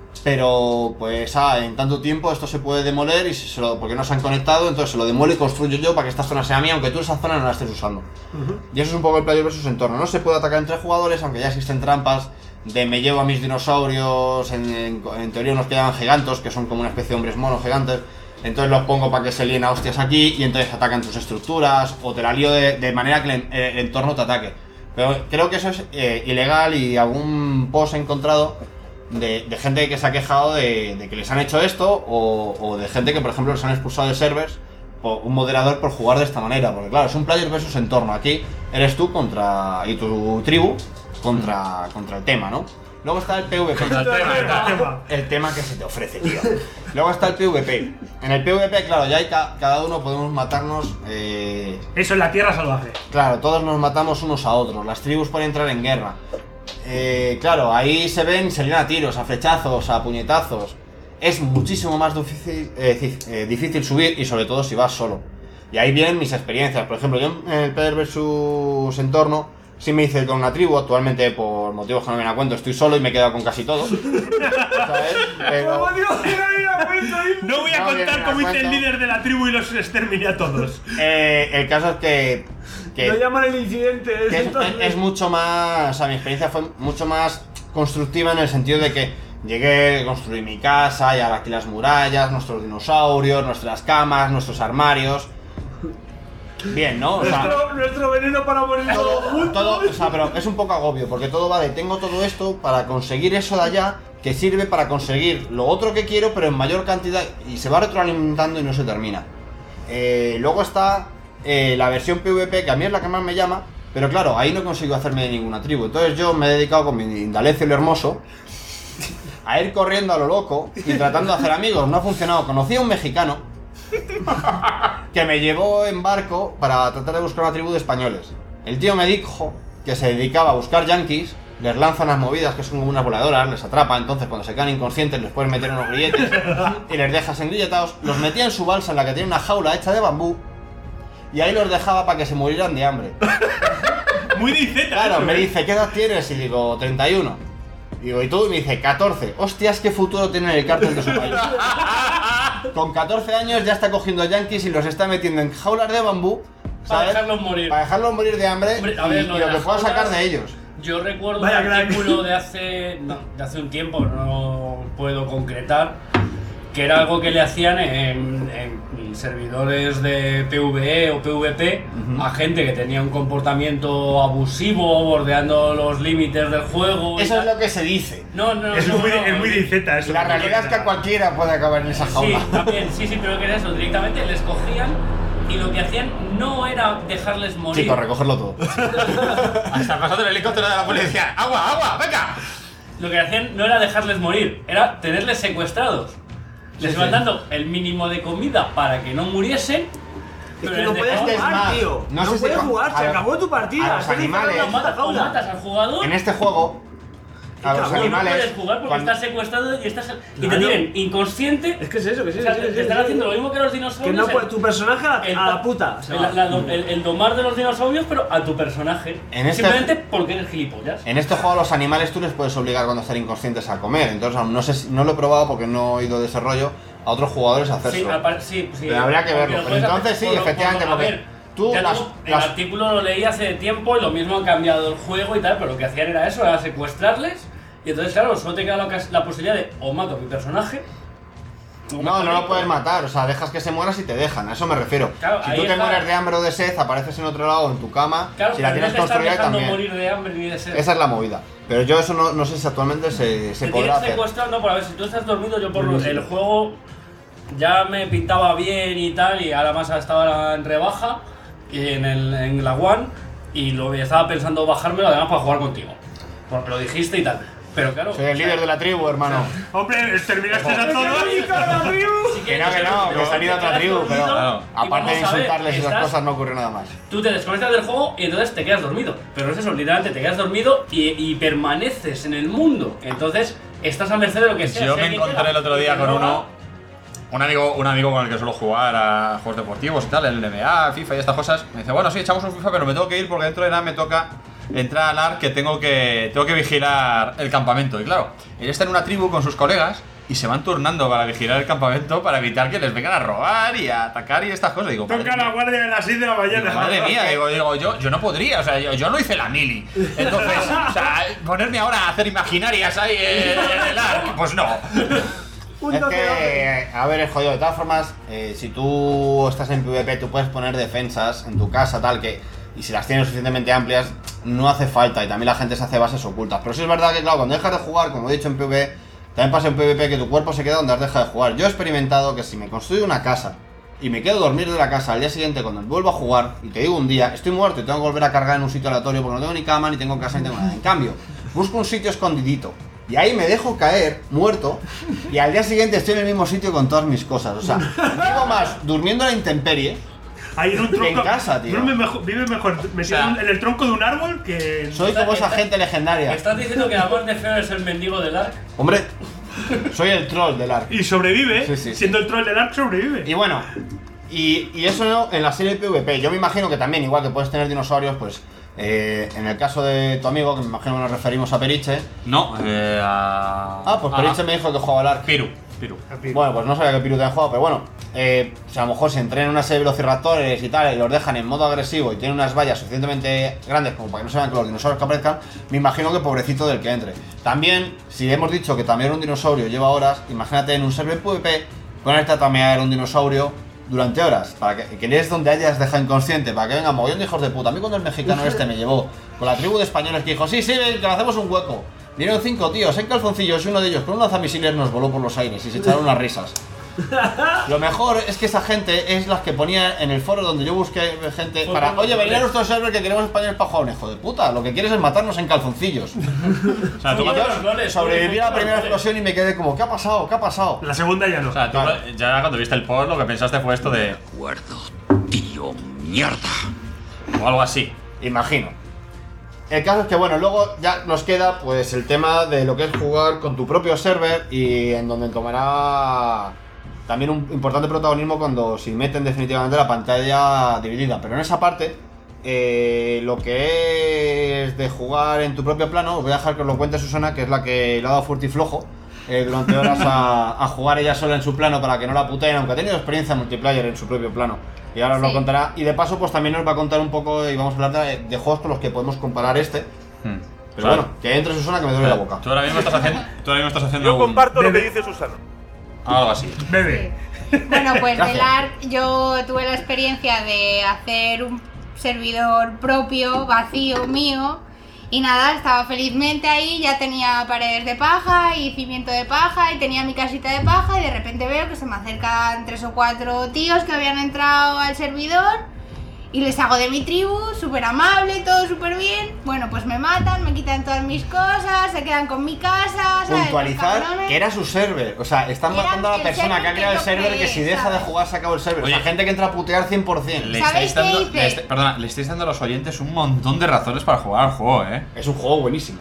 Pero pues ah, en tanto tiempo esto se puede demoler y se lo, porque no se han conectado, entonces se lo demuelo y construyo yo para que esta zona sea mía, aunque tú esa zona no la estés usando. Uh-huh. Y eso es un poco el Player versus Entorno. No se puede atacar entre jugadores, aunque ya existen trampas de me llevo a mis dinosaurios, en, en, en teoría unos que llaman gigantos, que son como una especie de hombres monos gigantes. Entonces los pongo para que se líen a hostias aquí y entonces atacan tus estructuras o te la lío de, de manera que el, el entorno te ataque. Pero creo que eso es eh, ilegal y algún post he encontrado de, de gente que se ha quejado de, de que les han hecho esto o, o de gente que por ejemplo les han expulsado de servers por un moderador por jugar de esta manera. Porque claro, es un player versus entorno. Aquí eres tú contra y tu tribu contra, contra el tema, ¿no? Luego está el PvP. El tema, el tema que se te ofrece, tío. Luego está el PvP. En el PvP, claro, ya hay ca cada uno podemos matarnos. Eh... Eso en la tierra salvaje. Claro, todos nos matamos unos a otros. Las tribus pueden entrar en guerra. Eh, claro, ahí se ven, se lían a tiros, a flechazos, a puñetazos. Es muchísimo más difícil, eh, eh, difícil subir y sobre todo si vas solo. Y ahí vienen mis experiencias. Por ejemplo, yo en el Player versus Entorno sí me hice con una tribu, actualmente por motivos que no me la cuento estoy solo y me he quedado con casi todo. ¿Sabes? Pero... No voy a no contar cómo hice el líder de la tribu y los exterminé a todos. Eh, el caso es que... que no llaman el incidente. Que es, es, es mucho más... O sea, mi experiencia fue mucho más constructiva en el sentido de que llegué, construí mi casa, y ahora aquí las murallas, nuestros dinosaurios, nuestras camas, nuestros armarios... Bien, ¿no? O sea, nuestro, nuestro veneno para morir todo, todo, o sea, pero es un poco agobio, porque todo va de tengo todo esto para conseguir eso de allá, que sirve para conseguir lo otro que quiero, pero en mayor cantidad, y se va retroalimentando y no se termina. Eh, luego está eh, la versión PvP, que a mí es la que más me llama, pero claro, ahí no consigo hacerme de ninguna tribu. Entonces yo me he dedicado con mi Indalecio el Hermoso a ir corriendo a lo loco y tratando de hacer amigos. No ha funcionado. Conocí a un mexicano que me llevó en barco para tratar de buscar una tribu de españoles. El tío me dijo que se dedicaba a buscar yanquis, les lanzan las movidas que son como unas voladoras, les atrapa, entonces cuando se quedan inconscientes les puedes meter unos grilletes y les dejas engrilletados, los metía en su balsa en la que tiene una jaula hecha de bambú y ahí los dejaba para que se murieran de hambre. Muy diceta. Claro, eso, me ¿eh? dice, ¿qué edad tienes? Y digo, treinta y uno. Digo, ¿y tú? Y me dice, catorce. Hostias, qué futuro tiene el cártel de su país. Con catorce años ya está cogiendo yanquis y los está metiendo en jaulas de bambú, ¿sabes? Para dejarlos morir. Para dejarlos morir de hambre. Hombre, y, a ver, y lo lo de que las pueda sacar jaulas, de ellos. Yo recuerdo Vaya un crack. artículo de hace, no, de hace un tiempo, no puedo concretar, que era algo que le hacían en, en servidores de PvE o PvP uh-huh. a gente que tenía un comportamiento abusivo, bordeando los límites del juego. Eso es lo que se dice. No, no, es, no, muy, no, es muy diceta eso. La realidad es que cualquiera puede acabar en esa jaula. Sí, también, sí, sí, pero que era eso, directamente les cogían y lo que hacían no era dejarles morir. Chicos, recogerlo todo. Hasta pasando el helicóptero de la policía. ¡Agua, agua, venga! Lo que hacían no era dejarles morir, era tenerles secuestrados. Les Sí, iban sí. dando el mínimo de comida para que no muriesen. Es pero que no les puedes dejaban- jugar, tío. no No, sé si puedes con- jugar, a se los- acabó tu a partida. los estás animales. encerrado O en esta matas, o jaula. matas al jugador. En este juego, a los o no animales. puedes jugar porque cuando- estás secuestrado y, estás, y te Claro. tienen inconsciente. Es que es eso, que sí, O sea, sí, te, sí, te sí, están sí. haciendo lo mismo que los dinosaurios. Que no el- puede, tu personaje a, el- a la puta. se el, va. la- el- el domar de los dinosaurios, pero a tu personaje. En este- Simplemente porque eres gilipollas. En este juego a los animales tú les puedes obligar cuando están inconscientes a comer. Entonces aún no sé si- no lo he probado porque no he ido de ese rollo a otros jugadores a Sí, hacerlo. apar- sí, sí. Pero habría que Porque verlo. lo Pero puedes entonces hacer sí, por lo- efectivamente, por lo- a porque ver, tú ya las- tú, el las- artículo lo leí hace tiempo y lo mismo han cambiado el juego y tal, pero lo que hacían era eso, era secuestrarles. Y entonces, claro, solo te queda la, cas- la posibilidad de o mato a mi personaje No, no lo puedes matar, o sea, dejas que se muera si te dejan, a eso me refiero. Claro, si ahí tú te está. mueres de hambre o de sed, apareces en otro lado, en tu cama, Claro, si la pero tienes no te estás construida dejando también. morir de hambre ni de sed. Esa es la movida. Pero yo eso no, no sé si actualmente se, se Te podrá tienes hacer. secuestrado, no, por a ver, si tú estás dormido, yo por lo- el juego ya me pintaba bien y tal, y ahora más estaba en rebaja y en, el, en la One, y lo estaba pensando bajármelo además para jugar contigo. Porque lo dijiste y tal. Pero claro. Soy el líder de la tribu, hermano. Hombre, terminaste a todos. Que no, que no, que se han ido a otra tribu, pero Claro. aparte de Y vamos a ver, insultarles y esas estás- cosas no ocurrió nada más. Tú te desconectas del juego y entonces te quedas dormido. Pero es eso, literalmente te quedas dormido y, y permaneces en el mundo. Entonces estás a merced de lo que sea. Yo sea me quien encontré quiera. el otro día Y te con roba. uno, un amigo, un amigo con el que suelo jugar a juegos deportivos y tal, el N B A, FIFA y estas cosas. Me dice, bueno, sí, echamos un FIFA, pero me tengo que ir porque dentro de nada me toca entrar al A R que tengo que tengo que vigilar el campamento. Y claro, él está en una tribu con sus colegas y se van turnando para vigilar el campamento para evitar que les vengan a robar y a atacar y estas cosas. Digo, Toca la guardia de las seis de la mañana. Digo, madre mía, digo, digo yo, yo no podría, o sea, yo, yo no hice la mili. Entonces, o sea, ponerme ahora a hacer imaginarias ahí en, en el A R, pues no. Es que, a ver, es jodido. De todas formas, eh, si tú estás en PvP, tú puedes poner defensas en tu casa, tal que. Y si las tienes suficientemente amplias, no hace falta. Y también la gente se hace bases ocultas. Pero sí es verdad que, claro, cuando dejas de jugar, como he dicho en PvP, también pasa en PvP que tu cuerpo se queda donde has dejado de jugar. Yo he experimentado que si me construyo una casa y me quedo a dormir de la casa al día siguiente cuando vuelvo a jugar, y te digo un día, estoy muerto y tengo que volver a cargar en un sitio aleatorio porque no tengo ni cama, ni tengo casa, ni tengo nada. En cambio, busco un sitio escondidito. Y ahí me dejo caer, muerto, y al día siguiente estoy en el mismo sitio con todas mis cosas. O sea, vivo más durmiendo a la intemperie Ahí en un que tronco. en casa, tío. Duerme mejor, vive mejor metido O sea, en el tronco de un árbol que. Soy como esa gente legendaria. ¿Estás diciendo que además de feo es el mendigo del Ark? Hombre, soy el troll del Ark. Y sobrevive, Sí, sí, sí. siendo el troll del Ark, sobrevive. Y bueno, y, y eso no, en la serie PvP. Yo me imagino que también, igual que puedes tener dinosaurios, pues eh, en el caso de tu amigo, que me imagino que nos referimos a Periche. No, eh, a... Ah, pues Periche me dijo que jugaba al Ark. Piru, Piru. Bueno, pues no sabía que Piru te había jugado, pero bueno, eh, si a lo mejor se entrenan una serie de velociraptores y tal, y los dejan en modo agresivo y tienen unas vallas suficientemente grandes como para que no se vean que los dinosaurios que aparezcan, me imagino que pobrecito del que entre. También, si hemos dicho que tamear un dinosaurio lleva horas, imagínate en un server PvP ponerte a tamear un dinosaurio durante horas, para que, que es donde hayas dejado inconsciente, para que venga mogollón de hijos de puta. A mí cuando el mexicano este me llevó con la tribu de españoles que dijo, sí, sí, ven, que le hacemos un hueco. Vinieron cinco tíos en calzoncillos y uno de ellos con un lanzamisiles nos voló por los aires y se echaron unas risas. Lo mejor es que esa gente es las que ponía en el foro donde yo busqué gente para, oye, venid a nuestro server que queremos españoles para jugar. Hijo de puta, lo que quieres es matarnos en calzoncillos. O sea, tú Y cuando- yo sobreviví a la primera explosión y me quedé como, ¿qué ha pasado? ¿Qué ha pasado? La segunda ya no. O sea, tú ya cuando viste el post lo que pensaste fue esto de... Tío, mierda. O algo así. Imagino. El caso es que, bueno, luego ya nos queda pues el tema de lo que es jugar con tu propio server y en donde tomará también un importante protagonismo cuando se meten definitivamente la pantalla dividida. Pero en esa parte, eh, lo que es de jugar en tu propio plano, os voy a dejar que os lo cuente Susana, que es la que le ha dado furtiflojo eh, durante horas a, a jugar ella sola en su plano para que no la puteen, aunque ha tenido experiencia multiplayer en su propio plano. Y ahora os lo Sí. contará. Y de paso, pues también nos va a contar un poco y vamos a hablar de, de juegos con los que podemos comparar este. Hmm. Pero bueno, que entre Susana que me duele la boca. Tú ahora mismo estás haciendo, tú ahora mismo estás haciendo Yo un- comparto lo que dice Susana. algo así. Bebe. Bueno, pues Gracias. del Ark yo tuve la experiencia de hacer un servidor propio, vacío, mío. Y nada, estaba felizmente ahí, ya tenía paredes de paja y cimiento de paja y tenía mi casita de paja y de repente veo que se me acercan tres o cuatro tíos que habían entrado al servidor y les hago de mi tribu, súper amable, todo súper bien. Bueno, pues me matan, me quitan todas mis cosas, se quedan con mi casa, ¿sabes? Los Puntualizar cabrones. que era su server. O sea, están Era matando a la el persona server que ha creado que el yo server creé, que si deja de ¿sabes? jugar se acaba el server. O sea, Oye, gente que entra a putear cien por cien. Le ¿Sabéis estáis dando, qué hice? le est- perdona, le estáis dando a los oyentes un montón de razones para jugar al juego, ¿eh? Es un juego buenísimo.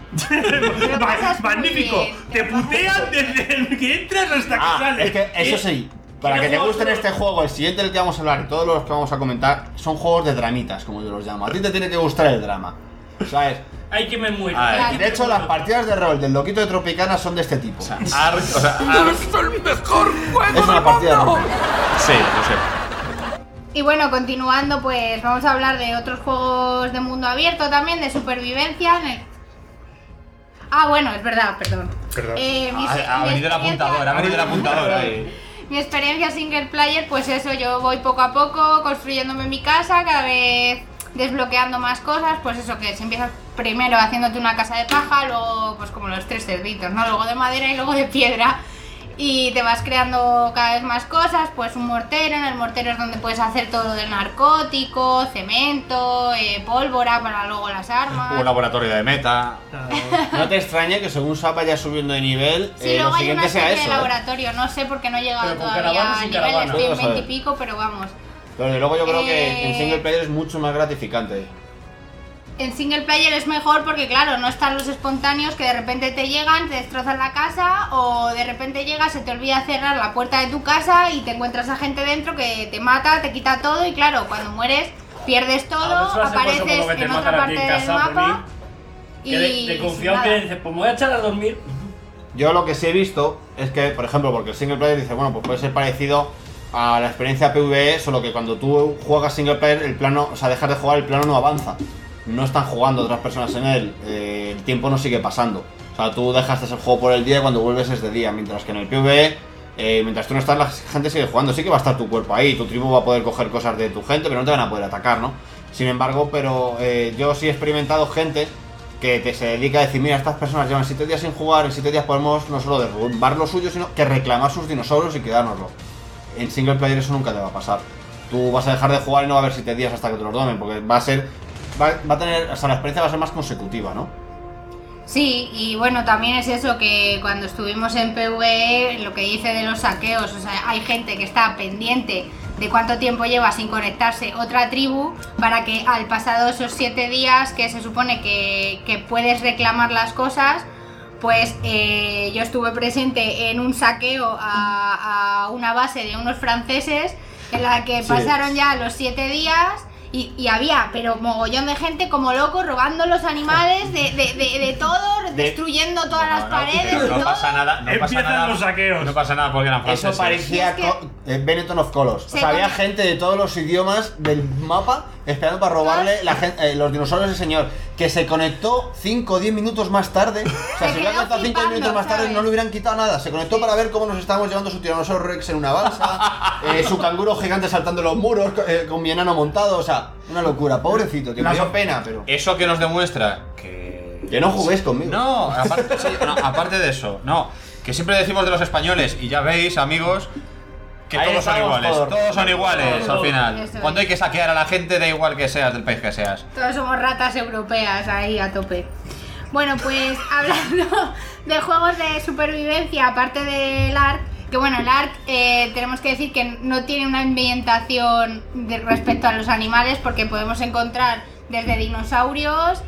Ma- Magnífico. Te putean desde el que entras hasta que Ah, sales. es que eso sí. Para que te gusten este juego, el siguiente del que vamos a hablar y todos los que vamos a comentar son juegos de dramitas, como yo los llamo. A ti te tiene que gustar el drama, ¿sabes? Hay que me muero. Ah, De hecho, las partidas de rol del loquito de Tropicana son de este tipo. Ark, o sea, Ark- es una partida de rol. sí, lo sé. Y bueno, continuando, pues vamos a hablar de otros juegos de mundo abierto también, de supervivencia. En el... Ah, bueno, es verdad, perdón. Perdón. Eh, mi Ha, se- ha mi venido el experiencia- apuntador, ha venido el apuntador ahí. mi experiencia single player, pues eso, yo voy poco a poco construyéndome mi casa, cada vez desbloqueando más cosas, pues eso, que si empiezas primero haciéndote una casa de paja, luego pues como los tres cerditos, ¿no? Luego de madera y luego de piedra. Y te vas creando cada vez más cosas, pues un mortero, en el mortero es donde puedes hacer todo del narcótico, cemento, eh, pólvora para luego las armas. Un laboratorio de meta. No te extrañe que según SAP vaya subiendo de nivel, Sí, eh, luego lo hay una siguiente sea especie eso. de ¿eh? laboratorio, no sé por qué no he llegado Pero con todavía caravanas a y nivel, caravanas. estoy en Puedes veinte y saber. pico, pero vamos. Pero desde luego yo creo que Eh, en single player es mucho más gratificante. En single player es mejor porque claro, no están los espontáneos que de repente te llegan, te destrozan la casa o de repente llegas, se te olvida cerrar la puerta de tu casa y te encuentras a gente dentro que te mata, te quita todo y claro, cuando mueres pierdes todo, A ver, eso va a ser por eso apareces por lo que te en otra matan a ti parte en del casa, mapa Que de, de y confiado nada. que dices, pues me voy a echar a dormir. Yo lo que sí he visto es que, por ejemplo, porque el single player dice, bueno, pues puede ser parecido a la experiencia PvE, solo que cuando tú juegas single player, el plano, o sea, dejas de jugar, el plano no avanza. No están jugando otras personas en él, eh, el tiempo no sigue pasando. O sea, tú dejaste el juego por el día y cuando vuelves es de día, mientras que en el PvE, eh, mientras tú no estás, la gente sigue jugando. Sí que va a estar tu cuerpo ahí, tu tribu va a poder coger cosas de tu gente, pero no te van a poder atacar, ¿no? Sin embargo, pero eh, yo sí he experimentado gente que te se dedica a decir, mira, estas personas llevan siete días sin jugar, en siete días podemos no solo derrumbar lo suyo, sino que reclamar sus dinosaurios y quedárnoslo. En single player eso nunca te va a pasar. Tú vas a dejar de jugar y no va a haber siete días hasta que te los domen, porque va a ser... Va, va a tener, o sea, la experiencia va a ser más consecutiva, ¿no? Sí, y bueno, también es eso que cuando estuvimos en PvE, lo que dice de los saqueos, o sea, hay gente que está pendiente de cuánto tiempo lleva sin conectarse otra tribu para que al pasado esos siete días que se supone que, que puedes reclamar las cosas, pues eh, yo estuve presente en un saqueo a, a una base de unos franceses en la que Sí. pasaron ya los siete días. Y, y había, pero mogollón de gente como loco robando los animales de, de, de, de todo, destruyendo todas las paredes Pero y no todo. pasa nada, no pasa nada. los saqueos. No pasa nada porque eran franceses. Eso parecía Es que- co- eh, Benetton of Colors. O Se sea, había con- gente de todos los idiomas del mapa esperando para robarle la gen- eh, los dinosaurios del señor, que se conectó cinco o diez minutos más tarde. O sea, Se si hubiera quedó conectado cinco o diez minutos flipando, más tarde ¿sabes? no le hubieran quitado nada. Se conectó para ver cómo nos estábamos llevando su tiranosaurio Rex en una balsa, eh, su canguro gigante saltando los muros, eh, con mi enano montado. O sea, una locura. Pobrecito, tío. Me dio pena, pero... Eso que nos demuestra que... Que no juguéis conmigo. No, aparte, sí, no, aparte de eso, no. Que siempre decimos de los españoles, y ya veis, amigos, que Ahí todos son estamos, iguales. todos. Todos son iguales Todos. al final. Eso es. Cuando hay que saquear a la gente, da igual que seas, del país que seas. Todos somos ratas europeas ahí a tope. Bueno, pues hablando de juegos de supervivencia, aparte del Ark, que bueno, el Ark eh, tenemos que decir que no tiene una ambientación de, respecto a los animales, porque podemos encontrar desde dinosaurios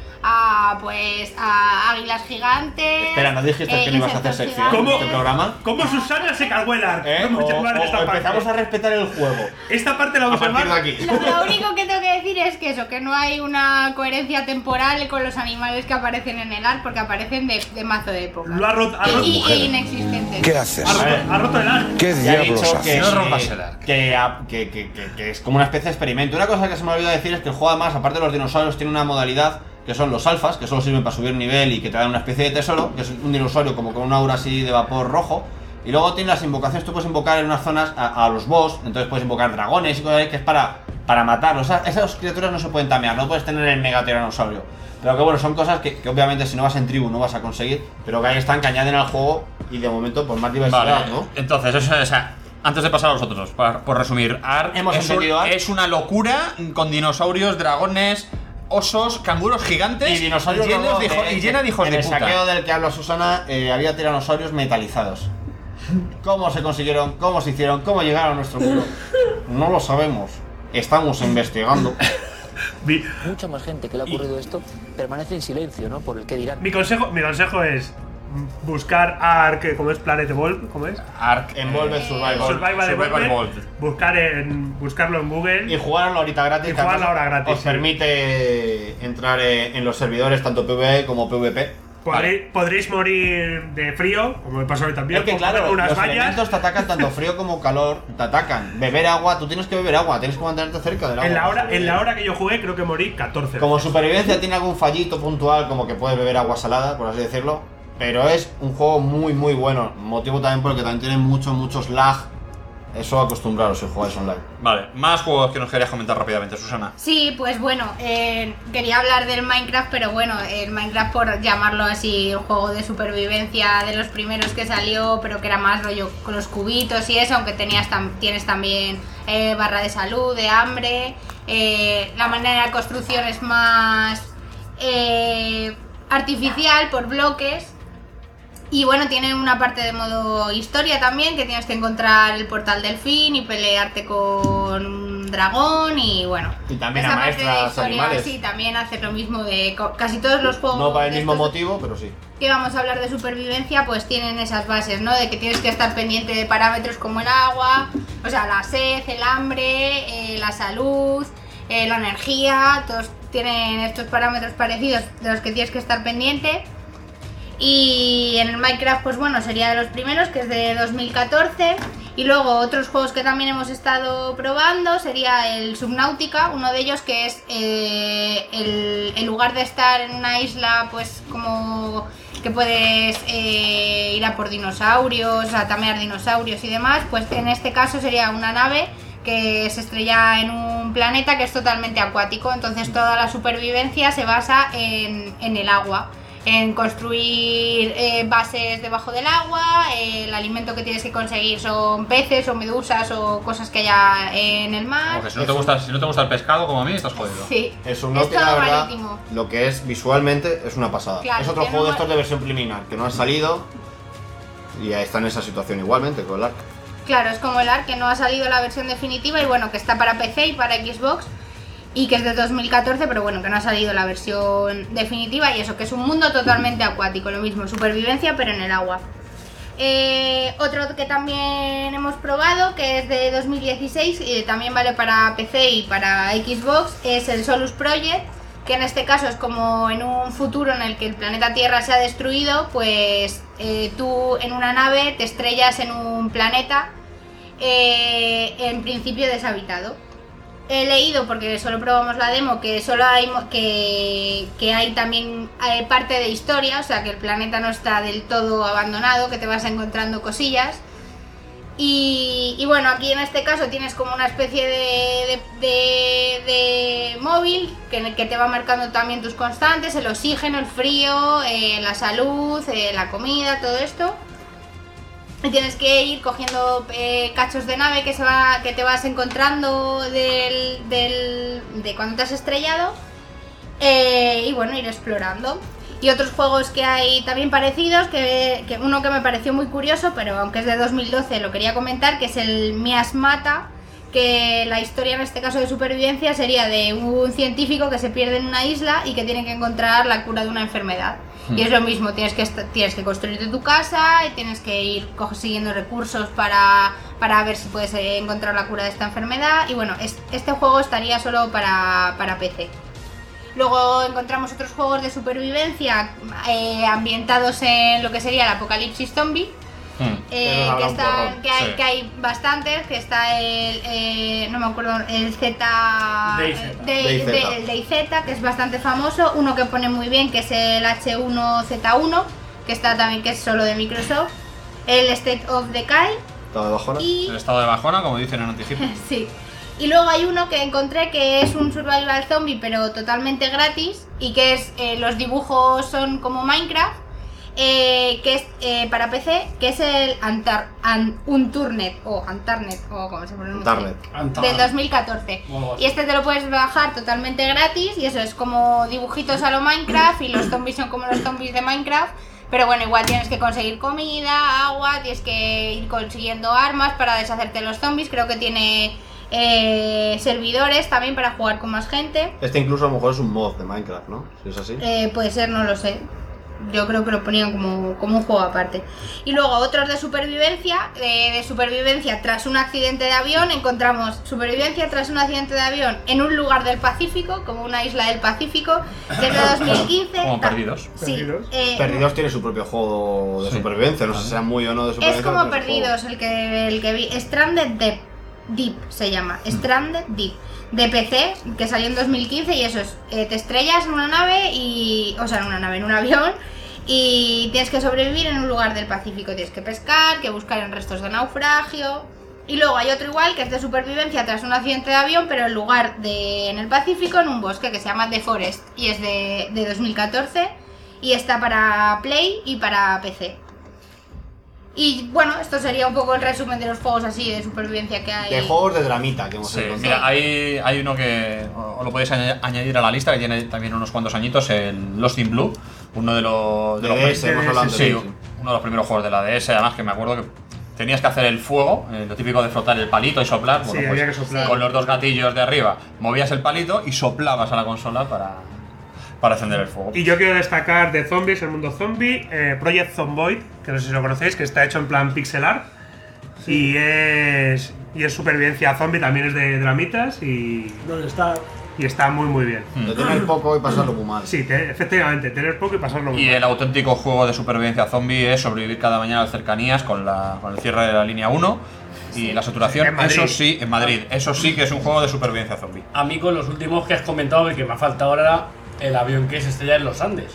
a pues a águilas gigantes. Espera, ¿no dijiste eh, que no ibas a hacer insectos sección en ¿Cómo? este programa? ¿Cómo Susana se cargó el Ark? ¿Eh? Vamos a O- llamar o- esta o parte. empezamos a respetar el juego. Esta parte la vamos a, A partir llamar. de aquí. Lo, lo único que tengo que decir es que eso, que no hay una coherencia temporal con los animales que aparecen en el Ark, porque aparecen de, de mazo de época. Lo ha roto. Ha roto, Y, e inexistentes. ¿Qué haces? ha roto- ha roto el Ark. ¿Qué Ya he diablos dicho que, haces? No rompas que- el arco. que, a- que- que- que- que es como una especie de experimento. Una cosa que se me olvidó decir es que el juego, además, aparte de los dinosaurios, tiene una modalidad que son los alfas, que solo sirven para subir nivel y que te dan una especie de tesoro, que es un dinosaurio como con una aura así de vapor rojo. Y luego tiene las invocaciones, tú puedes invocar en unas zonas a, a los boss, entonces puedes invocar dragones y cosas así, que es para, para matarlos. O sea, esas criaturas no se pueden tamear, no puedes tener el mega tiranosaurio. Pero que bueno, son cosas que, que obviamente si no vas en tribu no vas a conseguir, pero que ahí están, que añaden al juego y de momento pues más diversidad, Vale, ¿no? entonces, eso, o sea, antes de pasar a los otros, por, por resumir, Ark Hemos es, un- entendido Ark. es una locura con dinosaurios, dragones, osos, canguros gigantes Y dinosaurios llenos luego, de hijo- eh, y llena de hijos en de el puta. saqueo del que habla Susana eh, había tiranosaurios metalizados. ¿Cómo se consiguieron? ¿Cómo se hicieron? ¿Cómo llegaron a nuestro mundo? No lo sabemos. Estamos investigando. Mi, Mucha más gente que le ha ocurrido esto permanece en silencio, ¿no? Por el que dirán. mi consejo, mi consejo es buscar Ark, como es Planet Evolve, ¿cómo es? Ark Envolve Survival. Survival Survival Evolved. Evolved. Buscar en, buscarlo en Google. Y jugarlo ahorita gratis. Y que jugarlo además ahora gratis, Os sí. permite entrar eh, en los servidores, tanto PvE como PvP. Podréis, podréis morir de frío, como me pasó hoy también. Es que por claro, poner unas los vallas. elementos te atacan tanto frío como calor, te atacan. Beber agua, tú tienes que beber agua, tienes que mantenerte cerca del agua. En la, hora, en la hora que yo jugué, creo que morí catorce Como veces. supervivencia tiene algún fallito puntual, como que puedes beber agua salada, por así decirlo. Pero es un juego muy muy bueno. Motivo también porque también tiene muchos, muchos lag Eso acostumbraros si jugáis online. Vale, más juegos que nos querías comentar rápidamente, Susana. Sí, pues bueno, eh, quería hablar del Minecraft, pero bueno, el Minecraft, por llamarlo así, un juego de supervivencia de los primeros que salió, pero que era más rollo con los cubitos y eso, aunque tenías tam tienes también eh, barra de salud, de hambre, eh, la manera de construcción es más eh, artificial por bloques. Y bueno, tiene una parte de modo historia también, que tienes que encontrar el portal del fin y pelearte con un dragón y bueno. Y también esa a parte de maestras historia, animales. sí, también hace lo mismo de co- casi todos los juegos. No para el de mismo estos motivo, pero sí. que vamos a hablar de supervivencia, pues tienen esas bases, ¿no? De que tienes que estar pendiente de parámetros como el agua, o sea, la sed, el hambre, eh, la salud, eh, la energía, todos tienen estos parámetros parecidos de los que tienes que estar pendiente. Y en el Minecraft, pues bueno, sería de los primeros, que es de dos mil catorce. Y luego otros juegos que también hemos estado probando sería el Subnautica, uno de ellos que es eh, el, en lugar de estar en una isla, pues como que puedes eh, ir a por dinosaurios, a tamear dinosaurios y demás, pues en este caso sería una nave que se estrella en un planeta que es totalmente acuático, entonces toda la supervivencia se basa en, en el agua. En construir eh, bases debajo del agua, eh, el alimento que tienes que conseguir son peces o medusas o cosas que haya en el mar. Porque si no te gusta, si no te gusta el pescado como a mí, estás jodido. Sí, Es un es Nautica, todo la verdad, marítimo. lo que es visualmente es una pasada. Claro, es otro que juego no- de estos de versión preliminar, que no ha salido y ahí está en esa situación igualmente con el Ark. Claro, es como el Ark, que no ha salido la versión definitiva y bueno, que está para P C y para Xbox y que es de dos mil catorce, pero bueno, que no ha salido la versión definitiva y eso, que es un mundo totalmente acuático, lo mismo, supervivencia pero en el agua. Eh, otro que también hemos probado, que es de dos mil dieciséis y también vale para P C y para Xbox, es el Solus Project, que en este caso es como en un futuro en el que el planeta Tierra se ha destruido, pues eh, tú en una nave te estrellas en un planeta eh, en principio deshabitado. He leído, porque solo probamos la demo, que solo hay mo- que, que hay también hay parte de historia, o sea que el planeta no está del todo abandonado, que te vas encontrando cosillas. Y, y bueno, aquí en este caso tienes como una especie de, de, de- de móvil que, que te va marcando también tus constantes, el oxígeno, el frío, eh, la salud, eh, la comida, todo esto. Y tienes que ir cogiendo eh, cachos de nave que se va, que te vas encontrando del, del, de cuando te has estrellado eh, y bueno, ir explorando. Y otros juegos que hay también parecidos, que, que uno que me pareció muy curioso, pero aunque es de dos mil doce lo quería comentar, que es el Miasmata, que la historia en este caso de supervivencia sería de un científico que se pierde en una isla y que tiene que encontrar la cura de una enfermedad. Y es lo mismo, tienes que, est- tienes que construirte tu casa y tienes que ir consiguiendo recursos para, para ver si puedes eh, encontrar la cura de esta enfermedad. Y bueno, es- este juego estaría solo para, para P C. Luego encontramos otros juegos de supervivencia eh, ambientados en lo que sería el apocalipsis zombie. Eh, Eso que, habla un están- porrón, que, hay, sí. que hay bastantes, que está el, eh, no me acuerdo, el Z, DayZ. de- de- el DayZ, que es bastante famoso, uno que pone muy bien, que es el H uno Z uno, que está también, que es solo de Microsoft, el State of Decay, Estado de bajona. y El estado de bajona, como dicen en Antigip. sí. Y luego hay uno que encontré que es un survival zombie, pero totalmente gratis, y que es, eh, los dibujos son como Minecraft, eh, que es eh, para P C, que es el Antar, An- Unturnet, o Antarnet, o como se pronuncia, Antarnet. del dos mil catorce. Y este te lo puedes bajar totalmente gratis, y eso es como dibujitos a lo Minecraft, y los zombies son como los zombies de Minecraft. Pero bueno, igual tienes que conseguir comida, agua, tienes que ir consiguiendo armas para deshacerte de los zombies. Creo que tiene eh, servidores también para jugar con más gente. Este incluso a lo mejor es un mod de Minecraft, ¿no? Si es así. Eh, puede ser, no lo sé. Yo creo que lo ponían como, como un juego aparte. Y luego otros de supervivencia, de, de supervivencia tras un accidente de avión. Encontramos supervivencia tras un accidente de avión en un lugar del Pacífico, como una isla del Pacífico, que es de dos mil quince. Como Ta- Perdidos. Sí, eh, Perdidos tiene su propio juego de supervivencia, no sé si sea muy o no de es supervivencia. como pero su Perdidos el que, el que vi. Stranded Deep, Deep se llama. Stranded Deep. De P C, que salió en dos mil quince y eso es, eh, te estrellas en una nave y, o sea, en una nave, en un avión y tienes que sobrevivir en un lugar del Pacífico, tienes que pescar, que buscar en restos de naufragio Y luego hay otro igual que es de supervivencia tras un accidente de avión, pero en lugar de en el Pacífico, en un bosque, que se llama The Forest y es de, de dos mil catorce y está para Play y para P C. Y bueno, esto sería un poco el resumen de los juegos así de supervivencia que hay. De juegos de dramita que hemos Sí, encontrado. mira, hay, hay uno que os lo podéis añ- añadir a la lista, que tiene también unos cuantos añitos, el Lost in Blue, uno de los... De los D S, hemos hablado sí, de uno de los primeros juegos de la D S, además que me acuerdo que tenías que hacer el fuego, eh, lo típico de frotar el palito y soplar. Sí, Bueno, había pues, que soplar. con los dos gatillos de arriba movías el palito y soplabas a la consola para, para encender el fuego. Y yo quiero destacar de zombies, el mundo zombie, eh, Project Zomboid, que no sé si lo conocéis, que está hecho en plan pixel art. Y es y es supervivencia zombie, también es de dramitas y. ¿Dónde está? Y está muy muy bien. De tener poco y pasarlo muy mal. Sí, te- efectivamente, tener poco y pasarlo muy Y mal. el auténtico juego de supervivencia zombie es sobrevivir cada mañana a las cercanías con, la, con el cierre de la línea uno y la saturación. En Madrid. Eso sí, en Madrid. Eso sí que es un juego de supervivencia zombie. A mí con los últimos que has comentado, el que me ha faltado ahora el avión que se estrella en los Andes.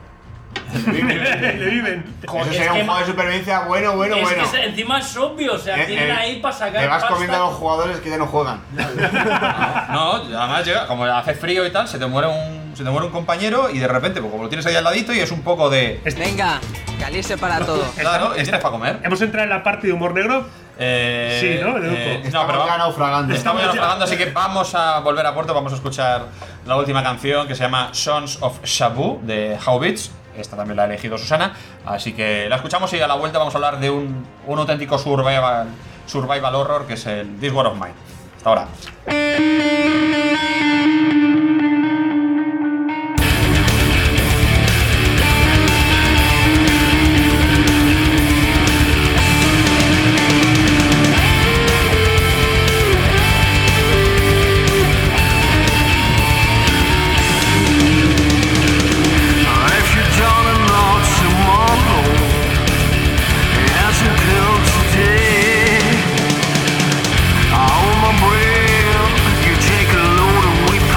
Le viven. Joder, Eso es sería que un juego de supervivencia bueno, bueno, es bueno. que se- encima es obvio, o sea, Eh, tienen eh, ahí para sacar Te vas pasta. comiendo a los jugadores que ya no juegan. No, además llega, como hace frío y tal, se te muere un, se te muere un compañero y de repente, pues como lo tienes ahí al ladito y es un poco de... Venga, calice para todo. Claro, y tienes para comer. ¿Hemos entrado en la parte de humor negro? Eh, Sí, ¿no? De grupo. eh, Estamos pero ya va- naufragando. Estamos ya naufragando, así que vamos a volver a puerto. Vamos a escuchar la última canción que se llama Sons of Shabu de Hobbits. Esta también la ha elegido Susana. Así que la escuchamos y a la vuelta vamos a hablar de un, un auténtico survival, survival horror que es el This War of Mine. Hasta ahora. If you don't know tomorrow hasn't come today, all my breath, you take a load of weed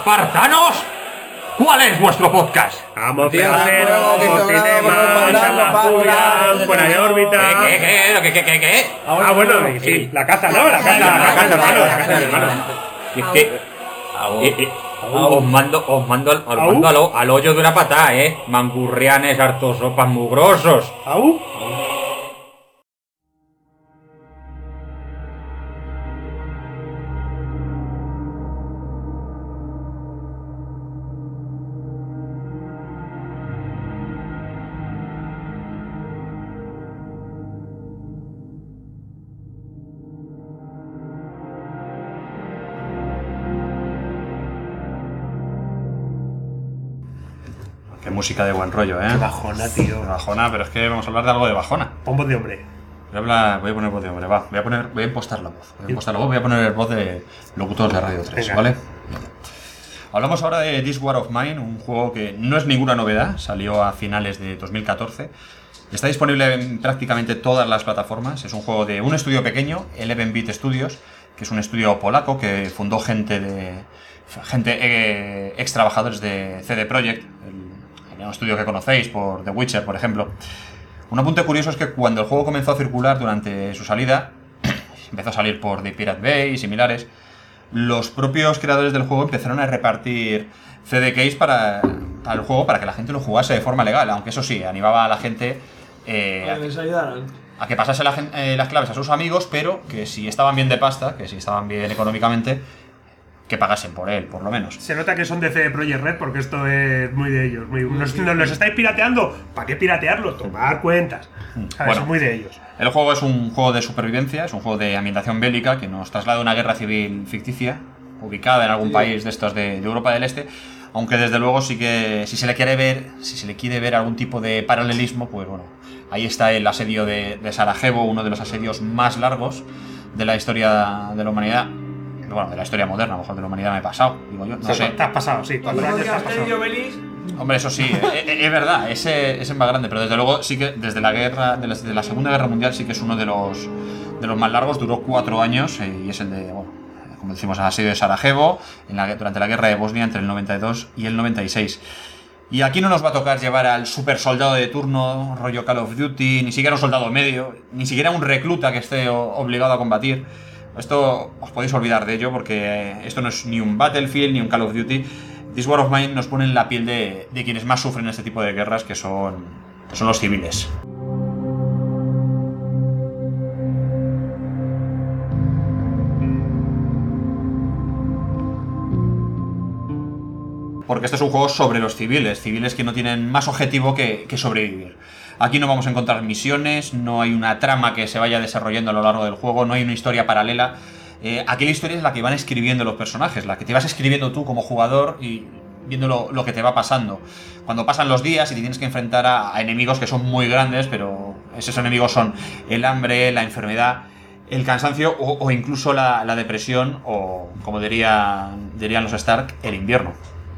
¡Espartanos! ¿Cuál es vuestro podcast? Vamos, Pedacero, Cinema, la Furia, Fuera de órbita. ¿Qué, qué, qué, qué, qué, qué? Ah, bueno, sí, la caza, ¿no? La caza, la caza, hermano, la caza, hermano. Y es que... Eh, eh, os mando, os mando, al, os mando al, al hoyo de una patada, ¿eh? Mangurrianes, hartos sopas mugrosos. ¿Au? Qué música de buen rollo, ¿eh? Qué bajona, tío. Qué bajona, pero es que vamos a hablar de algo de bajona. Pon voz de hombre. Voy a, hablar, voy a poner voz de hombre, va. Voy a, poner, voy a impostar la voz. Voy a impostar la voz, voy a poner voz de locutor de Radio tres, Venga. ¿Vale? Hablamos ahora de This War of Mine, un juego que no es ninguna novedad, salió a finales de dos mil catorce. Está disponible en prácticamente todas las plataformas. Es un juego de un estudio pequeño, eleven bit Studios, que es un estudio polaco que fundó gente de gente eh, ex trabajadores de C D Projekt, el, el estudio que conocéis por The Witcher, por ejemplo. Un apunte curioso es que cuando el juego comenzó a circular durante su salida, empezó a salir por The Pirate Bay y similares, los propios creadores del juego empezaron a repartir C D keys para, para el juego para que la gente lo jugase de forma legal, aunque eso sí, animaba a la gente eh, a, que, a que pasase la, eh, las claves a sus amigos, pero que si estaban bien de pasta, que si estaban bien económicamente, que pagasen por él, por lo menos. Se nota que son de C D Projekt Red porque esto es muy de ellos. Muy, nos, nos, ¿Los estáis pirateando? ¿Para qué piratearlo? Tomar cuentas. ¿Sabes? Bueno, es muy de ellos. El juego es un juego de supervivencia, es un juego de ambientación bélica que nos traslada a una guerra civil ficticia, ubicada en algún sí. país de estos de, de Europa del Este, aunque desde luego sí que si se le quiere ver, si se le quiere ver algún tipo de paralelismo, pues bueno, ahí está el asedio de, de Sarajevo, uno de los asedios más largos de la historia de la humanidad. Bueno, de la historia moderna, a lo mejor de la humanidad me he pasado, digo yo, no sí, sé. Te has pasado, sí. ¿Cuántos años te has pasado? Hombre, eso sí, es, es verdad, ese, ese es más grande, pero desde luego sí que desde la guerra, desde la Segunda Guerra Mundial sí que es uno de los de los más largos, duró cuatro años eh, y es el de, bueno, como decimos, el asedio de Sarajevo en la, durante la guerra de Bosnia entre el noventa y dos y el noventa y seis. Y aquí no nos va a tocar llevar al super soldado de turno, rollo Call of Duty, ni siquiera un soldado medio, ni siquiera un recluta que esté obligado a combatir. Esto os podéis olvidar de ello porque esto no es ni un Battlefield ni un Call of Duty. This War of Mine nos pone en la piel de, de quienes más sufren este tipo de guerras, que son, que son los civiles. Porque este es un juego sobre los civiles, civiles que no tienen más objetivo que, que sobrevivir. Aquí no vamos a encontrar misiones, no hay una trama que se vaya desarrollando a lo largo del juego, no hay una historia paralela. Eh, aquí la historia es la que van escribiendo los personajes, la que te vas escribiendo tú como jugador y viendo lo, lo que te va pasando. Cuando pasan los días y te tienes que enfrentar a, a enemigos que son muy grandes, pero esos enemigos son el hambre, la enfermedad, el cansancio o, o incluso la, la depresión o, como diría, dirían los Stark, el invierno.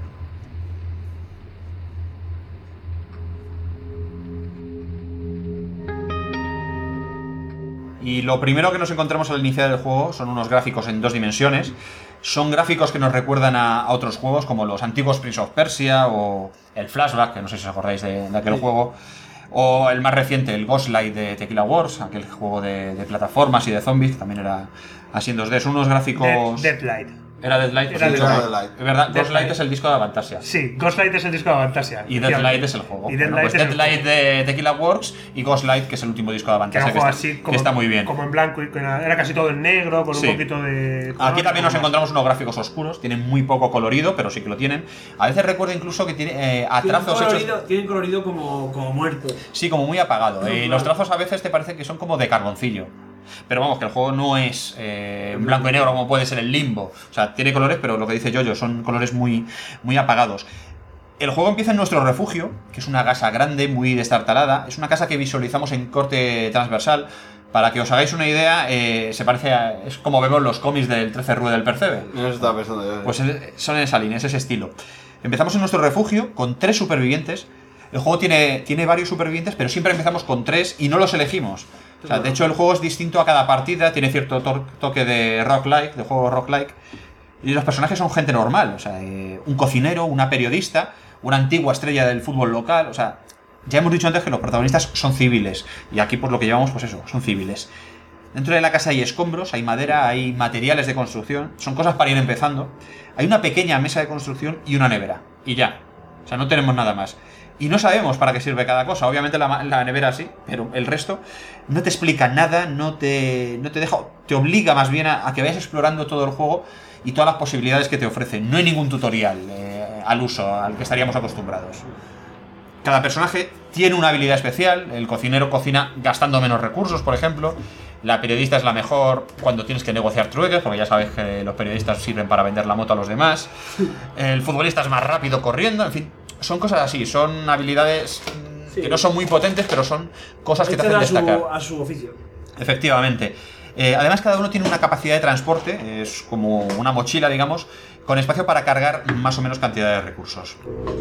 Y lo primero que nos encontramos al iniciar el juego son unos gráficos en dos dimensiones. Son gráficos que nos recuerdan a, a otros juegos como los antiguos Prince of Persia o el Flashback, que no sé si os acordáis de, de aquel sí. juego, o el más reciente, el Ghostlight de Tequila Wars, aquel juego de, de plataformas y de zombies, que también era así en dos D. Son unos gráficos... Dead, Deadlight. Era Deadlight, Era pues Deadlight. Es verdad, Ghostlight es el disco de Avantasia. Sí, Ghostlight es el disco de Avantasia. Y Deadlight es el juego. Y bueno, Deadlight pues es Deadlight de Tequila Works y Ghostlight, que es el último disco de Avantasia, que, que, está, así, como, que está muy bien. Como en blanco, y era casi todo en negro, con sí. un poquito de... Aquí también nos encontramos unos gráficos oscuros, tienen muy poco colorido, pero sí que lo tienen. A veces recuerdo incluso que tiene eh, a trazos ¿Tienen colorido, hechos... Tienen colorido como, como muerto. Sí, como muy apagado. Y eh, los trazos a veces te parecen que son como de carboncillo. Pero vamos, que el juego no es eh, en blanco y negro como puede ser el Limbo. O sea, tiene colores, pero lo que dice Yoyo, son colores muy, muy apagados. El juego empieza en nuestro refugio, que es una casa grande, muy destartalada. Es una casa que visualizamos en corte transversal. Para que os hagáis una idea, eh, se parece a, es como vemos los cómics del trece Rue del Percebe. No se está pensando yo. Pues son en esa línea, es ese estilo. Empezamos en nuestro refugio con tres supervivientes. El juego tiene, tiene varios supervivientes, pero siempre empezamos con tres y no los elegimos. O sea, de hecho el juego es distinto a cada partida, tiene cierto to toque de roguelike, de juego roguelike. Y los personajes son gente normal, o sea, eh, un cocinero, una periodista, una antigua estrella del fútbol local, o sea, ya hemos dicho antes que los protagonistas son civiles, y aquí pues lo que llevamos, pues eso, son civiles. Dentro de la casa hay escombros, hay madera, hay materiales de construcción, son cosas para ir empezando. Hay una pequeña mesa de construcción y una nevera, y ya, o sea, no tenemos nada más. Y no sabemos para qué sirve cada cosa, obviamente la, la nevera sí, pero el resto no te explica nada, no te, no te deja, te obliga más bien a, a que vayas explorando todo el juego y todas las posibilidades que te ofrece. No hay ningún tutorial eh, al uso, al que estaríamos acostumbrados. Cada personaje tiene una habilidad especial, el cocinero cocina gastando menos recursos, por ejemplo, la periodista es la mejor cuando tienes que negociar trueques, porque ya sabes que los periodistas sirven para vender la moto a los demás, el futbolista es más rápido corriendo, en fin, son cosas así, son habilidades sí. que no son muy potentes, pero son cosas que te hacen destacar. A su, a su oficio. Efectivamente. Eh, además, cada uno tiene una capacidad de transporte, es como una mochila, digamos, con espacio para cargar más o menos cantidad de recursos.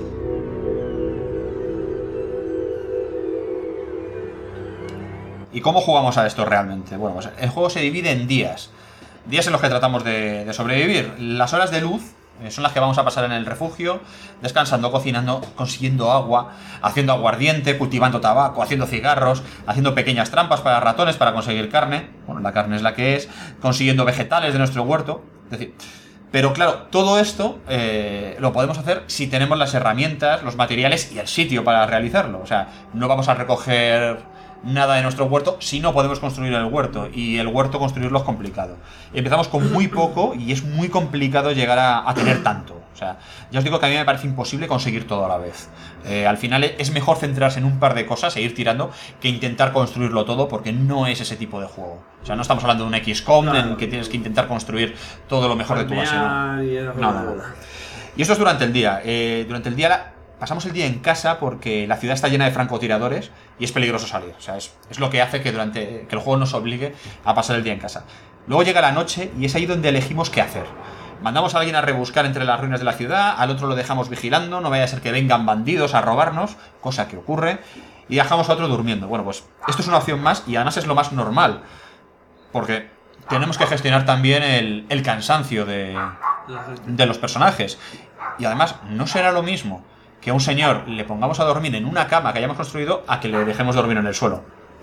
¿Y cómo jugamos a esto realmente? Bueno, pues el juego se divide en días. Días en los que tratamos de, de sobrevivir. Las horas de luz eh, son las que vamos a pasar en el refugio, descansando, cocinando, consiguiendo agua, haciendo aguardiente, cultivando tabaco, haciendo cigarros, haciendo pequeñas trampas para ratones para conseguir carne. Bueno, la carne es la que es. Consiguiendo vegetales de nuestro huerto. Es decir, pero claro, todo esto eh, lo podemos hacer si tenemos las herramientas, los materiales y el sitio para realizarlo. O sea, no vamos a recoger nada de nuestro huerto si no podemos construir el huerto, y el huerto construirlo es complicado. Empezamos con muy poco y es muy complicado llegar a, a tener tanto. O sea, ya os digo que a mí me parece imposible conseguir todo a la vez. Eh, al final es mejor centrarse en un par de cosas e ir tirando que intentar construirlo todo, porque no es ese tipo de juego. O sea, no estamos hablando de un equis com claro. en el que tienes que intentar construir todo lo mejor de tu base. No, no, no, no. Y esto es durante el día. Eh, durante el día la, pasamos el día en casa porque la ciudad está llena de francotiradores y es peligroso salir. O sea, es, es lo que hace que, durante, que el juego nos obligue a pasar el día en casa. Luego llega la noche y es ahí donde elegimos qué hacer. Mandamos a alguien a rebuscar entre las ruinas de la ciudad, al otro lo dejamos vigilando, no vaya a ser que vengan bandidos a robarnos, cosa que ocurre, y dejamos a otro durmiendo. Bueno, pues esto es una opción más y además es lo más normal, porque tenemos que gestionar también el, el cansancio de, de los personajes. Y además no será lo mismo que a un señor le pongamos a dormir en una cama que hayamos construido a que le dejemos dormir en el suelo.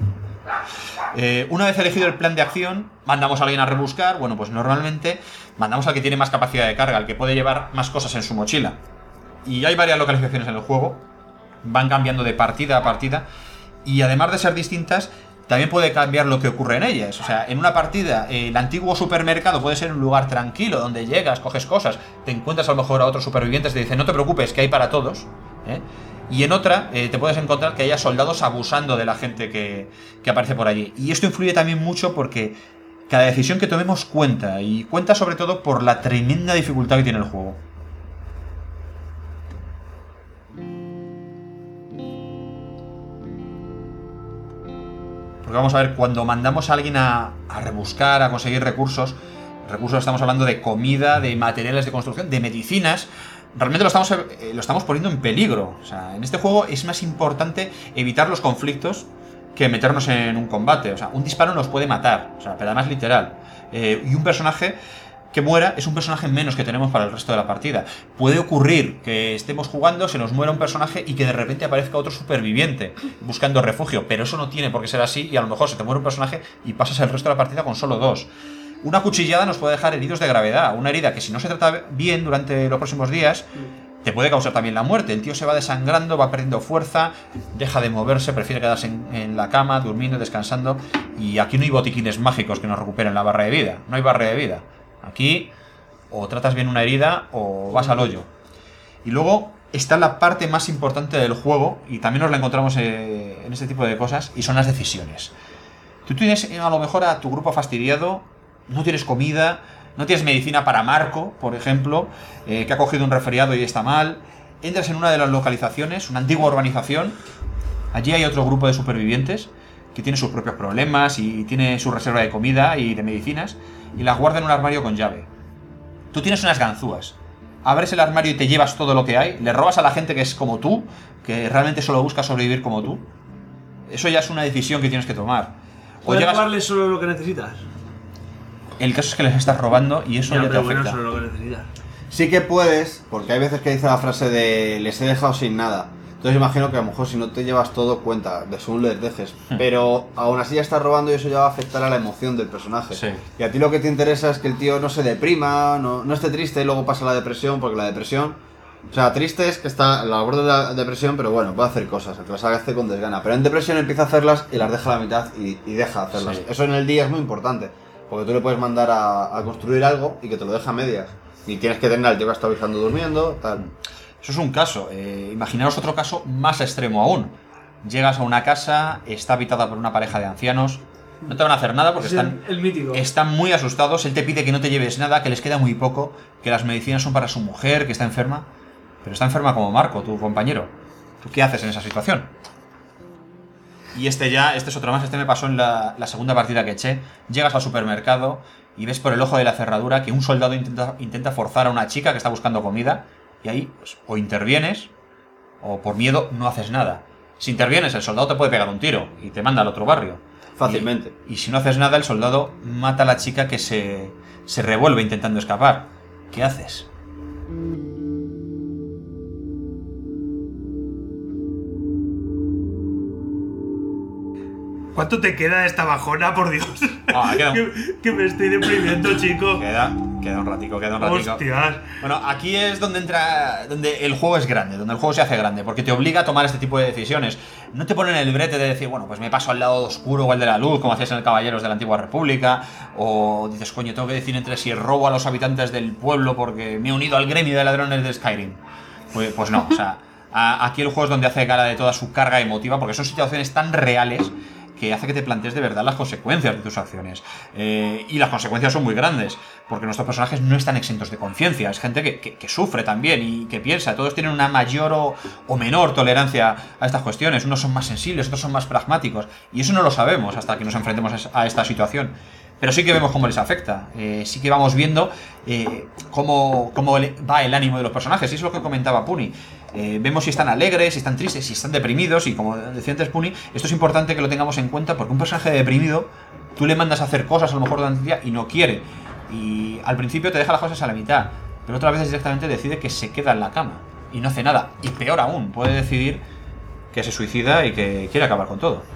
Eh, una vez elegido el plan de acción, mandamos a alguien a rebuscar. Bueno, pues normalmente mandamos al que tiene más capacidad de carga, al que puede llevar más cosas en su mochila. Y hay varias localizaciones en el juego, van cambiando de partida a partida, y además de ser distintas, también puede cambiar lo que ocurre en ellas. O sea, en una partida, eh, el antiguo supermercado puede ser un lugar tranquilo, donde llegas, coges cosas, te encuentras a lo mejor a otros supervivientes, te dicen no te preocupes, que hay para todos, ¿eh? Y en otra eh, te puedes encontrar que haya soldados abusando de la gente que, que aparece por allí. Y esto influye también mucho porque cada decisión que tomemos cuenta, y cuenta sobre todo por la tremenda dificultad que tiene el juego. Porque vamos a ver, cuando mandamos a alguien a, a rebuscar, a conseguir recursos, recursos estamos hablando de comida, de materiales de construcción, de medicinas, realmente lo estamos, eh, lo estamos poniendo en peligro. O sea, en este juego es más importante evitar los conflictos que meternos en un combate. O sea, un disparo nos puede matar, o sea, pero además literal. Eh, y un personaje que muera es un personaje menos que tenemos para el resto de la partida. Puede ocurrir que estemos jugando, se nos muera un personaje y que de repente aparezca otro superviviente buscando refugio, pero eso no tiene por qué ser así, y a lo mejor se te muere un personaje y pasas el resto de la partida con solo dos. Una cuchillada nos puede dejar heridos de gravedad, una herida que si no se trata bien durante los próximos días te puede causar también la muerte. El tío se va desangrando, va perdiendo fuerza, deja de moverse, prefiere quedarse en, en la cama, durmiendo, descansando, y aquí no hay botiquines mágicos que nos recuperen la barra de vida, no hay barra de vida. Aquí o tratas bien una herida o vas al hoyo. Y luego está la parte más importante del juego, y también nos la encontramos eh, en este tipo de cosas, y son las decisiones. Tú tienes a lo mejor a tu grupo fastidiado, no tienes comida, no tienes medicina para Marco, por ejemplo, eh, que ha cogido un resfriado y está mal. Entras en una de las localizaciones, una antigua urbanización, allí hay otro grupo de supervivientes que tiene sus propios problemas y tiene su reserva de comida y de medicinas, y las guarda en un armario con llave. Tú tienes unas ganzúas, abres el armario y te llevas todo lo que hay, le robas a la gente que es como tú, que realmente solo busca sobrevivir como tú. Eso ya es una decisión que tienes que tomar. O ¿Puedes llegas... darle solo lo que necesitas? el caso es que les estás robando y eso ya, ya te bueno, afecta. Eso es lo que necesitas. Sí que puedes, porque hay veces que dice la frase de les he dejado sin nada. Entonces imagino que a lo mejor si no te llevas todo cuenta de según les dejes. Hmm. Pero aún así ya estás robando y eso ya va a afectar a la emoción del personaje. Sí. Y a ti lo que te interesa es que el tío no se deprima, no, no esté triste y luego pasa la depresión, porque la depresión... O sea, triste es que está a la borde de la depresión, pero bueno, puede hacer cosas, que las hace con desgana. Pero en depresión empieza a hacerlas y las deja a la mitad y, y deja de hacerlas. Sí. Eso en el día es muy importante, porque tú le puedes mandar a, a construir algo y que te lo deja a medias. Y tienes que tener al tío que está avisando durmiendo, tal... Eso es un caso. Eh, imaginaos otro caso más extremo aún. Llegas a una casa, está habitada por una pareja de ancianos, no te van a hacer nada porque es están, el, el mítico. están muy asustados, él te pide que no te lleves nada, que les queda muy poco, que las medicinas son para su mujer, que está enferma, pero está enferma como Marco, tu compañero. ¿Tú qué haces en esa situación? Y este ya, este es otro más, este me pasó en la, la segunda partida que eché. Llegas al supermercado y ves por el ojo de la cerradura que un soldado intenta, intenta forzar a una chica que está buscando comida. Y ahí, pues, o intervienes, o por miedo no haces nada. Si intervienes, el soldado te puede pegar un tiro y te manda al otro barrio. Fácilmente. Y, y si no haces nada, el soldado mata a la chica que se, se revuelve intentando escapar. ¿Qué haces? ¿Cuánto te queda de esta bajona, por Dios? Ah, queda un... que, que me estoy deprimiendo, chico. Queda, queda un ratico, queda un ratico. Hostias. Bueno, aquí es donde entra, donde el juego es grande, donde el juego se hace grande, porque te obliga a tomar este tipo de decisiones. No te ponen el brete de decir, bueno, pues me paso al lado oscuro o al de la luz, como hacías en el Caballeros de la Antigua República, o dices, coño, tengo que decir entre si robo a los habitantes del pueblo porque me he unido al gremio de ladrones de Skyrim. Pues, pues no, o sea, a, aquí el juego es donde hace gala de toda su carga emotiva, porque son situaciones tan reales que hace que te plantees de verdad las consecuencias de tus acciones. Eh, y las consecuencias son muy grandes, porque nuestros personajes no están exentos de conciencia. Es gente que, que, que sufre también y que piensa. Todos tienen una mayor o, o menor tolerancia a estas cuestiones. Unos son más sensibles, otros son más pragmáticos. Y eso no lo sabemos hasta que nos enfrentemos a esta situación. Pero sí que vemos cómo les afecta. Eh, sí que vamos viendo eh, cómo, cómo va el ánimo de los personajes. Y eso es lo que comentaba Puni. Eh, vemos si están alegres, si están tristes, si están deprimidos. Y como decía antes Puni, esto es importante que lo tengamos en cuenta, porque un personaje deprimido, tú le mandas a hacer cosas a lo mejor durante el día y no quiere. Y al principio te deja las cosas a la mitad, pero otras veces directamente decide que se queda en la cama y no hace nada. Y peor aún, puede decidir que se suicida y que quiere acabar con todo.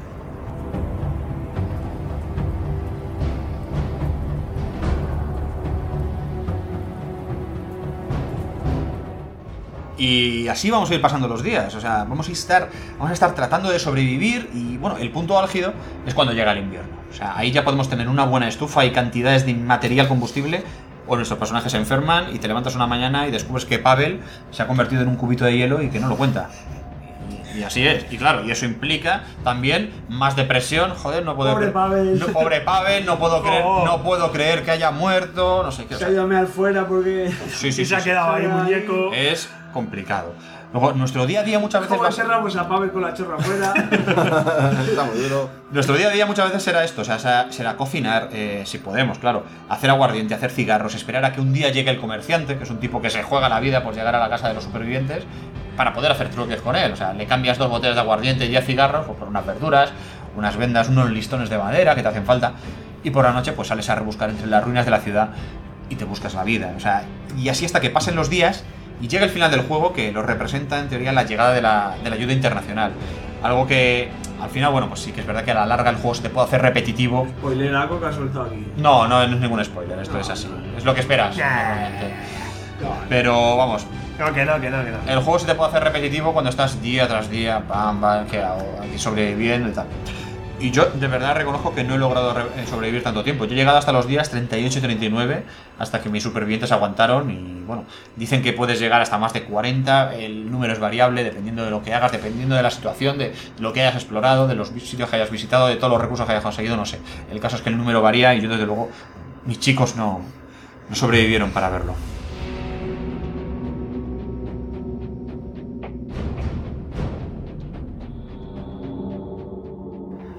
Y así vamos a ir pasando los días, o sea, vamos a estar, vamos a estar tratando de sobrevivir y, bueno, el punto álgido es cuando llega el invierno. O sea, ahí ya podemos tener una buena estufa y cantidades de material combustible, o nuestros personajes se enferman y te levantas una mañana y descubres que Pavel se ha convertido en un cubito de hielo y que no lo cuenta. Y, y así es, y claro, y eso implica también más depresión, joder, no puedo Pobre creer, Pavel. No, pobre Pavel, no puedo creer, Oh. no puedo creer que haya muerto, no sé qué. O Se sea, ha ido a mear fuera porque... sí, sí, Y se sí, ha sí. quedado ahí muñeco. Es complicado. Luego, nuestro día a día muchas veces ¿Cómo va a ser... enterramos a Pavel con la chorra afuera? Está muy duro. Nuestro día a día muchas veces será esto, o sea, será, será cocinar, eh, si podemos, claro, hacer aguardiente, hacer cigarros, esperar a que un día llegue el comerciante, que es un tipo que se juega la vida por llegar a la casa de los supervivientes, para poder hacer truques con él. O sea, le cambias dos botellas de aguardiente y diez cigarros, pues por unas verduras, unas vendas, unos listones de madera que te hacen falta, y por la noche pues sales a rebuscar entre las ruinas de la ciudad y te buscas la vida. O sea, y así hasta que pasen los días y llega el final del juego, que lo representa en teoría la llegada de la, de la ayuda internacional. Algo que al final, bueno, pues sí que es verdad que a la larga el juego se te puede hacer repetitivo. Spoiler algo que ha soltado aquí. No, no, no es ningún spoiler, esto No, es así. no. Es lo que esperas normalmente. Pero vamos, No, que no, que no, que no. el juego se te puede hacer repetitivo cuando estás día tras día, pam, pam, ¿qué hago? Aquí sobreviviendo y tal. Y yo de verdad reconozco que no he logrado re- sobrevivir tanto tiempo. Yo he llegado hasta los días treinta y ocho y treinta y nueve, hasta que mis supervivientes aguantaron. Y bueno, dicen que puedes llegar hasta más de cuarenta. El número es variable dependiendo de lo que hagas, dependiendo de la situación, de lo que hayas explorado, de los sitios que hayas visitado, de todos los recursos que hayas conseguido, no sé. El caso es que el número varía y yo desde luego, mis chicos no, no sobrevivieron para verlo.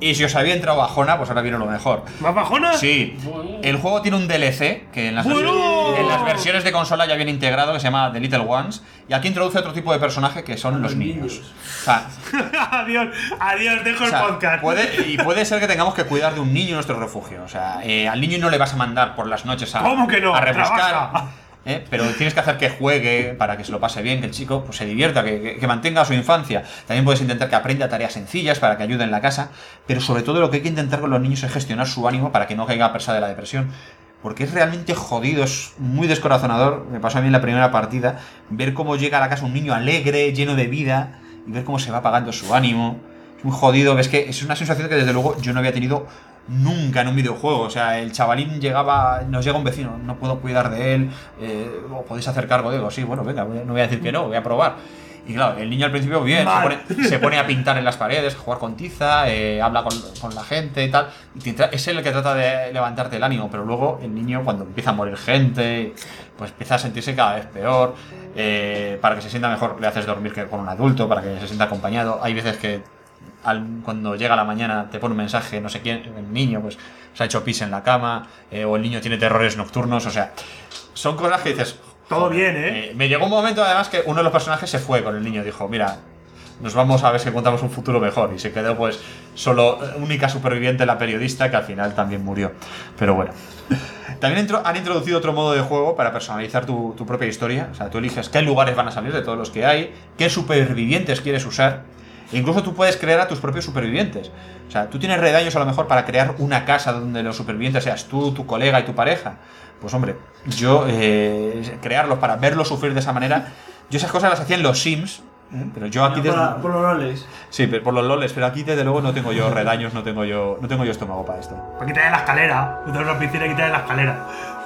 Y si os había entrado bajona, pues ahora viene lo mejor. ¿Más bajona? Sí. El juego tiene un D L C que en las, ¡Bueno! en las versiones de consola ya viene integrado, que se llama The Little Ones. Y aquí introduce otro tipo de personaje que son los niños. O sea, adiós, adiós, dejo o sea, el podcast. Puede, y puede ser que tengamos que cuidar de un niño en nuestro refugio. O sea, eh, al niño no le vas a mandar por las noches a, ¿Cómo que no? a rebuscar. Trabaja. ¿Eh? Pero tienes que hacer que juegue para que se lo pase bien, que el chico pues, se divierta, que, que, que mantenga su infancia. También puedes intentar que aprenda tareas sencillas para que ayude en la casa, pero sobre todo lo que hay que intentar con los niños es gestionar su ánimo para que no caiga presa de la depresión. Porque es realmente jodido, es muy descorazonador, me pasó a mí en la primera partida, ver cómo llega a la casa un niño alegre, lleno de vida, y ver cómo se va apagando su ánimo. Es muy jodido, ves que es una sensación que desde luego yo no había tenido nunca en un videojuego. O sea, el chavalín llegaba, nos llega un vecino, no puedo cuidar de él, eh, o podéis hacer cargo de él. Sí, bueno, venga, no voy a decir que no, voy a probar. Y claro, el niño al principio bien, se pone, se pone a pintar en las paredes, a jugar con tiza, eh, habla con, con la gente y tal. Y te, es él el que trata de levantarte el ánimo, pero luego el niño cuando empieza a morir gente, pues empieza a sentirse cada vez peor. Eh, para que se sienta mejor le haces dormir que con un adulto, para que se sienta acompañado. Hay veces que Al, cuando llega la mañana te pone un mensaje, no sé quién, el niño pues se ha hecho pis en la cama, eh, o el niño tiene terrores nocturnos, o sea, son cosas que dices... Todo bien, ¿eh? ¿eh? Me llegó un momento además que uno de los personajes se fue con el niño, dijo, mira, nos vamos a ver si encontramos un futuro mejor, y se quedó pues solo única superviviente la periodista, que al final también murió, pero bueno. También han introducido otro modo de juego para personalizar tu, tu propia historia, o sea, tú eliges qué lugares van a salir de todos los que hay, qué supervivientes quieres usar. Incluso tú puedes crear a tus propios supervivientes. O sea, tú tienes redaños a lo mejor para crear una casa donde los supervivientes seas tú, tu colega y tu pareja. Pues hombre, yo eh, crearlos para verlos sufrir de esa manera, yo esas cosas las hacía en los Sims, ¿eh? Pero yo aquí por, desde... la, por los loles. Sí, por los loles, pero aquí desde luego no tengo yo redaños, no tengo yo, no tengo yo estómago para esto. Pues quítale la escalera, tú tengo una piscina y quítale la escalera.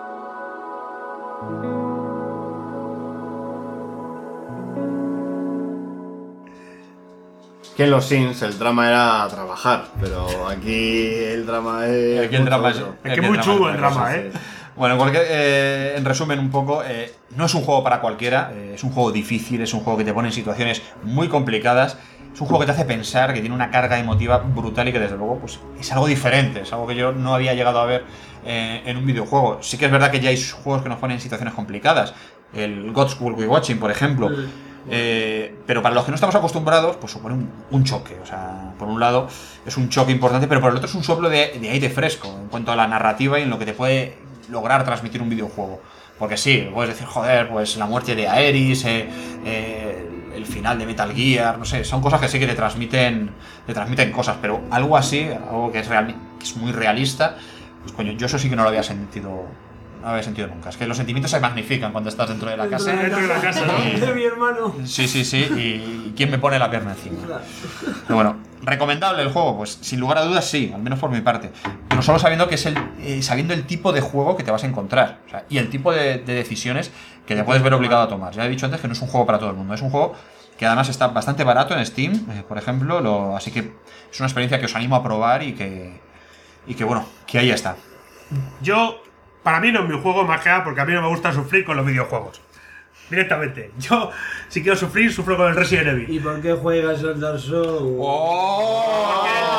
Que en los Sims el drama era trabajar, pero aquí el drama es... Aquí el drama es... Es que es muy chulo el drama, sí, ¿eh? Sí. Bueno, cualquier, eh, en resumen un poco, eh, no es un juego para cualquiera, eh, es un juego difícil, es un juego que te pone en situaciones muy complicadas, es un juego que te hace pensar, que tiene una carga emotiva brutal y que desde luego pues, es algo diferente, es algo que yo no había llegado a ver eh, en un videojuego. Sí que es verdad que ya hay juegos que nos ponen en situaciones complicadas, el God's Will Be Watching, por ejemplo, eh, pero para los que no estamos acostumbrados, pues supone un, un choque. O sea, por un lado es un choque importante, pero por el otro es un soplo de, de aire fresco en cuanto a la narrativa y en lo que te puede lograr transmitir un videojuego. Porque sí, puedes decir, joder, pues la muerte de Aeris, eh, eh, el final de Metal Gear, no sé, son cosas que sí que te transmiten, te transmiten cosas, pero algo así, algo que es, real, que es muy realista, pues coño, yo eso sí que no lo había sentido, no lo había sentido nunca. Es que los sentimientos se magnifican cuando estás dentro de la casa. Dentro de la casa, ¿no? De mi hermano. Sí, sí, sí, y quién me pone la pierna encima. Pero bueno, ¿recomendable el juego? Pues sin lugar a dudas sí, al menos por mi parte. Pero solo sabiendo que es el eh, sabiendo el tipo de juego que te vas a encontrar, o sea, y el tipo de, de decisiones que te puedes ver obligado a tomar. Ya he dicho antes que no es un juego para todo el mundo, es un juego que además está bastante barato en Steam, eh, por ejemplo, lo, así que es una experiencia que os animo a probar y que y que bueno, que ahí está. Yo, para mí no es mi juego más que nada porque a mí no me gusta sufrir con los videojuegos. Directamente. Yo, si quiero sufrir, sufro con el Resident Evil. ¿Y por qué juegas al Dark Souls? ¡Oh!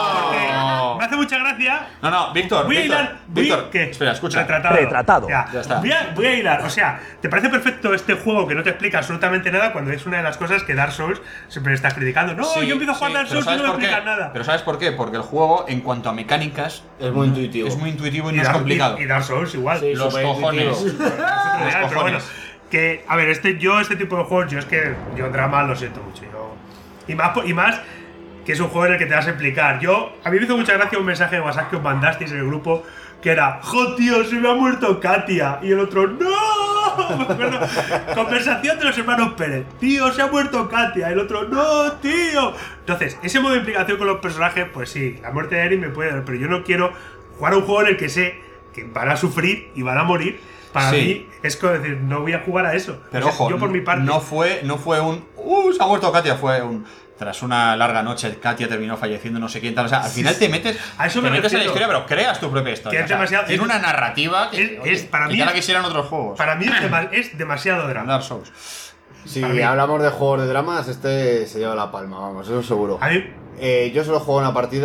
Me hace mucha gracia. No, no, Víctor, voy Víctor, a hilar, voy, Víctor, ¿qué? espera, escucha. Retratado. Retratado. Ya, ya está. Voy a, voy a hilar, o sea, ¿te parece perfecto este juego que no te explica absolutamente nada cuando es una de las cosas que Dark Souls siempre estás criticando? No, Sí, yo empiezo a jugar sí, Dark pero Souls y ¿sabes no me por qué? explican nada. Pero ¿sabes por qué? Porque el juego, en cuanto a mecánicas, Es muy intuitivo. es muy intuitivo y, Y no es Dark- complicado. Y, y Dark Souls igual. Sí, Los súper cojones. intuitivo. Los Pero bueno, cojones. que, a ver, este, yo este tipo de juegos, yo es que yo drama lo siento mucho. Yo, y, más, por- y más que es un juego en el que te vas a explicar. Yo, a mí me hizo mucha gracia un mensaje de WhatsApp que os mandasteis en el grupo que era, ¡jo, tío, se me ha muerto Katia! Y el otro, ¡no! Me acuerdo, conversación de los hermanos Pérez. Tío, se ha muerto Katia. El otro, ¡no, tío! Entonces, ese modo de implicación con los personajes, pues sí, la muerte de Eren me puede dar, pero yo no quiero jugar a un juego en el que sé que van a sufrir y van a morir. Para Sí. mí es como decir, no voy a jugar a eso. Pero O sea, ojo, yo por mi parte. no fue, no fue un ¡uh! Se ha muerto Katia, fue un tras una larga noche Katia terminó falleciendo no sé quién tal. O sea, al final te metes, A eso te me metes en la refiero. historia, pero creas tu propia historia. Que es O sea, demasiado- tiene es- una narrativa que, es- oye, es- para que mí ya es- la quisieran otros juegos. Para mí es, dema- es demasiado drama. Dark Souls. Si Para mí. hablamos de juegos de dramas, este se lleva la palma, vamos, eso seguro. A mí, Eh, yo solo juego una partida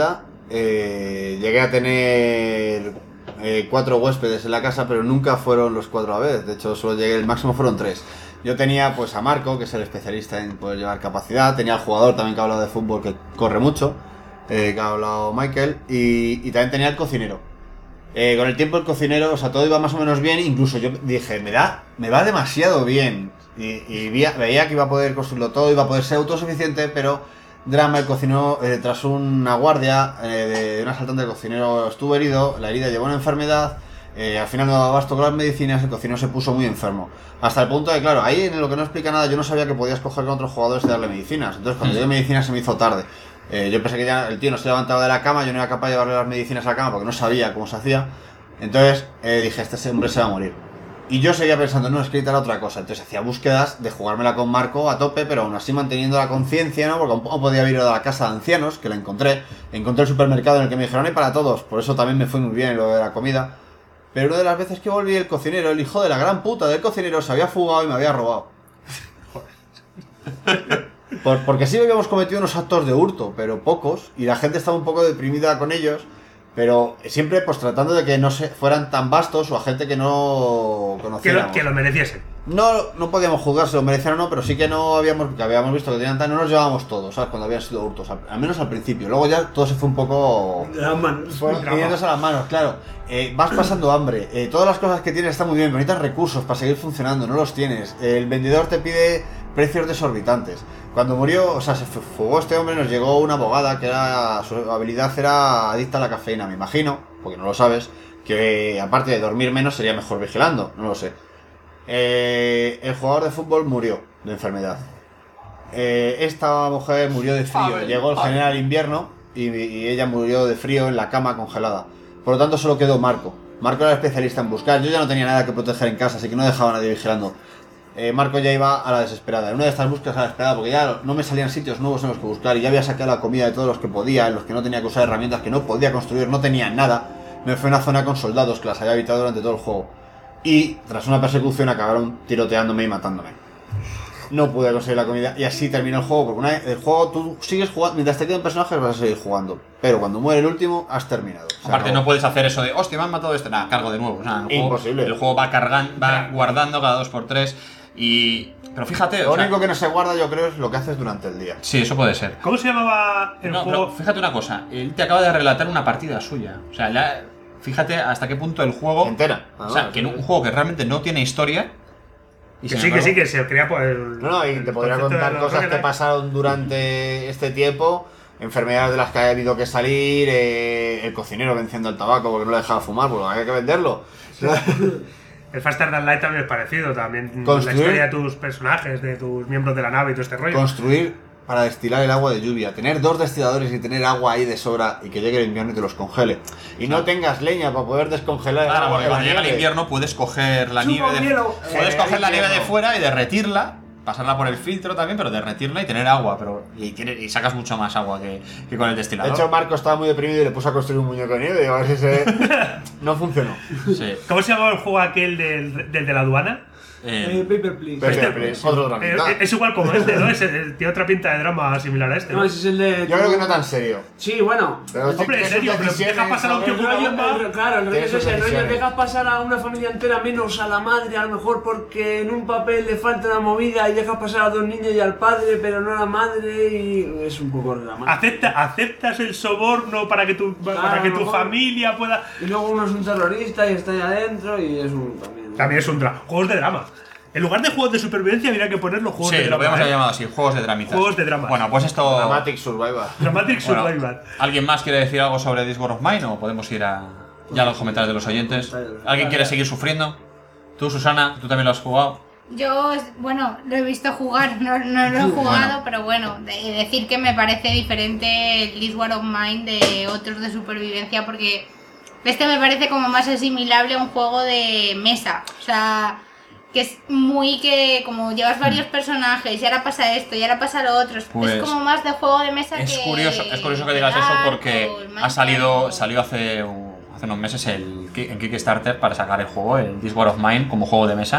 eh, llegué a tener eh, cuatro huéspedes en la casa, pero nunca fueron los cuatro a la vez. De hecho, solo llegué, el máximo fueron tres. Yo tenía pues a Marco, que es el especialista en poder llevar capacidad. Tenía al jugador también que ha hablado de fútbol, que corre mucho, eh, que ha hablado Michael. Y, y también tenía el cocinero. Eh, con el tiempo el cocinero, o sea, todo iba más o menos bien. Incluso yo dije, me da, me va demasiado bien. Y, y veía, veía que iba a poder construirlo todo, iba a poder ser autosuficiente, pero drama, el cocinero, eh, tras una guardia eh, de, de un asaltante, el cocinero estuvo herido, la herida llevó una enfermedad, eh, al final no daba abasto con las medicinas, el cocinero se puso muy enfermo. Hasta el punto de, claro, ahí en lo que no explica nada, yo no sabía que podías coger con otros jugadores y darle medicinas. Entonces cuando yo di medicinas se me hizo tarde. Eh, yo pensé que ya el tío no se levantaba de la cama, yo no era capaz de llevarle las medicinas a la cama porque no sabía cómo se hacía. Entonces eh, dije, este hombre se va a morir. Y yo seguía pensando, no, es que era otra cosa. Entonces hacía búsquedas de jugármela con Marco a tope, pero aún así manteniendo la conciencia, ¿no? Porque aún podía ir a la casa de ancianos, que la encontré. Encontré el supermercado en el que me dijeron, hay para todos. Por eso también me fue muy bien lo de la comida. Pero una de las veces que volví, el cocinero, el hijo de la gran puta del cocinero, se había fugado y me había robado. Por, porque sí habíamos cometido unos actos de hurto, pero pocos. Y la gente estaba un poco deprimida con ellos. Pero siempre pues tratando de que no se fueran tan vastos o a gente que no conociéramos. Que lo, que lo mereciesen. No, no podíamos juzgar si lo merecían o no, pero sí que no habíamos, que habíamos visto que tenían tan, no nos llevábamos todos, ¿sabes? Cuando habían sido hurtos, al, al menos al principio. Luego ya todo se fue un poco... De las manos. Fue pidiéndose a las manos, claro. Eh, vas pasando hambre, eh, todas las cosas que tienes están muy bien, pero necesitas recursos para seguir funcionando, no los tienes. El vendedor te pide precios desorbitantes. Cuando murió, o sea, se fugó este hombre, nos llegó una abogada que era, su habilidad era adicta a la cafeína, me imagino, porque no lo sabes, que aparte de dormir menos sería mejor vigilando, no lo sé. Eh, el jugador de fútbol murió de enfermedad. Eh, esta mujer murió de frío, llegó el general invierno y, y ella murió de frío en la cama congelada. Por lo tanto solo quedó Marco. Marco era especialista en buscar, yo ya no tenía nada que proteger en casa, así que no dejaba a nadie vigilando. Eh, Marco ya iba a la desesperada, en una de estas búsquedas a la desesperada, porque ya no me salían sitios nuevos en los que buscar y ya había sacado la comida de todos los que podía, en los que no tenía que usar herramientas, que no podía construir, no tenía nada. Me fui a una zona con soldados que las había habitado durante todo el juego y tras una persecución acabaron tiroteándome y matándome. No pude conseguir la comida y así terminó el juego, porque una vez el juego tú sigues jugando, mientras te quedan personajes vas a seguir jugando, pero cuando muere el último has terminado. Aparte acabó. No puedes hacer eso de, hostia, me han matado esto, nada, cargo de nuevo. O sea, el Imposible. Juego, el juego va cargando, va guardando cada dos por tres y... Pero fíjate... Lo o sea, único que no se guarda yo creo es lo que haces durante el día. Sí, eso puede ser. ¿Cómo se llamaba el no, juego? Pero fíjate una cosa, él te acaba de relatar una partida suya. O sea, la, fíjate hasta qué punto el juego... Entera. O sea, que un juego que realmente no tiene historia... Y que sí, embargo, que sí, que se crea por el... No, no, y te podría contar cosas que pasaron durante este tiempo, enfermedades de las que ha habido que salir, eh, el cocinero venciendo el tabaco porque no le dejaba fumar, porque había que venderlo. El Faster Than Light también es parecido, también Construir, la historia de tus personajes, de tus miembros de la nave y todo este rollo. Construir para destilar el agua de lluvia, tener dos destiladores y tener agua ahí de sobra y que llegue el invierno y te los congele. Y no tengas leña para poder descongelar claro, el agua. Porque cuando llega el invierno puedes coger la nieve de, puedes coger la nieve de fuera y derretirla, pasarla por el filtro también, pero derretirla y tener agua, pero y, tiene, y sacas mucho más agua que, que con el destilador. De hecho, Marco estaba muy deprimido y le puso a construir un muñeco de nieve y a ver si se... no funcionó. Sí. ¿Cómo se llamaba el juego aquel del, del de la aduana? Eh, Paper Please. Paper Please, otro dramita. Eh, es igual como este, ¿no? Es, es, tiene otra pinta de drama similar a este. No, ¿no? ese es el de... Yo creo que no tan serio. Sí, bueno. Pero hombre, en serio, pero dejas pasar a un tío con una bomba. Claro, el rollo es ese, el rollo dejas pasar a una familia entera menos a la madre, a lo mejor porque en un papel le falta una movida y dejas pasar a dos niños y al padre, pero no a la madre y es un poco dramático. Acepta, aceptas el soborno para que tu, claro, para que tu familia pueda... Y luego uno es un terrorista y está ahí adentro y es un... También, también es un drama. Juegos de drama. En lugar de juegos de supervivencia, habría que poner los juegos sí, de drama. Sí, lo podemos ¿eh? haber llamado así, juegos de dramitas. Juegos de drama. Bueno, pues esto... Dramatic Survivor. Dramatic bueno, Survivor. ¿Alguien más quiere decir algo sobre This War of Mine o podemos ir a ya a los comentarios de los oyentes? ¿Alguien quiere seguir sufriendo? Tú, Susana, tú también lo has jugado. Yo, bueno, lo he visto jugar, no, no lo he jugado, bueno. Pero bueno, de decir que me parece diferente el This War of Mine de otros de supervivencia porque este me parece como más asimilable a un juego de mesa. O sea... que es muy que como llevas varios personajes y ahora pasa esto y ahora pasa lo otro, pues es como más de juego de mesa es que... Curioso, es curioso que digas eso porque ha salido salió hace, hace unos meses el, en Kickstarter para sacar el juego, el This War of Mine como juego de mesa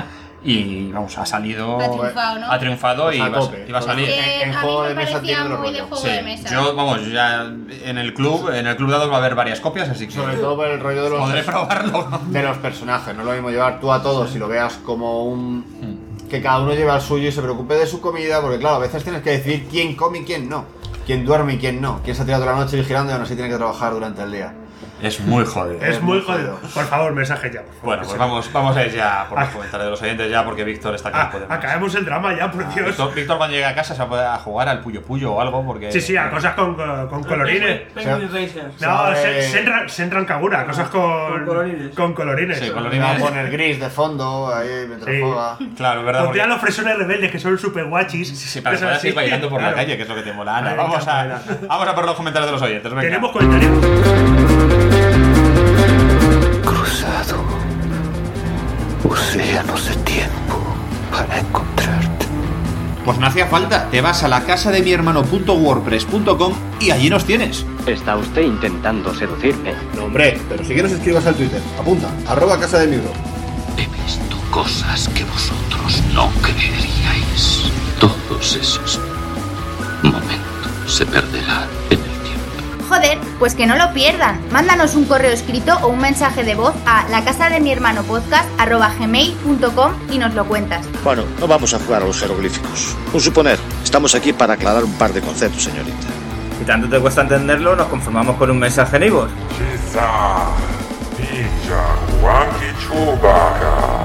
Y vamos, ha salido. Ha triunfado, ¿no? Ha triunfado Pues y a va, tope. y va a salir. Que en a mí juego me de mesa parecía tiene otro muy de rollo. juego Sí, de mesa. yo, vamos, ya en el club, en el club dados va a haber varias copias, así que. Sobre todo por el rollo de los, podré probarlo. de los personajes. No es lo mismo llevar tú a todos y lo veas como un. Que cada uno lleve al suyo y se preocupe de su comida, porque claro, a veces tienes que decidir quién come y quién no. Quién duerme y quién no. Quién se ha tirado toda la noche vigilando y aún así tiene que trabajar durante el día. Es muy jodido. Es muy jodido. Por favor, mensaje ya. Por favor, Bueno, pues vamos, vamos a ir ya por los comentarios de los oyentes ya, porque Víctor está que no puede más. Acabemos el drama ya, por Dios. Víctor, Víctor cuando llegue a casa se va a jugar al Puyo Puyo o algo, porque. Sí, sí, a cosas con, con colorines. Penguin Racers. No, Eh, Senran Senran Kagura, cosas con, Con colorines. con colorines. Sí, Le colorines. va a poner gris de fondo ahí mientras Sí. juega. Claro, es verdad. Pondría a porque- los fresones rebeldes que son super guachis. Sí, sí, para que puedas ir bailando por la calle, que es lo que te mola. Ana. Ay, Vamos a, venga, venga. vamos a por los comentarios de los oyentes. Venga. Tenemos comentarios. Cruzado océanos de tiempo para encontrarte. Pues no hacía falta, te vas a la casa de mi hermano punto wordpress punto com y allí nos tienes. ¿Está usted intentando seducirme? No, hombre, pero si quieres escribas al Twitter. Apunta, arroba casa de mi bro. He visto cosas que vosotros no creeríais. Todos esos momentos se perderán en el tiempo. Joder, pues que no lo pierdan. Mándanos un correo escrito o un mensaje de voz a la casa de mi hermano podcast arroba gmail punto com y nos lo cuentas. Bueno, no vamos a jugar a los jeroglíficos. Un suponer, estamos aquí para aclarar un par de conceptos, señorita. Si tanto te cuesta entenderlo, nos conformamos con un mensaje en iVoox. Quizá, Ninja, Wanky Chewbacca.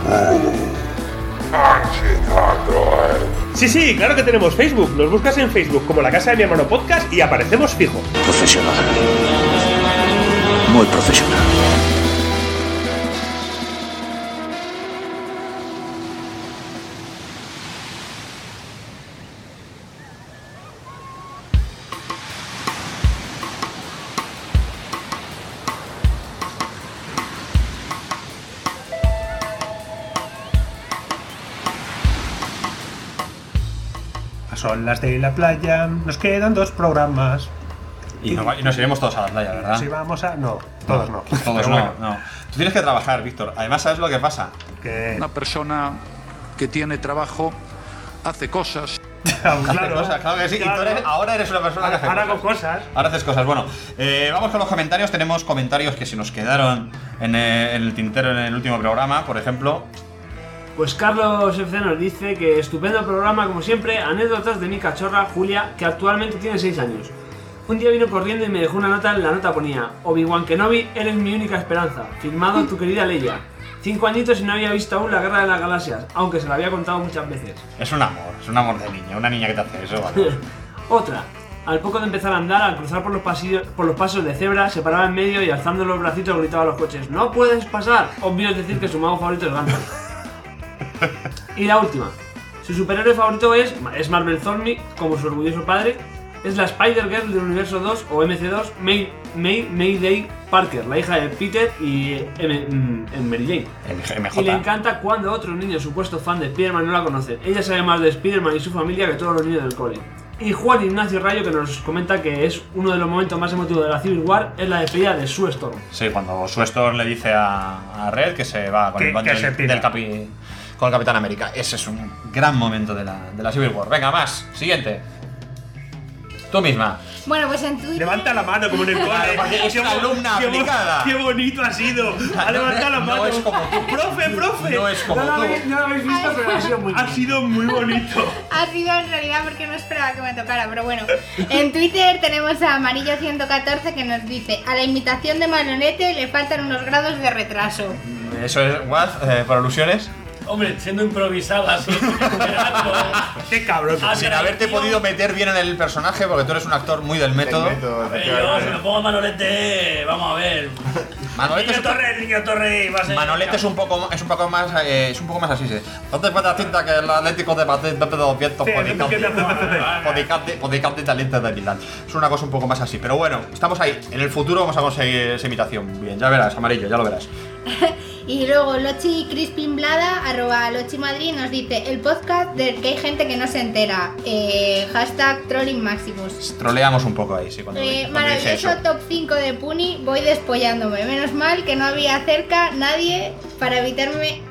Sí, sí, claro que tenemos Facebook. Nos buscas en Facebook como la casa de mi hermano podcast y aparecemos fijo. Profesional. Muy profesional. Son las de la playa, nos quedan dos programas. Y, no, y nos iremos todos a la playa, ¿verdad? Si vamos a... No, todos no. Todos Pero no, bueno. no. Tú tienes que trabajar, Víctor. Además, ¿sabes lo que pasa? Que... Una persona que tiene trabajo hace cosas. Hace cosas, claro que sí. claro. Y tú eres, ahora eres una persona Ahora, que hace ahora cosas. hago cosas. Ahora haces cosas. Bueno, eh, vamos con los comentarios. Tenemos comentarios que se nos quedaron en el, en el tintero en el último programa, por ejemplo. Pues Carlos F C nos dice que estupendo programa como siempre, anécdotas de mi cachorra Julia, que actualmente tiene seis años. Un día vino corriendo y me dejó una nota, en la nota ponía: Obi-Wan Kenobi, eres mi única esperanza, firmado tu querida Leia. Cinco añitos y no había visto aún la Guerra de las Galaxias, aunque se lo había contado muchas veces. Es un amor, es un amor de niña, una niña que te hace eso, ¿vale? Otra: al poco de empezar a andar, al cruzar por los, pasillos, por los pasos de cebra, se paraba en medio y alzando los bracitos gritaba a los coches: ¡No puedes pasar! Obvio es decir que su mago favorito es Gandalf. Y la última: su superhéroe favorito es, es Marvel Thorny, como su orgulloso padre. Es la Spider-Girl del Universo dos o M C dos, May, May, Mayday Parker, la hija de Peter y M, mm, Mary Jane. M J. Y le encanta cuando otros niños supuestos fan de Spider-Man no la conocen. Ella sabe más de Spider-Man y su familia que todos los niños del cole. Y Juan Ignacio Rayo, que nos comenta que es uno de los momentos más emotivos de la Civil War, es la despedida de Sue Storm. Sí, cuando Sue Storm le dice a, a Red que se va con Que- el bando que se del, pira. del capi, con el Capitán América. Ese es un gran momento de la, de la Civil War. Venga, más. Siguiente. Tú misma. Bueno, pues en Twitter... Levanta la mano como en el cole. Claro, porque es Qué una bo- alumna qué bo- aplicada. Qué bonito ha sido. Ha levantado la No mano. es como tú. Profe, profe. No es como No lo tú. habéis, no lo habéis visto, pero ha sido muy Ha sido muy bonito. Ha sido en realidad porque no esperaba que me tocara, pero bueno. En Twitter tenemos a Amarillo ciento catorce que nos dice: a la imitación de Manolete le faltan unos grados de retraso. Eso es, what? Eh, por alusiones. Hombre, siendo improvisada así. Qué cabrón. Ah, Sin pero, haberte tío, podido meter bien en el personaje, porque tú eres un actor muy del método. El método, Pero yo, efectivamente. si me pongo Manolete, vamos a ver. Manolete Niño es un- Torre, niño Torre, va a ser. Manolete es un poco, es un poco más, eh, es un poco más así, sí. No te cuenta cinta que el Atlético de Madrid no te lo viento Sí, podicante, podicante talento de Milán. Es una cosa un poco más así, pero bueno, estamos ahí. En el futuro vamos a conseguir esa imitación. Bien, ya verás, Amarillo, ya lo verás. Y luego Lochi Crispin Blada, arroba Lochi Madrid, nos dice: el podcast del que hay gente que no se entera. Eh, hashtag Trolling Maximus. Troleamos un poco ahí, sí, cuando, Eh, cuando dice eso. maravilloso top cinco de Puni, voy despollándome. Menos mal que no había cerca nadie para evitarme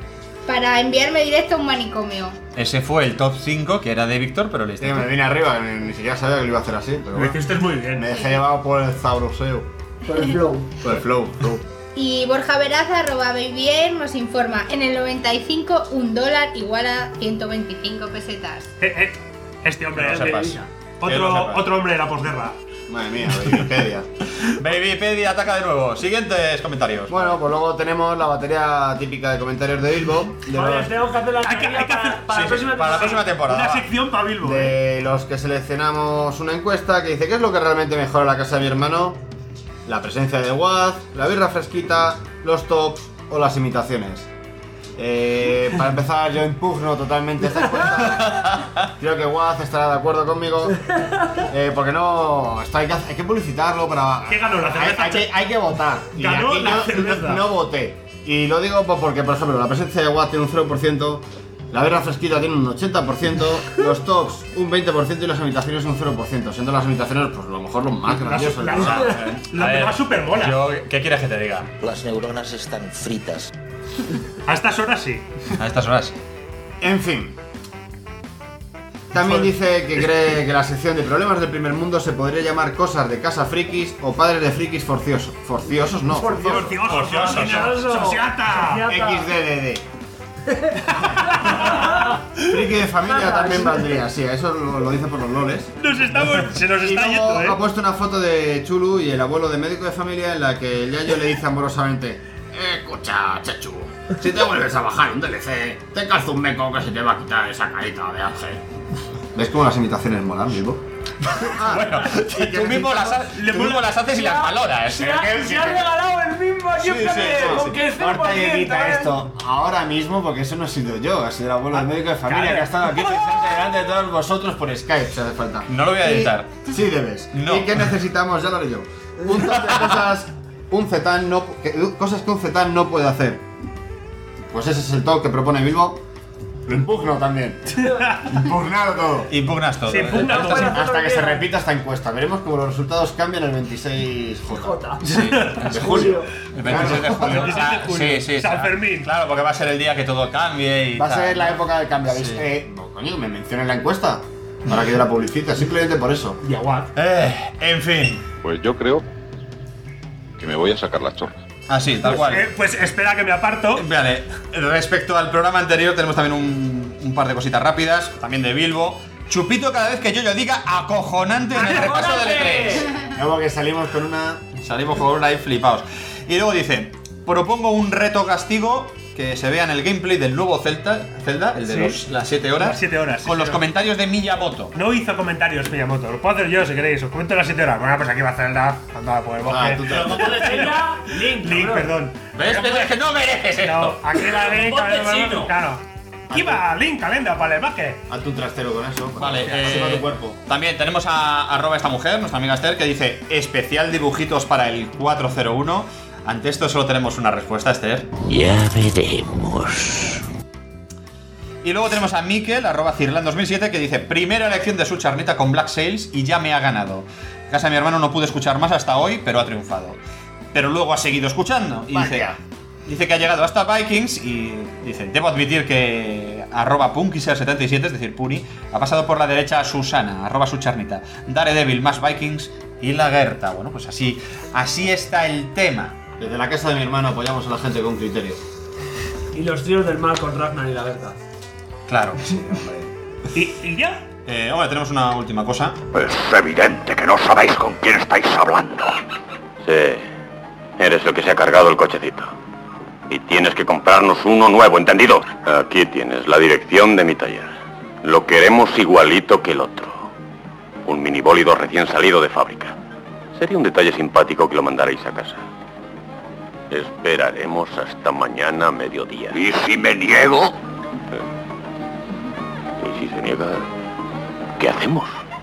para enviarme directo a un manicomio. Ese fue el top cinco que era de Víctor, pero le Sí, me vine arriba, ni siquiera sabía que lo iba a hacer así. Pero Lo bueno. hiciste muy bien. Me dejé llevado por el zauroseo. Por el flow. Por el flow, flow. Y Borja Veraza, arroba Baby nos informa, en el noventa y cinco un dólar igual a ciento veinticinco pesetas. Eh, eh, este hombre Que es lo de- sepas. Que otro, lo sepas. otro hombre de la posguerra. Madre mía, Wikipedia. Babypedia ataca de nuevo. Siguientes comentarios. Bueno, pues luego tenemos la batería típica de comentarios de Bilbo. De Joder, los, tengo que hacer la Hay que- hay que para, hacer- para Sí, la próxima para la próxima temporada. Una va. sección para Bilbo. eh. de los que seleccionamos una encuesta que dice: ¿qué es lo que realmente mejora la casa de mi hermano? La presencia de Waz, la birra fresquita, los tops o las imitaciones. Eh, para empezar, yo impugno totalmente esta encuesta. Creo que Waz estará de acuerdo conmigo. Eh, porque no. Esto hay que, hacer- hay que publicitarlo para. ¿Qué ganó, la hay, cerveza? hay que, hay que votar. Y Ganó aquí la yo cerveza. No, no voté. Y lo digo pues porque, por ejemplo, la presencia de Waz tiene un cero por ciento. La birra fresquita tiene un ochenta por ciento, los tops un veinte por ciento y las imitaciones un cero por ciento, siendo las imitaciones pues a lo mejor lo más grandioso. la- O sea, La A ver, demás super mola. Yo, ¿qué quieres que te diga? Las neuronas están fritas. A estas horas sí. A estas horas. En fin. También dice que cree que la sección de problemas del primer mundo se podría llamar cosas de casa frikis o padres de frikis forciosos. Forciosos no. Forcioso. Forcioso. Sociata. X D D D. Friki de familia también valdría, sí, eso lo, lo dice por los loles. Nos estamos, se nos Y está luego yendo, ha eh. puesto una foto de Chulu y el abuelo de médico de familia en la que el yayo le dice amorosamente: escucha, Chechu, si te vuelves a bajar un D L C, te calzo un meco que se te va a quitar esa carita de ángel. ¿Ves cómo las imitaciones molan, Bilbo? Bueno, tú mismo las, ha- tú mismo las haces y las valoras. Se ha, se ha regalado el mismo siempre sí, sí, con sí. que cien por Corta y ciento, edita ¿eh? esto ahora mismo porque eso no he sido yo, ha sido el abuelo del médico de familia claro. que ha estado aquí presente delante de todos vosotros por Skype, si hace falta. No lo voy a Y- editar. Sí debes. No. ¿Y qué necesitamos? Ya lo haré yo. Un top de cosas, un Zetán no, que- cosas que un Zetán no puede hacer. Pues ese es el top que propone Bilbo. Lo impugno también. Impugnado todo. Impugnas todo. Sí, ¿eh? impugna Esto todo. sí. Hasta que se repita esta encuesta. Veremos cómo los resultados cambian el veintiséis J. Sí, De julio. el veintisiete de julio. veintisiete de julio. Sí, sí, San sí. Fermín. Claro, porque va a ser el día que todo cambie y Va a tal. ser la época del cambio. ¿Habéis? Sí. Eh, no, coño, me mencionen la encuesta. Para que yo la publicite, simplemente por eso. Y aguad. Eh, en fin. Pues yo creo que me voy a sacar las chorras. Así, tal cual. Eh, pues espera que me aparto. Vale, respecto al programa anterior tenemos también un, un par de cositas rápidas, también de Bilbo. Chupito cada vez que yo lo diga acojonante en el repaso del E tres. Luego que salimos con una. Salimos con una ahí flipaos. Y luego dice, propongo un reto castigo que se vea en el gameplay del nuevo Zelda, Zelda el de Sí. los- las siete horas. Las siete horas, sí, Con los sí. comentarios de Miyamoto. No hizo comentarios Miyamoto. Lo puedo hacer yo si queréis. Os comento las siete horas. Bueno, pues aquí va Zelda. Anda por el bosque. Ah, tú te- Pero como de Zelda, Link, Link, cabrón. perdón. ¿Ves? ¿Ves? Es que no mereces No, esto. aquí la Link. Ponte a ver, chino. Claro. Aquí va Link, calenda, para el bosque. Haz tu trastero con eso. Vale, para que eh, sirva tu cuerpo. también tenemos a arroba esta mujer, nuestra amiga Esther, que dice especial dibujitos para el cuatro cero uno. Ante esto solo tenemos una respuesta, Esther. Ya veremos. Y luego tenemos a Mikel, arroba Cirlan dos mil siete, que dice primera elección de su charnita con Black Sails y ya me ha ganado. En casa de mi hermano no pude escuchar más hasta hoy, pero ha triunfado. Pero luego ha seguido escuchando y dice, Vaya. dice que ha llegado hasta Vikings y dice, debo admitir que arroba Punkiser setenta y siete, es decir, Puni, ha pasado por la derecha a Susana, arroba su charnita, Daredevil más Vikings y la Gerta. Bueno, pues así, así está el tema. Desde la casa de mi hermano apoyamos a la gente con criterio. Y los tríos del mal con Ragnar y la Berta. Claro que sí, hombre. ¿Y, y ya? Eh, ahora tenemos una última cosa. Es evidente que no sabéis con quién estáis hablando. Sí, eres el que se ha cargado el cochecito. Y tienes que comprarnos uno nuevo, ¿entendido? Aquí tienes la dirección de mi taller. Lo queremos igualito que el otro. Un minibólido recién salido de fábrica. Sería un detalle simpático que lo mandarais a casa. Esperaremos hasta mañana a mediodía. ¿Y si me niego? ¿Y si se niega? ¿Qué hacemos?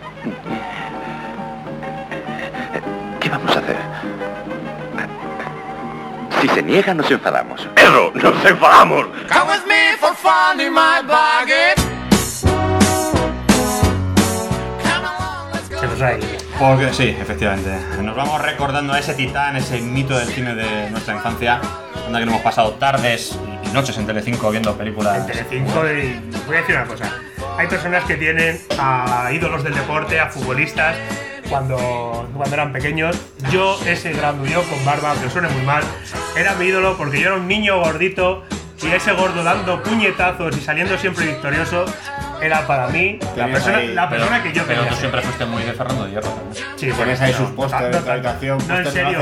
¿Qué vamos a hacer? Si se niega, nos enfadamos. ¡Eso! ¡Nos enfadamos! Come with me for fun in my bargain. Se nos ha ido. Porque sí, efectivamente. Nos vamos recordando a ese titán, ese mito del cine de nuestra infancia. Anda que no hemos pasado tardes y noches en Telecinco viendo películas. En Telecinco, y voy a decir una cosa. Hay personas que tienen a ídolos del deporte, a futbolistas, cuando, cuando eran pequeños. Yo, ese grandullón con barba, que suene muy mal, era mi ídolo porque yo era un niño gordito y ese gordo dando puñetazos y saliendo siempre victorioso era para mí la persona, ahí, la persona pero, que yo Pero quería tú ser. siempre fuiste muy de Fernando de Hierro también. Sí, Tienes ahí sus pósteres no, de habitación. No, en serio.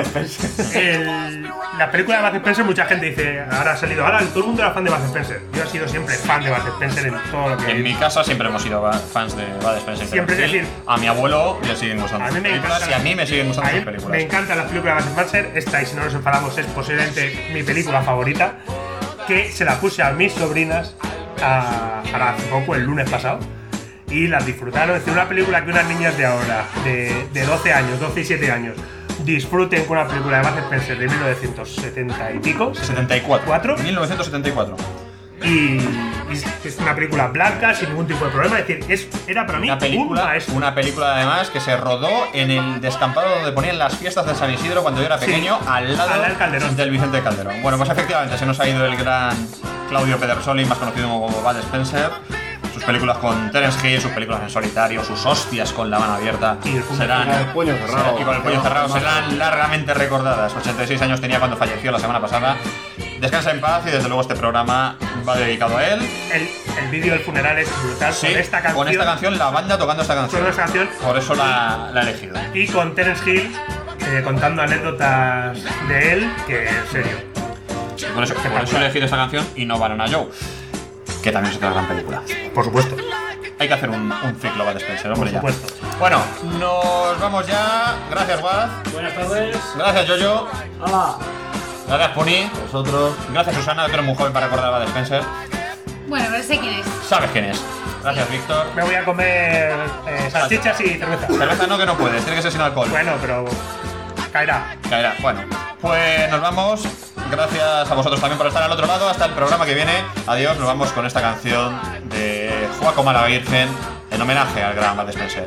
El, la película de Bud Spencer, mucha gente dice, ahora ha salido, ahora todo el mundo era fan de Bud Spencer. Yo he sido siempre fan de Bud Spencer en todo lo que En mi casa siempre hemos sido fans de Bud Spencer. Siempre, es decir, a mi abuelo le siguen gustando a mí sus me películas encanta, y a mí me siguen gustando a mí sus películas. Me encantan las películas de Bud Spencer. Esta, y si no nos enfadamos, es posiblemente mi película favorita, que se la puse a mis sobrinas a, a hace poco, el lunes pasado, y las disfrutaron. Es decir, una película que unas niñas de ahora, de, de doce años, doce y siete años, disfruten con una película de Bud Spencer de mil novecientos setenta y pico. setenta y cuatro. mil novecientos setenta y cuatro. Y, y es una película blanca, sin ningún tipo de problema. Es decir, es, era para mí una película, un una película además que se rodó en el descampado donde ponían las fiestas de San Isidro cuando yo era pequeño, sí, al lado al Calderón. del Vicente Calderón. Bueno, pues efectivamente se nos ha ido el gran Claudio Pedersoli, más conocido como Bud Spencer. Sus películas con Terence Hill, sus películas en solitario, sus hostias con la mano abierta y el serán, el puño cerrado, y con el puño cerrado serán largamente recordadas. ochenta y seis años tenía cuando falleció la semana pasada. Descansa en paz y desde luego este programa va dedicado a él. El, el vídeo del funeral es brutal, sí, con esta canción. Con esta canción, la banda tocando esta canción. Con esta canción. Por eso la, la he elegido. Y con Terence Hill eh, contando anécdotas de él, que en serio. Por eso, por eso he elegido esta canción y no Banana Joe, que también es otra gran película. Por supuesto. Hay que hacer un, un ciclo Bud Spencer, hombre. Por supuesto. Ya. Bueno, nos vamos ya. Gracias, Bud. Buenas tardes. Gracias, Yoyo. Hola. Gracias, Puni. Vosotros. Gracias, Susana, que eres muy joven para recordar a Bud Spencer. Bueno, pero sé quién es. ¿Sabes quién es? Gracias, Víctor. Me voy a comer eh, salchichas y cerveza. Cerveza no, que no puedes, tiene que ser sin alcohol. Bueno, pero caerá. Caerá. Bueno, pues nos vamos. Gracias a vosotros también por estar al otro lado. Hasta el programa que viene. Adiós. Nos vamos con esta canción de Joaquín la Virgen en homenaje al gran Bud Spencer.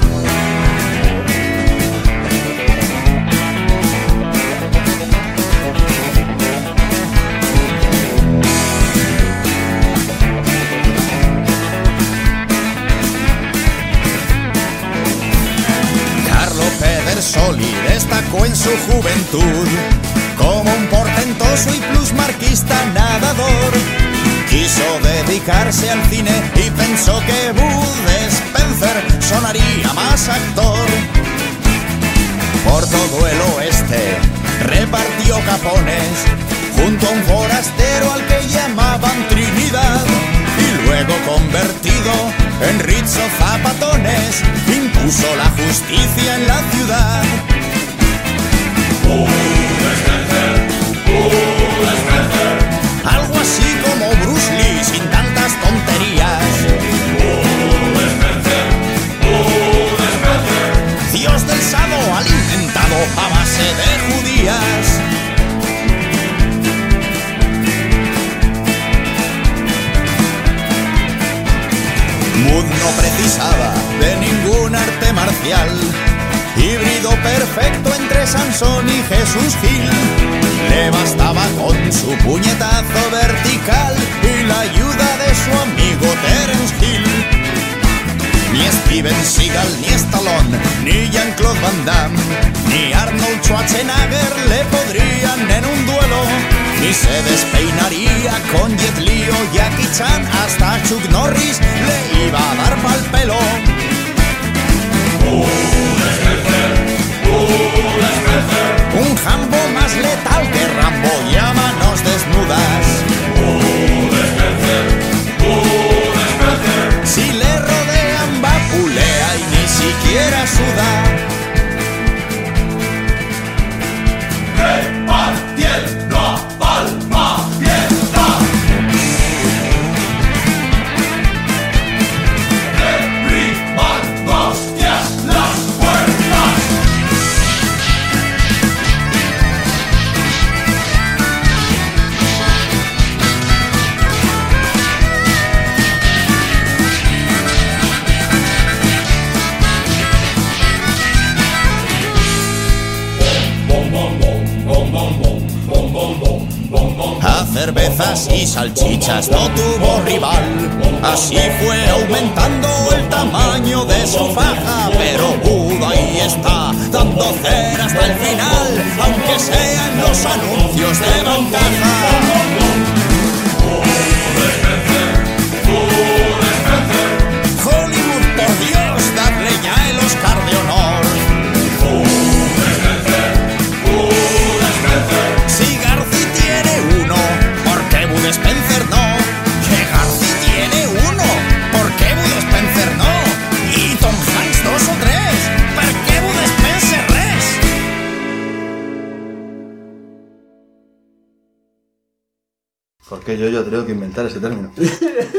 Carlo Pedersoli destacó en su juventud como un portentoso y plusmarquista nadador. Quiso dedicarse al cine y pensó que Bud Spencer sonaría más actor. Por todo el oeste repartió capones junto a un forastero al que llamaban Trinidad. Y luego, convertido en Rizzo Zapatones, impuso la justicia en la ciudad. Algo así como Bruce Lee sin tantas tonterías. Dios del sado alimentado a base de judías. Bud no precisaba de ningún arte marcial. Híbrido perfecto entre Sansón y Jesús Gil. Le bastaba con su puñetazo vertical y la ayuda de su amigo Terence Hill. Ni Steven Seagal, ni Stallone, ni Jean-Claude Van Damme, ni Arnold Schwarzenegger le podrían en un duelo. Ni se despeinaría con Jet Li o Jackie Chan, hasta Chuck Norris le iba a dar pa'l pelo. Un Jambo más letal que Rambo y a manos desnudas. Si le rodean vapulea y ni siquiera suda. Repartiendo a palma fiesta. Derribando hostias las puertas. A cervezas y salchichas no tuvo rival. Así fue aumentando el tamaño de su faja. Pero Buda ahí está, dando cera hasta el final, aunque sean los anuncios de Bancaja. Hollywood, por Dios, dadle ya el Oscar de honor. Si Garci tiene uno, ¿por qué Bud Spencer no? Que Garci tiene uno, ¿por qué Bud Spencer no? Y Tom Hanks dos o tres, ¿por qué Bud Spencer res? ¿Por qué yo, yo tengo que inventar ese término?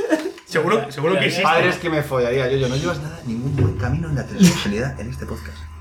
Seguro, seguro que existe. Padres que me follaría, yo, yo. No llevas nada, ningún buen camino en la transexualidad en este podcast.